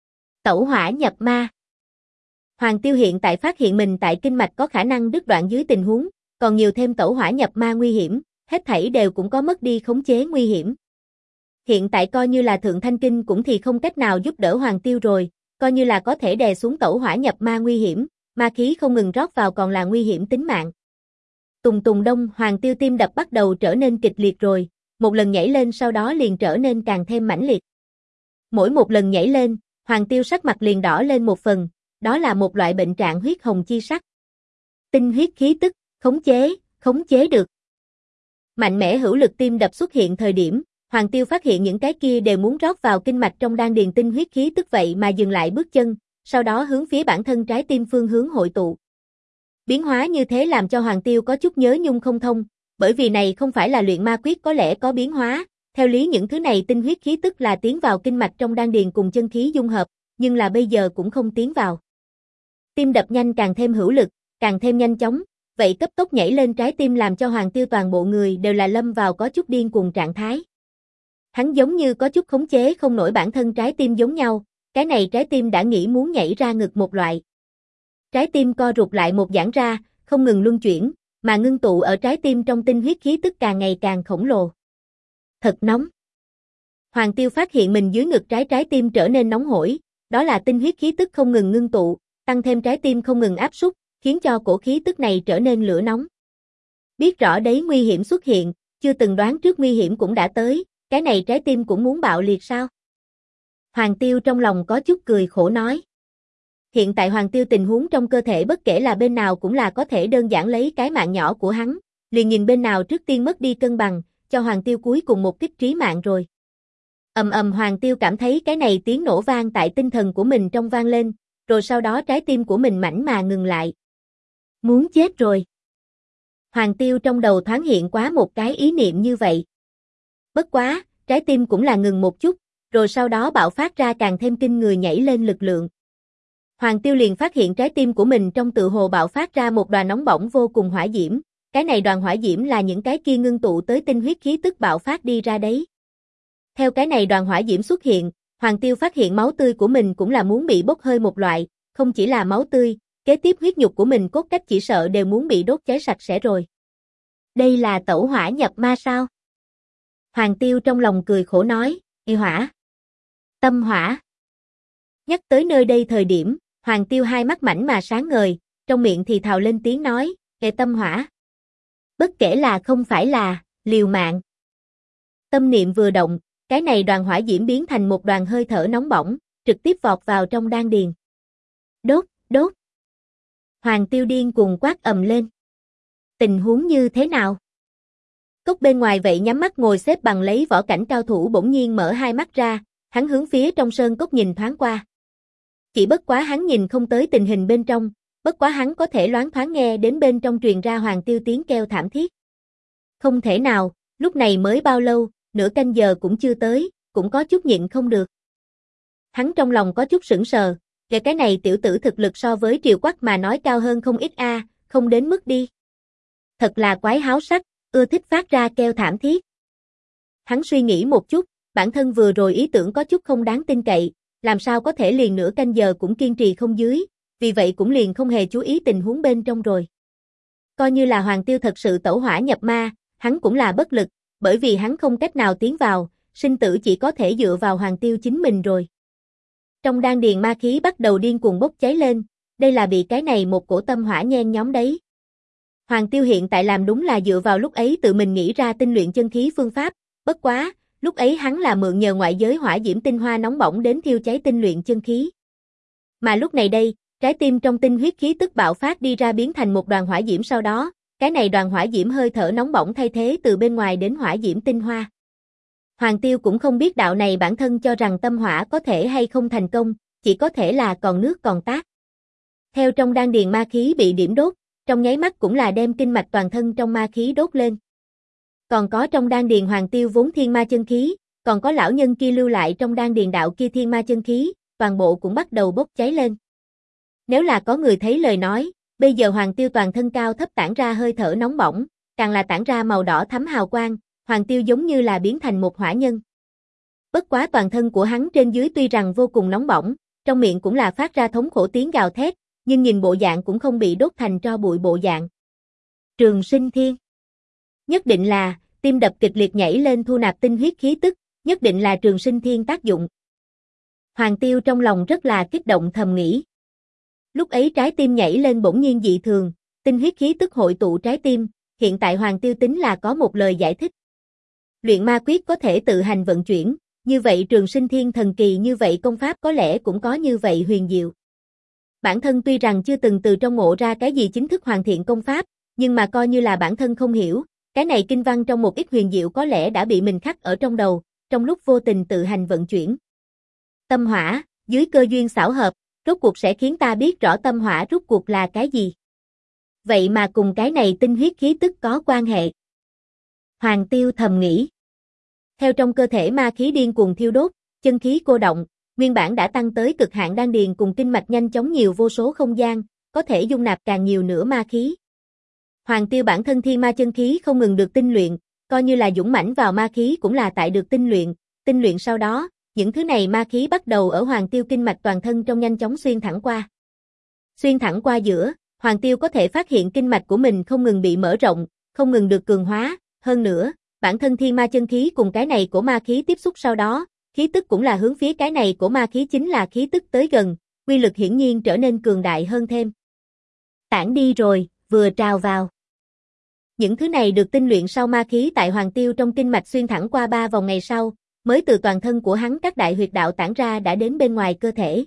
Tẩu hỏa nhập ma. Hoàng Tiêu hiện tại phát hiện mình tại kinh mạch có khả năng đứt đoạn dưới tình huống, còn nhiều thêm tẩu hỏa nhập ma nguy hiểm, hết thảy đều cũng có mất đi khống chế nguy hiểm. Hiện tại coi như là Thượng Thanh Kinh cũng thì không cách nào giúp đỡ Hoàng Tiêu rồi, coi như là có thể đè xuống tẩu hỏa nhập ma nguy hiểm, ma khí không ngừng rót vào còn là nguy hiểm tính mạng. Tùng tùng đông, Hoàng Tiêu tim đập bắt đầu trở nên kịch liệt rồi, một lần nhảy lên sau đó liền trở nên càng thêm mãnh liệt. Mỗi một lần nhảy lên, Hoàng Tiêu sắc mặt liền đỏ lên một phần, đó là một loại bệnh trạng huyết hồng chi sắc. Tinh huyết khí tức, khống chế được. Mạnh mẽ hữu lực tim đập xuất hiện thời điểm, Hoàng Tiêu phát hiện những cái kia đều muốn rót vào kinh mạch trong đan điền tinh huyết khí tức vậy mà dừng lại bước chân, sau đó hướng phía bản thân trái tim phương hướng hội tụ. Biến hóa như thế làm cho Hoàng Tiêu có chút nhớ nhung không thông, bởi vì này không phải là luyện ma quyết có lẽ có biến hóa, theo lý những thứ này tinh huyết khí tức là tiến vào kinh mạch trong đan điền cùng chân khí dung hợp, nhưng là bây giờ cũng không tiến vào. Tim đập nhanh càng thêm hữu lực, càng thêm nhanh chóng, vậy cấp tốc nhảy lên trái tim làm cho Hoàng Tiêu toàn bộ người đều là lâm vào có chút điên cuồng trạng thái. Hắn giống như có chút khống chế không nổi bản thân trái tim giống nhau, cái này trái tim đã nghĩ muốn nhảy ra ngực một loại. Trái tim co rụt lại một giãn ra, không ngừng luân chuyển, mà ngưng tụ ở trái tim trong tinh huyết khí tức càng ngày càng khổng lồ. Thật nóng. Hoàng Tiêu phát hiện mình dưới ngực trái tim trở nên nóng hổi, đó là tinh huyết khí tức không ngừng ngưng tụ, tăng thêm trái tim không ngừng áp suất, khiến cho cổ khí tức này trở nên lửa nóng. Biết rõ đấy nguy hiểm xuất hiện, chưa từng đoán trước nguy hiểm cũng đã tới, cái này trái tim cũng muốn bạo liệt sao? Hoàng Tiêu trong lòng có chút cười khổ nói. Hiện tại Hoàng Tiêu tình huống trong cơ thể bất kể là bên nào cũng là có thể đơn giản lấy cái mạng nhỏ của hắn, liền nhìn bên nào trước tiên mất đi cân bằng, cho Hoàng Tiêu cuối cùng một kích trí mạng rồi. Hoàng Tiêu cảm thấy cái này tiếng nổ vang tại tinh thần của mình trong vang lên, rồi sau đó trái tim của mình mảnh mà ngừng lại. Muốn chết rồi. Hoàng Tiêu trong đầu thoáng hiện quá một cái ý niệm như vậy. Bất quá, trái tim cũng là ngừng một chút, rồi sau đó bạo phát ra càng thêm kinh người nhảy lên lực lượng. Hoàng Tiêu liền phát hiện trái tim của mình trong tự hồ bạo phát ra một đoàn nóng bỏng vô cùng hỏa diễm, cái này đoàn hỏa diễm là những cái kia ngưng tụ tới tinh huyết khí tức bạo phát đi ra đấy. Theo cái này đoàn hỏa diễm xuất hiện, Hoàng Tiêu phát hiện máu tươi của mình cũng là muốn bị bốc hơi một loại, không chỉ là máu tươi, kế tiếp huyết nhục của mình cốt cách chỉ sợ đều muốn bị đốt cháy sạch sẽ rồi. Đây là tẩu hỏa nhập ma sao? Hoàng Tiêu trong lòng cười khổ nói, y hỏa, tâm hỏa. Nhắc tới nơi đây thời điểm, Hoàng Tiêu hai mắt mảnh mà sáng ngời, trong miệng thì thào lên tiếng nói, tâm hỏa. Bất kể là không phải là, liều mạng. Tâm niệm vừa động, cái này đoàn hỏa diễm biến thành một đoàn hơi thở nóng bỏng, trực tiếp vọt vào trong đan điền. Đốt, đốt. Hoàng Tiêu điên cuồng quát ầm lên. Tình huống như thế nào? Cốc bên ngoài vậy nhắm mắt ngồi xếp bằng lấy võ cảnh cao thủ bỗng nhiên mở hai mắt ra, hắn hướng phía trong sơn cốc nhìn thoáng qua. Chỉ bất quá hắn nhìn không tới tình hình bên trong, bất quá hắn có thể loáng thoáng nghe đến bên trong truyền ra Hoàng Tiêu tiếng kêu thảm thiết. Không thể nào, lúc này mới bao lâu, nửa canh giờ cũng chưa tới, cũng có chút nhịn không được. Hắn trong lòng có chút sững sờ, cái này tiểu tử thực lực so với Triều Quắc mà nói cao hơn không ít a, không đến mức đi. Thật là quái háo sắc, ưa thích phát ra kêu thảm thiết. Hắn suy nghĩ một chút, bản thân vừa rồi ý tưởng có chút không đáng tin cậy, làm sao có thể liền nửa canh giờ cũng kiên trì không dưới, vì vậy cũng liền không hề chú ý tình huống bên trong rồi. Coi như là Hoàng Tiêu thật sự tẩu hỏa nhập ma, hắn cũng là bất lực, bởi vì hắn không cách nào tiến vào, sinh tử chỉ có thể dựa vào Hoàng Tiêu chính mình rồi. Trong đan điền ma khí bắt đầu điên cuồng bốc cháy lên, đây là bị cái này một cổ tâm hỏa nhen nhóm đấy. Hoàng Tiêu hiện tại làm đúng là dựa vào lúc ấy tự mình nghĩ ra tinh luyện chân khí phương pháp, bất quá, lúc ấy hắn là mượn nhờ ngoại giới hỏa diễm tinh hoa nóng bỏng đến thiêu cháy tinh luyện chân khí. Mà lúc này đây, trái tim trong tinh huyết khí tức bạo phát đi ra biến thành một đoàn hỏa diễm sau đó, cái này đoàn hỏa diễm hơi thở nóng bỏng thay thế từ bên ngoài đến hỏa diễm tinh hoa. Hoàng Tiêu cũng không biết đạo này bản thân cho rằng tâm hỏa có thể hay không thành công, chỉ có thể là còn nước còn tát. Theo trong đan điền ma khí bị điểm đốt, trong nháy mắt cũng là đem kinh mạch toàn thân trong ma khí đốt lên. Còn có trong đan điền Hoàng Tiêu vốn thiên ma chân khí, còn có lão nhân kia lưu lại trong đan điền đạo kia thiên ma chân khí, toàn bộ cũng bắt đầu bốc cháy lên. Nếu là có người thấy lời nói, bây giờ Hoàng Tiêu toàn thân cao thấp tản ra hơi thở nóng bỏng, càng là tản ra màu đỏ thắm hào quang, Hoàng Tiêu giống như là biến thành một hỏa nhân. Bất quá toàn thân của hắn trên dưới tuy rằng vô cùng nóng bỏng, trong miệng cũng là phát ra thống khổ tiếng gào thét, nhưng nhìn bộ dạng cũng không bị đốt thành tro bụi bộ dạng. Trường Sinh Thiên. Nhất định là, tim đập kịch liệt nhảy lên thu nạp tinh huyết khí tức, nhất định là Trường Sinh Thiên tác dụng. Hoàng Tiêu trong lòng rất là kích động thầm nghĩ. Lúc ấy trái tim nhảy lên bỗng nhiên dị thường, tinh huyết khí tức hội tụ trái tim, hiện tại Hoàng Tiêu tính là có một lời giải thích. Luyện ma quyết có thể tự hành vận chuyển, như vậy Trường Sinh Thiên thần kỳ như vậy công pháp có lẽ cũng có như vậy huyền diệu. Bản thân tuy rằng chưa từng từ trong ngộ ra cái gì chính thức hoàn thiện công pháp, nhưng mà coi như là bản thân không hiểu, cái này kinh văn trong một ít huyền diệu có lẽ đã bị mình khắc ở trong đầu, trong lúc vô tình tự hành vận chuyển. Tâm hỏa, dưới cơ duyên xảo hợp, rốt cuộc sẽ khiến ta biết rõ tâm hỏa rốt cuộc là cái gì. Vậy mà cùng cái này tinh huyết khí tức có quan hệ. Hoàng Tiêu thầm nghĩ. Theo trong cơ thể ma khí điên cuồng thiêu đốt, chân khí cô động, nguyên bản đã tăng tới cực hạn đan điền cùng kinh mạch nhanh chóng nhiều vô số không gian, có thể dung nạp càng nhiều nữa ma khí. Hoàng Tiêu bản thân thiên ma chân khí không ngừng được tinh luyện, coi như là dũng mãnh vào ma khí cũng là tại được tinh luyện sau đó, những thứ này ma khí bắt đầu ở Hoàng Tiêu kinh mạch toàn thân trong nhanh chóng xuyên thẳng qua. Xuyên thẳng qua giữa, Hoàng Tiêu có thể phát hiện kinh mạch của mình không ngừng bị mở rộng, không ngừng được cường hóa, hơn nữa, bản thân thiên ma chân khí cùng cái này của ma khí tiếp xúc sau đó, khí tức cũng là hướng phía cái này của ma khí chính là khí tức tới gần, quy lực hiển nhiên trở nên cường đại hơn thêm. Tản đi rồi, vừa trào vào. Những thứ này được tinh luyện sau ma khí tại Hoàng Tiêu trong kinh mạch xuyên thẳng qua 3 vòng ngày sau, mới từ toàn thân của hắn các đại huyệt đạo tản ra đã đến bên ngoài cơ thể.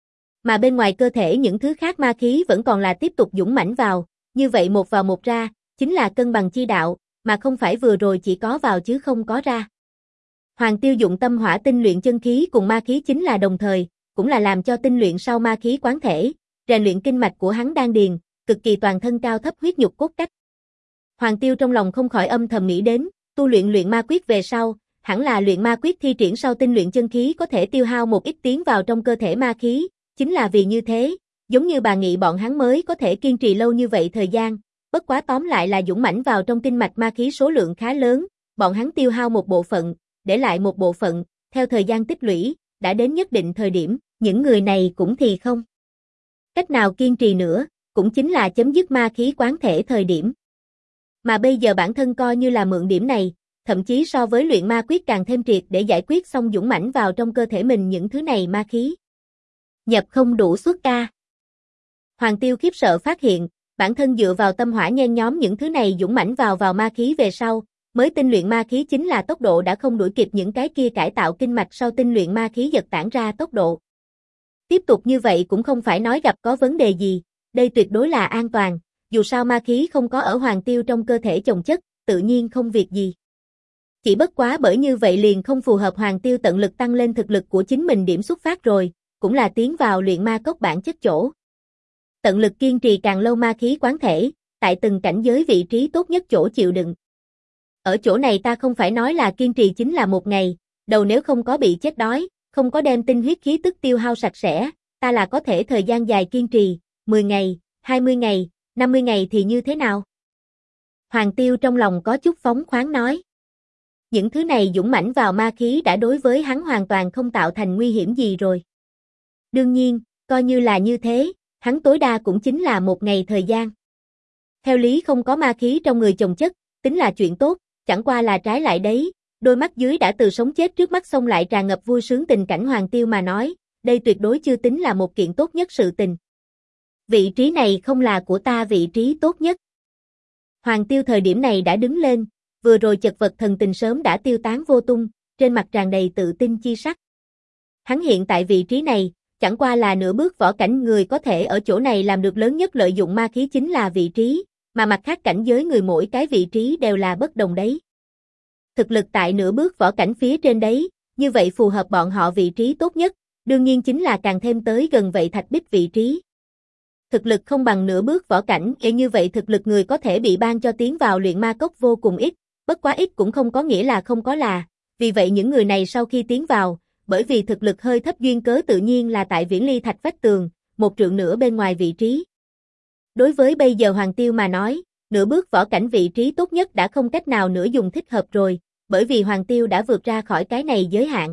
Mà bên ngoài cơ thể những thứ khác ma khí vẫn còn là tiếp tục dũng mãnh vào, như vậy một vào một ra, chính là cân bằng chi đạo, mà không phải vừa rồi chỉ có vào chứ không có ra. Hoàng Tiêu dụng tâm hỏa tinh luyện chân khí cùng ma khí chính là đồng thời, cũng là làm cho tinh luyện sau ma khí quán thể, rèn luyện kinh mạch của hắn đan điền, cực kỳ toàn thân cao thấp huyết nhục cốt cách. Hoàng Tiêu trong lòng không khỏi âm thầm nghĩ đến, tu luyện ma quyết về sau, hẳn là luyện ma quyết thi triển sau tinh luyện chân khí có thể tiêu hao một ít tiến vào trong cơ thể ma khí, chính là vì như thế, giống như bà nghĩ bọn hắn mới có thể kiên trì lâu như vậy thời gian, bất quá tóm lại là dũng mãnh vào trong kinh mạch ma khí số lượng khá lớn, bọn hắn tiêu hao một bộ phận, để lại một bộ phận, theo thời gian tích lũy, đã đến nhất định thời điểm, những người này cũng thì không cách nào kiên trì nữa, cũng chính là chấm dứt ma khí quán thể thời điểm. Mà bây giờ bản thân coi như là mượn điểm này, thậm chí so với luyện ma quyết càng thêm triệt để giải quyết xong dũng mãnh vào trong cơ thể mình những thứ này ma khí. Nhập không đủ suất ca. Hoàng Tiêu khiếp sợ phát hiện, bản thân dựa vào tâm hỏa nhen nhóm những thứ này dũng mãnh vào ma khí về sau, mới tinh luyện ma khí chính là tốc độ đã không đuổi kịp những cái kia cải tạo kinh mạch sau tinh luyện ma khí giật tản ra tốc độ. Tiếp tục như vậy cũng không phải nói gặp có vấn đề gì, đây tuyệt đối là an toàn, dù sao ma khí không có ở Hoàng Tiêu trong cơ thể chồng chất, tự nhiên không việc gì. Chỉ bất quá bởi như vậy liền không phù hợp Hoàng Tiêu tận lực tăng lên thực lực của chính mình điểm xuất phát rồi, cũng là tiến vào luyện ma cốc bản chất chỗ. Tận lực kiên trì càng lâu ma khí quán thể, tại từng cảnh giới vị trí tốt nhất chỗ chịu đựng. Ở chỗ này ta không phải nói là kiên trì chính là một ngày, đầu nếu không có bị chết đói, không có đem tinh huyết khí tức tiêu hao sạch sẽ, ta là có thể thời gian dài kiên trì, 10 ngày, 20 ngày, 50 ngày thì như thế nào? Hoàng Tiêu trong lòng có chút phóng khoáng nói. Những thứ này dũng mãnh vào ma khí đã đối với hắn hoàn toàn không tạo thành nguy hiểm gì rồi. Đương nhiên, coi như là như thế, hắn tối đa cũng chính là một ngày thời gian. Theo lý không có ma khí trong người chồng chất, tính là chuyện tốt, chẳng qua là trái lại đấy, đôi mắt dưới đã từ sống chết trước mắt xông lại tràn ngập vui sướng tình cảnh Hoàng Tiêu mà nói, đây tuyệt đối chưa tính là một kiện tốt nhất sự tình. Vị trí này không là của ta vị trí tốt nhất. Hoàng Tiêu thời điểm này đã đứng lên, vừa rồi chật vật thần tình sớm đã tiêu tán vô tung, trên mặt tràn đầy tự tin chi sắc. Hắn hiện tại vị trí này, chẳng qua là nửa bước võ cảnh người có thể ở chỗ này làm được lớn nhất lợi dụng ma khí chính là vị trí, mà mặt khác cảnh giới người mỗi cái vị trí đều là bất đồng đấy. Thực lực tại nửa bước võ cảnh phía trên đấy, như vậy phù hợp bọn họ vị trí tốt nhất, đương nhiên chính là càng thêm tới gần vậy thạch bích vị trí. Thực lực không bằng nửa bước võ cảnh, như vậy thực lực người có thể bị ban cho tiến vào luyện ma cốc vô cùng ít, bất quá ít cũng không có nghĩa là không có là, vì vậy những người này sau khi tiến vào, bởi vì thực lực hơi thấp duyên cớ tự nhiên là tại viễn ly thạch vách tường, một trượng nửa bên ngoài vị trí. Đối với bây giờ Hoàng Tiêu mà nói, nửa bước võ cảnh vị trí tốt nhất đã không cách nào nữa dùng thích hợp rồi, bởi vì Hoàng Tiêu đã vượt ra khỏi cái này giới hạn.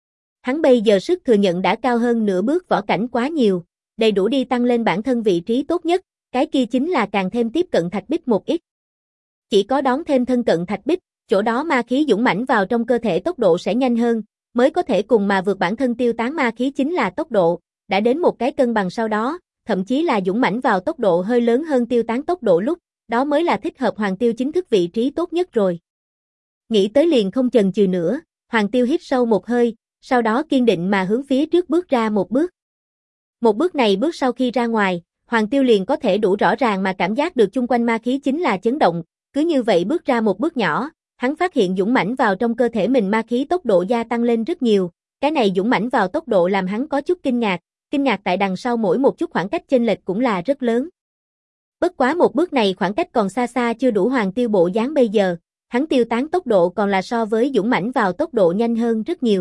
Hắn bây giờ sức thừa nhận đã cao hơn nửa bước võ cảnh quá nhiều, đầy đủ đi tăng lên bản thân vị trí tốt nhất, cái kia chính là càng thêm tiếp cận thạch bích một ít. Chỉ có đón thêm thân cận thạch bích, chỗ đó ma khí dũng mãnh vào trong cơ thể tốc độ sẽ nhanh hơn, mới có thể cùng mà vượt bản thân tiêu tán ma khí chính là tốc độ, đã đến một cái cân bằng sau đó, thậm chí là dũng mãnh vào tốc độ hơi lớn hơn tiêu tán tốc độ lúc, đó mới là thích hợp Hoàng Tiêu chính thức vị trí tốt nhất rồi. Nghĩ tới liền không chần chừ nữa, Hoàng Tiêu hít sâu một hơi, sau đó kiên định mà hướng phía trước bước ra một bước. Một bước này bước sau khi ra ngoài, Hoàng Tiêu liền có thể đủ rõ ràng mà cảm giác được chung quanh ma khí chính là chấn động, cứ như vậy bước ra một bước nhỏ, hắn phát hiện dũng mãnh vào trong cơ thể mình ma khí tốc độ gia tăng lên rất nhiều, cái này dũng mãnh vào tốc độ làm hắn có chút kinh ngạc tại đằng sau mỗi một chút khoảng cách chênh lệch cũng là rất lớn. Bất quá một bước này khoảng cách còn xa xa chưa đủ Hoàng Tiêu bộ dáng bây giờ, hắn tiêu tán tốc độ còn là so với dũng mãnh vào tốc độ nhanh hơn rất nhiều.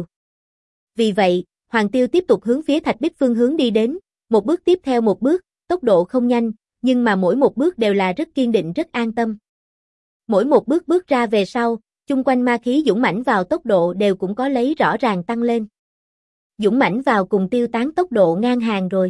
Vì vậy, Hoàng Tiêu tiếp tục hướng phía thạch bích phương hướng đi đến, một bước tiếp theo một bước, tốc độ không nhanh, nhưng mà mỗi một bước đều là rất kiên định rất an tâm. Mỗi một bước bước ra về sau, chung quanh ma khí dũng mãnh vào tốc độ đều cũng có lấy rõ ràng tăng lên. Dũng mãnh vào cùng tiêu tán tốc độ ngang hàng rồi.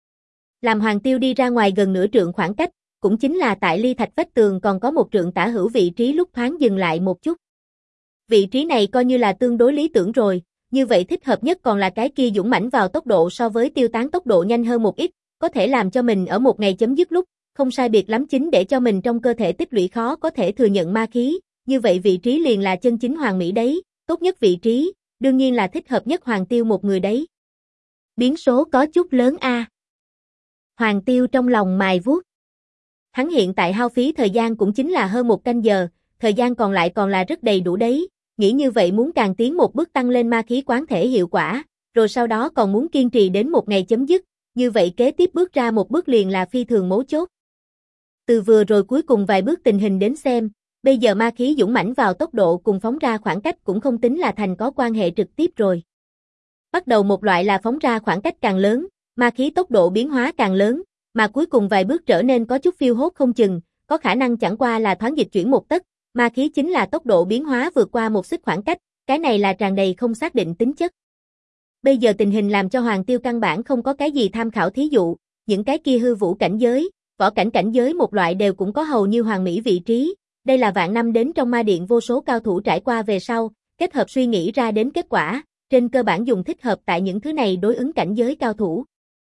Làm Hoàng Tiêu đi ra ngoài gần nửa trượng khoảng cách, cũng chính là tại ly thạch vách tường còn có một trượng tả hữu vị trí lúc thoáng dừng lại một chút. Vị trí này coi như là tương đối lý tưởng rồi, như vậy thích hợp nhất còn là cái kia dũng mãnh vào tốc độ so với tiêu tán tốc độ nhanh hơn một ít, có thể làm cho mình ở một ngày chấm dứt lúc, không sai biệt lắm chính để cho mình trong cơ thể tích lũy khó có thể thừa nhận ma khí, như vậy vị trí liền là chân chính hoàn mỹ đấy, tốt nhất vị trí, đương nhiên là thích hợp nhất Hoàng Tiêu một người đấy. Biến số có chút lớn a. Hoàng Tiêu trong lòng mài vuốt. Hắn hiện tại hao phí thời gian cũng chính là hơn 1 canh giờ, thời gian còn lại còn là rất đầy đủ đấy, nghĩ như vậy muốn càng tiến một bước tăng lên ma khí quán thể hiệu quả, rồi sau đó còn muốn kiên trì đến một ngày chấm dứt, như vậy kế tiếp bước ra một bước liền là phi thường mấu chốt. Từ vừa rồi cuối cùng vài bước tình hình đến xem, bây giờ ma khí dũng mãnh vào tốc độ cùng phóng ra khoảng cách cũng không tính là thành có quan hệ trực tiếp rồi. Bắt đầu một loại là phóng ra khoảng cách càng lớn, Ma khí tốc độ biến hóa càng lớn, mà cuối cùng vài bước trở nên có chút phiêu hốt không chừng, có khả năng chẳng qua là thoáng dịch chuyển một tấc, ma khí chính là tốc độ biến hóa vượt qua một xích khoảng cách, cái này là tràn đầy không xác định tính chất. Bây giờ tình hình làm cho Hoàng Tiêu căn bản không có cái gì tham khảo thí dụ, những cái kia hư vũ cảnh giới, võ cảnh cảnh giới một loại đều cũng có hầu như hoàn mỹ vị trí, đây là vạn năm đến trong ma điện vô số cao thủ trải qua về sau, kết hợp suy nghĩ ra đến kết quả, trên cơ bản dùng thích hợp tại những thứ này đối ứng cảnh giới cao thủ.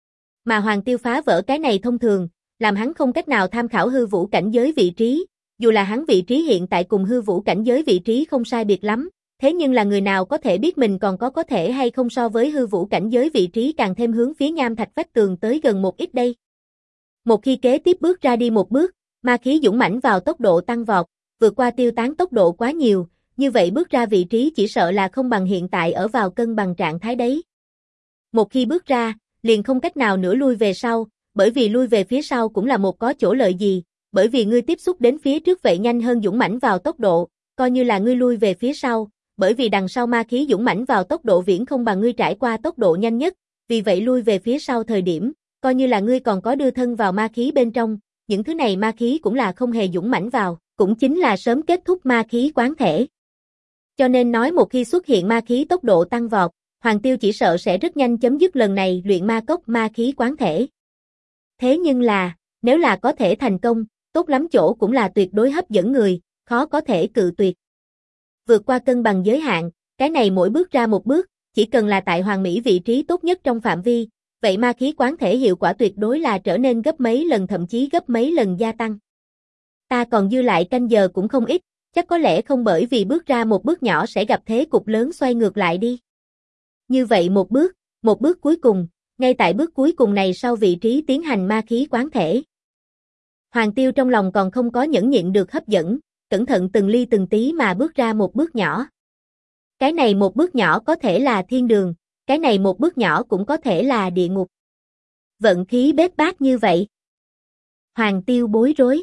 Mà Hoàng Tiêu phá vỡ cái này thông thường, làm hắn không cách nào tham khảo hư vũ cảnh giới vị trí, dù là hắn vị trí hiện tại cùng hư vũ cảnh giới vị trí không sai biệt lắm, thế nhưng là người nào có thể biết mình còn có thể hay không so với hư vũ cảnh giới vị trí càng thêm hướng phía nham thạch vách tường tới gần một ít đây. Một khi kế tiếp bước ra đi một bước, ma khí dũng mãnh vào tốc độ tăng vọt, vượt qua tiêu tán tốc độ quá nhiều, như vậy bước ra vị trí chỉ sợ là không bằng hiện tại ở vào cân bằng trạng thái đấy. Một khi bước ra, liền không cách nào nữa lui về sau, bởi vì lui về phía sau cũng là một có chỗ lợi gì, bởi vì ngươi tiếp xúc đến phía trước vậy nhanh hơn dũng mãnh vào tốc độ, coi như là ngươi lui về phía sau, bởi vì đằng sau ma khí dũng mãnh vào tốc độ viễn không bằng ngươi trải qua tốc độ nhanh nhất, vì vậy lui về phía sau thời điểm, coi như là ngươi còn có đưa thân vào ma khí bên trong, những thứ này ma khí cũng là không hề dũng mãnh vào, cũng chính là sớm kết thúc ma khí quán thể. Cho nên nói một khi xuất hiện ma khí tốc độ tăng vọt, Hoàng Tiêu chỉ sợ sẽ rất nhanh chấm dứt lần này luyện ma cốc ma khí quán thể. Thế nhưng là, nếu là có thể thành công, tốt lắm chỗ cũng là tuyệt đối hấp dẫn người, khó có thể cự tuyệt. Vượt qua cân bằng giới hạn, cái này mỗi bước ra một bước, chỉ cần là tại hoàn mỹ vị trí tốt nhất trong phạm vi, vậy ma khí quán thể hiệu quả tuyệt đối là trở nên gấp mấy lần thậm chí gấp mấy lần gia tăng. Ta còn dư lại canh giờ cũng không ít, chắc có lẽ không bởi vì bước ra một bước nhỏ sẽ gặp thế cục lớn xoay ngược lại đi. Như vậy một bước cuối cùng, ngay tại bước cuối cùng này sau vị trí tiến hành ma khí quán thể. Hoàng Tiêu trong lòng còn không có nhẫn nhịn được hấp dẫn, cẩn thận từng ly từng tí mà bước ra một bước nhỏ. Cái này một bước nhỏ có thể là thiên đường, cái này một bước nhỏ cũng có thể là địa ngục. Vận khí bết bát như vậy. Hoàng Tiêu bối rối.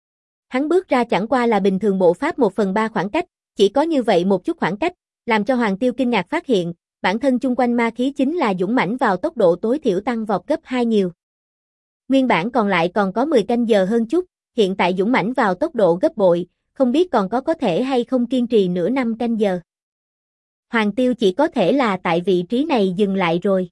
Hắn bước ra chẳng qua là bình thường bộ pháp 1/3 khoảng cách, chỉ có như vậy một chút khoảng cách, làm cho Hoàng Tiêu kinh ngạc phát hiện, bản thân chung quanh ma khí chính là dũng mãnh vào tốc độ tối thiểu tăng vọt gấp 2 nhiều. Nguyên bản còn lại còn có 10 canh giờ hơn chút, hiện tại dũng mãnh vào tốc độ gấp bội, không biết còn có thể hay không kiên trì nửa năm canh giờ. Hoàng Tiêu chỉ có thể là tại vị trí này dừng lại rồi.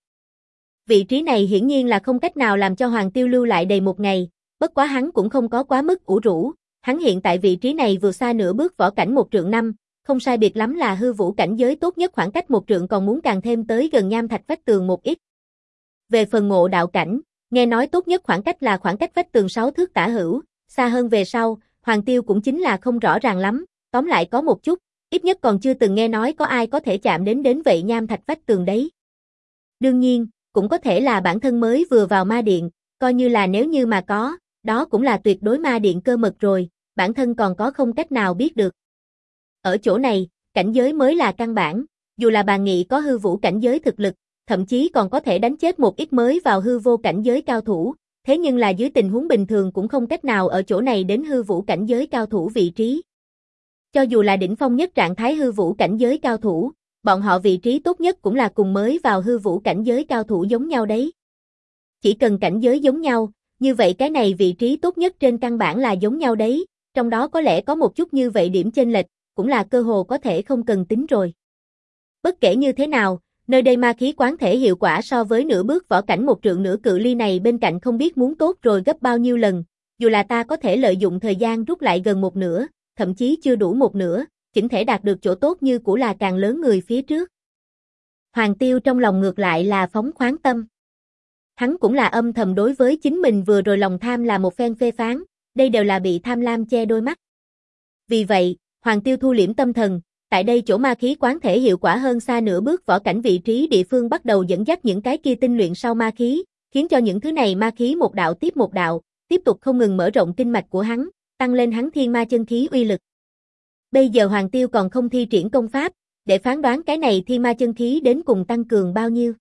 Vị trí này hiển nhiên là không cách nào làm cho Hoàng Tiêu lưu lại đầy một ngày, bất quá hắn cũng không có quá mức ủ rũ, hắn hiện tại vị trí này vừa xa nửa bước võ cảnh 1 trượng 5, không sai biệt lắm là hư vũ cảnh giới tốt nhất khoảng cách 1 trượng còn muốn càng thêm tới gần nham thạch vách tường một ít. Về phần ngộ đạo cảnh, nghe nói tốt nhất khoảng cách là khoảng cách vách tường 6 thước tả hữu, xa hơn về sau, Hoàng Tiêu cũng chính là không rõ ràng lắm, tóm lại có một chút, ít nhất còn chưa từng nghe nói có ai có thể chạm đến vậy nham thạch vách tường đấy. Đương nhiên, cũng có thể là bản thân mới vừa vào ma điện, coi như là nếu như mà có, đó cũng là tuyệt đối ma điện cơ mật rồi, bản thân còn có không cách nào biết được. Ở chỗ này, cảnh giới mới là căn bản, dù là Bàn Nghị có hư vũ cảnh giới thực lực, thậm chí còn có thể đánh chết một ít mới vào hư vô cảnh giới cao thủ, thế nhưng là dưới tình huống bình thường cũng không cách nào ở chỗ này đến hư vũ cảnh giới cao thủ vị trí. Cho dù là đỉnh phong nhất trạng thái hư vũ cảnh giới cao thủ, bọn họ vị trí tốt nhất cũng là cùng mới vào hư vũ cảnh giới cao thủ giống nhau đấy. Chỉ cần cảnh giới giống nhau, như vậy cái này vị trí tốt nhất trên căn bản là giống nhau đấy, trong đó có lẽ có một chút như vậy điểm chênh lệch, cũng là cơ hồ có thể không cần tính rồi. Bất kể như thế nào, nơi đây ma khí quán thể hiệu quả so với nửa bước võ cảnh 1 trượng nửa cự ly này bên cạnh không biết muốn tốt rồi gấp bao nhiêu lần, dù là ta có thể lợi dụng thời gian rút lại gần một nửa, thậm chí chưa đủ một nửa, chỉnh thể đạt được chỗ tốt như của là càng lớn người phía trước. Hoàng Tiêu trong lòng ngược lại là phóng khoáng tâm. Hắn cũng là âm thầm đối với chính mình vừa rồi lòng tham là một phen phê phán, đây đều là bị tham lam che đôi mắt. Vì vậy, Hoàng Tiêu thu liễm tâm thần, tại đây chỗ ma khí quán thể hiệu quả hơn xa nửa bước võ cảnh vị trí địa phương bắt đầu dẫn dắt những cái kia tinh luyện sau ma khí, khiến cho những thứ này ma khí một đạo tiếp một đạo, tiếp tục không ngừng mở rộng kinh mạch của hắn, tăng lên hắn thiên ma chân khí uy lực. Bây giờ Hoàng Tiêu còn không thi triển công pháp, để phán đoán cái này thiên ma chân khí đến cùng tăng cường bao nhiêu.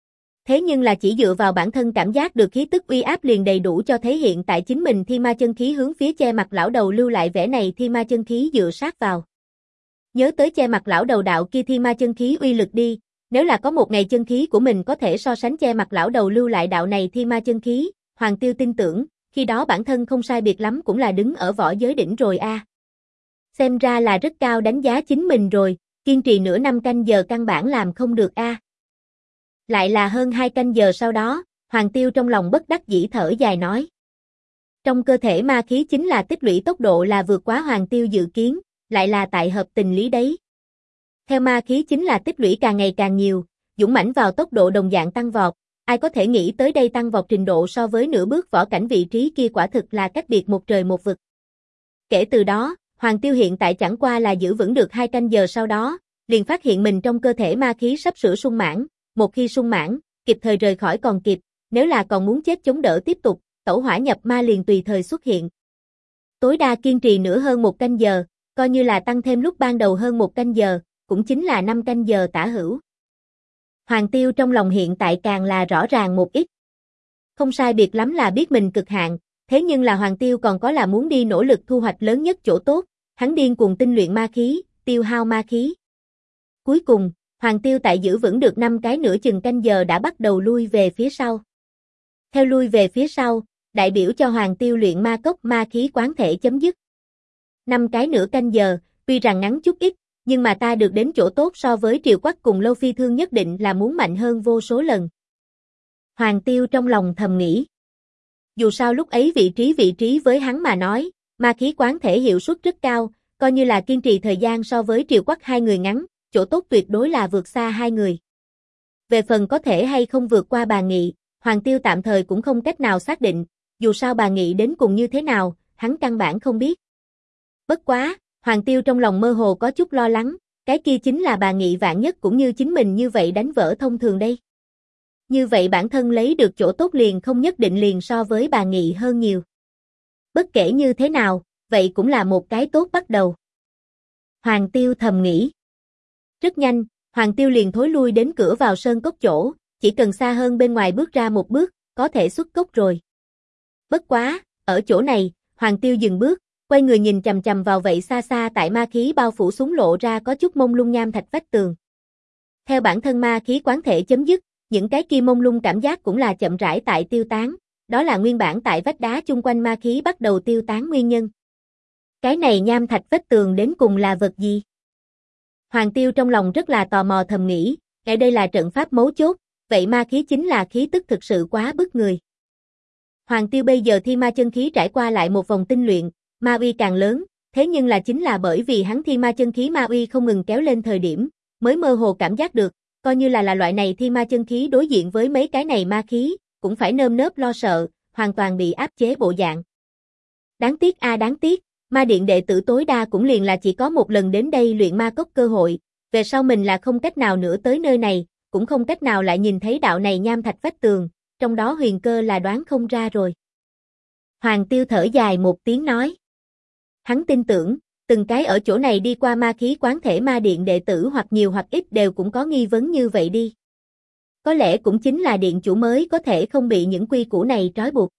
Thế nhưng là chỉ dựa vào bản thân cảm giác được khí tức uy áp liền đầy đủ cho thấy hiện tại chính mình thiên ma chân khí hướng phía che mặt lão đầu lưu lại vẻ này thiên ma chân khí dựa sát vào. Nhớ tới che mặt lão đầu đạo kia thiên ma chân khí uy lực đi, Nếu là có một ngày chân khí của mình có thể so sánh che mặt lão đầu lưu lại đạo này thi ma chân khí, Hoàng Tiêu tin tưởng, khi đó bản thân không sai biệt lắm cũng là đứng ở võ giới đỉnh rồi a. Xem ra là rất cao đánh giá chính mình rồi, kiên trì nửa năm canh giờ căn bản làm không được a. Lại là hơn 2 canh giờ sau đó, Hoàng Tiêu trong lòng bất đắc dĩ thở dài nói. Trong cơ thể ma khí chính là tích lũy tốc độ là vượt quá Hoàng Tiêu dự kiến, lại là tại hợp tình lý đấy. Theo ma khí chính là tích lũy càng ngày càng nhiều, dũng mãnh vào tốc độ đồng dạng tăng vọt, ai có thể nghĩ tới đây tăng vọt trình độ so với nửa bước võ cảnh vị trí kia quả thực là cách biệt một trời một vực. Kể từ đó, Hoàng Tiêu hiện tại chẳng qua là giữ vững được 2 canh giờ sau đó, liền phát hiện mình trong cơ thể ma khí sắp sửa sung mãn, một khi sung mãn, kịp thời rời khỏi còn kịp, nếu là còn muốn chết chống đỡ tiếp tục, tẩu hỏa nhập ma liền tùy thời xuất hiện. Tối đa kiên trì nữa hơn 1 canh giờ, coi như là tăng thêm lúc ban đầu hơn 1 canh giờ, cũng chính là 5 canh giờ tả hữu. Hoàng Tiêu trong lòng hiện tại càng là rõ ràng một ít. Không sai biệt lắm là biết mình cực hạn, thế nhưng là Hoàng Tiêu còn có là muốn đi nỗ lực thu hoạch lớn nhất chỗ tốt, hắn điên cuồng tinh luyện ma khí, tiêu hao ma khí. Cuối cùng, Hoàng Tiêu tại giữ vững được 5 cái nửa chừng canh giờ đã bắt đầu lui về phía sau. Theo lui về phía sau, đại biểu cho Hoàng Tiêu luyện ma cốc ma khí quán thể chấm dứt. 5 cái nửa canh giờ, tuy rằng ngắn chút ít, nhưng mà ta được đến chỗ tốt so với Triều Quắc cùng Lâu Phi Thương nhất định là muốn mạnh hơn vô số lần. Hoàng Tiêu trong lòng thầm nghĩ. Dù sao lúc ấy vị trí với hắn mà nói, ma khí quán thể hiệu suất rất cao, coi như là kiên trì thời gian so với Triều Quắc hai người ngắn, chỗ tốt tuyệt đối là vượt xa hai người. Về phần có thể hay không vượt qua bà Nghị, Hoàng Tiêu tạm thời cũng không cách nào xác định, dù sao bà Nghị đến cùng như thế nào, hắn căn bản không biết. Bất quá, Hoàng Tiêu trong lòng mơ hồ có chút lo lắng, cái kia chính là bà Nghị vạn nhất cũng như chính mình như vậy đánh vỡ thông thường đây. Như vậy bản thân lấy được chỗ tốt liền không nhất định liền so với bà Nghị hơn nhiều. Bất kể như thế nào, vậy cũng là một cái tốt bắt đầu. Hoàng Tiêu thầm nghĩ. Rất nhanh, Hoàng Tiêu liền thối lui đến cửa vào sơn cốc chỗ, chỉ cần xa hơn bên ngoài bước ra một bước, có thể xuất cốc rồi. Bất quá, ở chỗ này, Hoàng Tiêu dừng bước, quay người nhìn chằm chằm vào vậy xa xa tại ma khí bao phủ xuống lộ ra có chút mông lung nham thạch vách tường. Theo bản thân ma khí quán thể chấm dứt, những cái kia mông lung cảm giác cũng là chậm rãi tại tiêu tán, đó là nguyên bản tại vách đá chung quanh ma khí bắt đầu tiêu tán nguyên nhân. Cái này nham thạch vách tường đến cùng là vật gì? Hoàng Tiêu trong lòng rất là tò mò thầm nghĩ, ngay đây là trận pháp mấu chốt, vậy ma khí chính là khí tức thực sự quá bức người. Hoàng Tiêu bây giờ thi ma chân khí trải qua lại một vòng tinh luyện, ma uy càng lớn, thế nhưng là chính là bởi vì hắn thi ma chân khí ma uy không ngừng kéo lên thời điểm, mới mơ hồ cảm giác được, coi như là loại này thi ma chân khí đối diện với mấy cái này ma khí, cũng phải nơm nớp lo sợ, hoàn toàn bị áp chế bộ dạng. Đáng tiếc đáng tiếc, ma điện đệ tử tối đa cũng liền là chỉ có một lần đến đây luyện ma cốc cơ hội, về sau mình là không cách nào nữa tới nơi này, cũng không cách nào lại nhìn thấy đạo này nham thạch vách tường, trong đó huyền cơ là đoán không ra rồi. Hoàng Tiêu thở dài một tiếng nói. Hắn tin tưởng, từng cái ở chỗ này đi qua ma khí quán thể ma điện đệ tử hoặc nhiều hoặc ít đều cũng có nghi vấn như vậy đi. Có lẽ cũng chính là điện chủ mới có thể không bị những quy củ này trói buộc.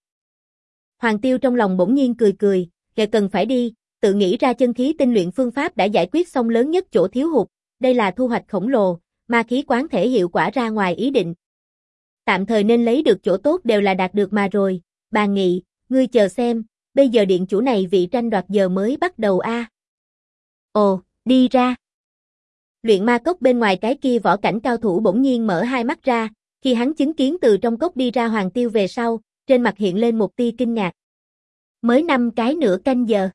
Hoàng Tiêu trong lòng bỗng nhiên cười cười, kẻ cần phải đi, tự nghĩ ra chân khí tinh luyện phương pháp đã giải quyết xong lớn nhất chỗ thiếu hụt, đây là thu hoạch khổng lồ, ma khí quán thể hiệu quả ra ngoài ý định. Tạm thời nên lấy được chỗ tốt đều là đạt được mà rồi, bà Nghị, ngươi chờ xem, bây giờ điện chủ này vị tranh đoạt giờ mới bắt đầu a. Ồ, đi ra. Luyện ma cốc bên ngoài cái kia võ cảnh cao thủ bỗng nhiên mở hai mắt ra, khi hắn chứng kiến từ trong cốc đi ra Hoàng Tiêu về sau, trên mặt hiện lên một tia kinh ngạc. Mới 5 cái nửa canh giờ.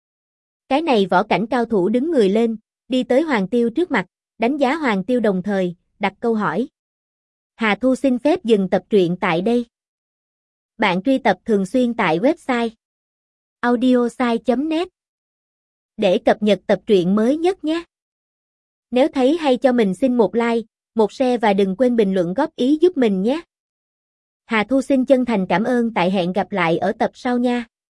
Cái này võ cảnh cao thủ đứng người lên, đi tới Hoàng Tiêu trước mặt, đánh giá Hoàng Tiêu đồng thời, đặt câu hỏi. Hà Thu xin phép dừng tập truyện tại đây. Bạn truy tập thường xuyên tại website audiosai.net để cập nhật tập truyện mới nhất nhé. Nếu thấy hay cho mình xin một like, một share và đừng quên bình luận góp ý giúp mình nhé. Hà Thu xin chân thành cảm ơn tại hẹn gặp lại ở tập sau nha.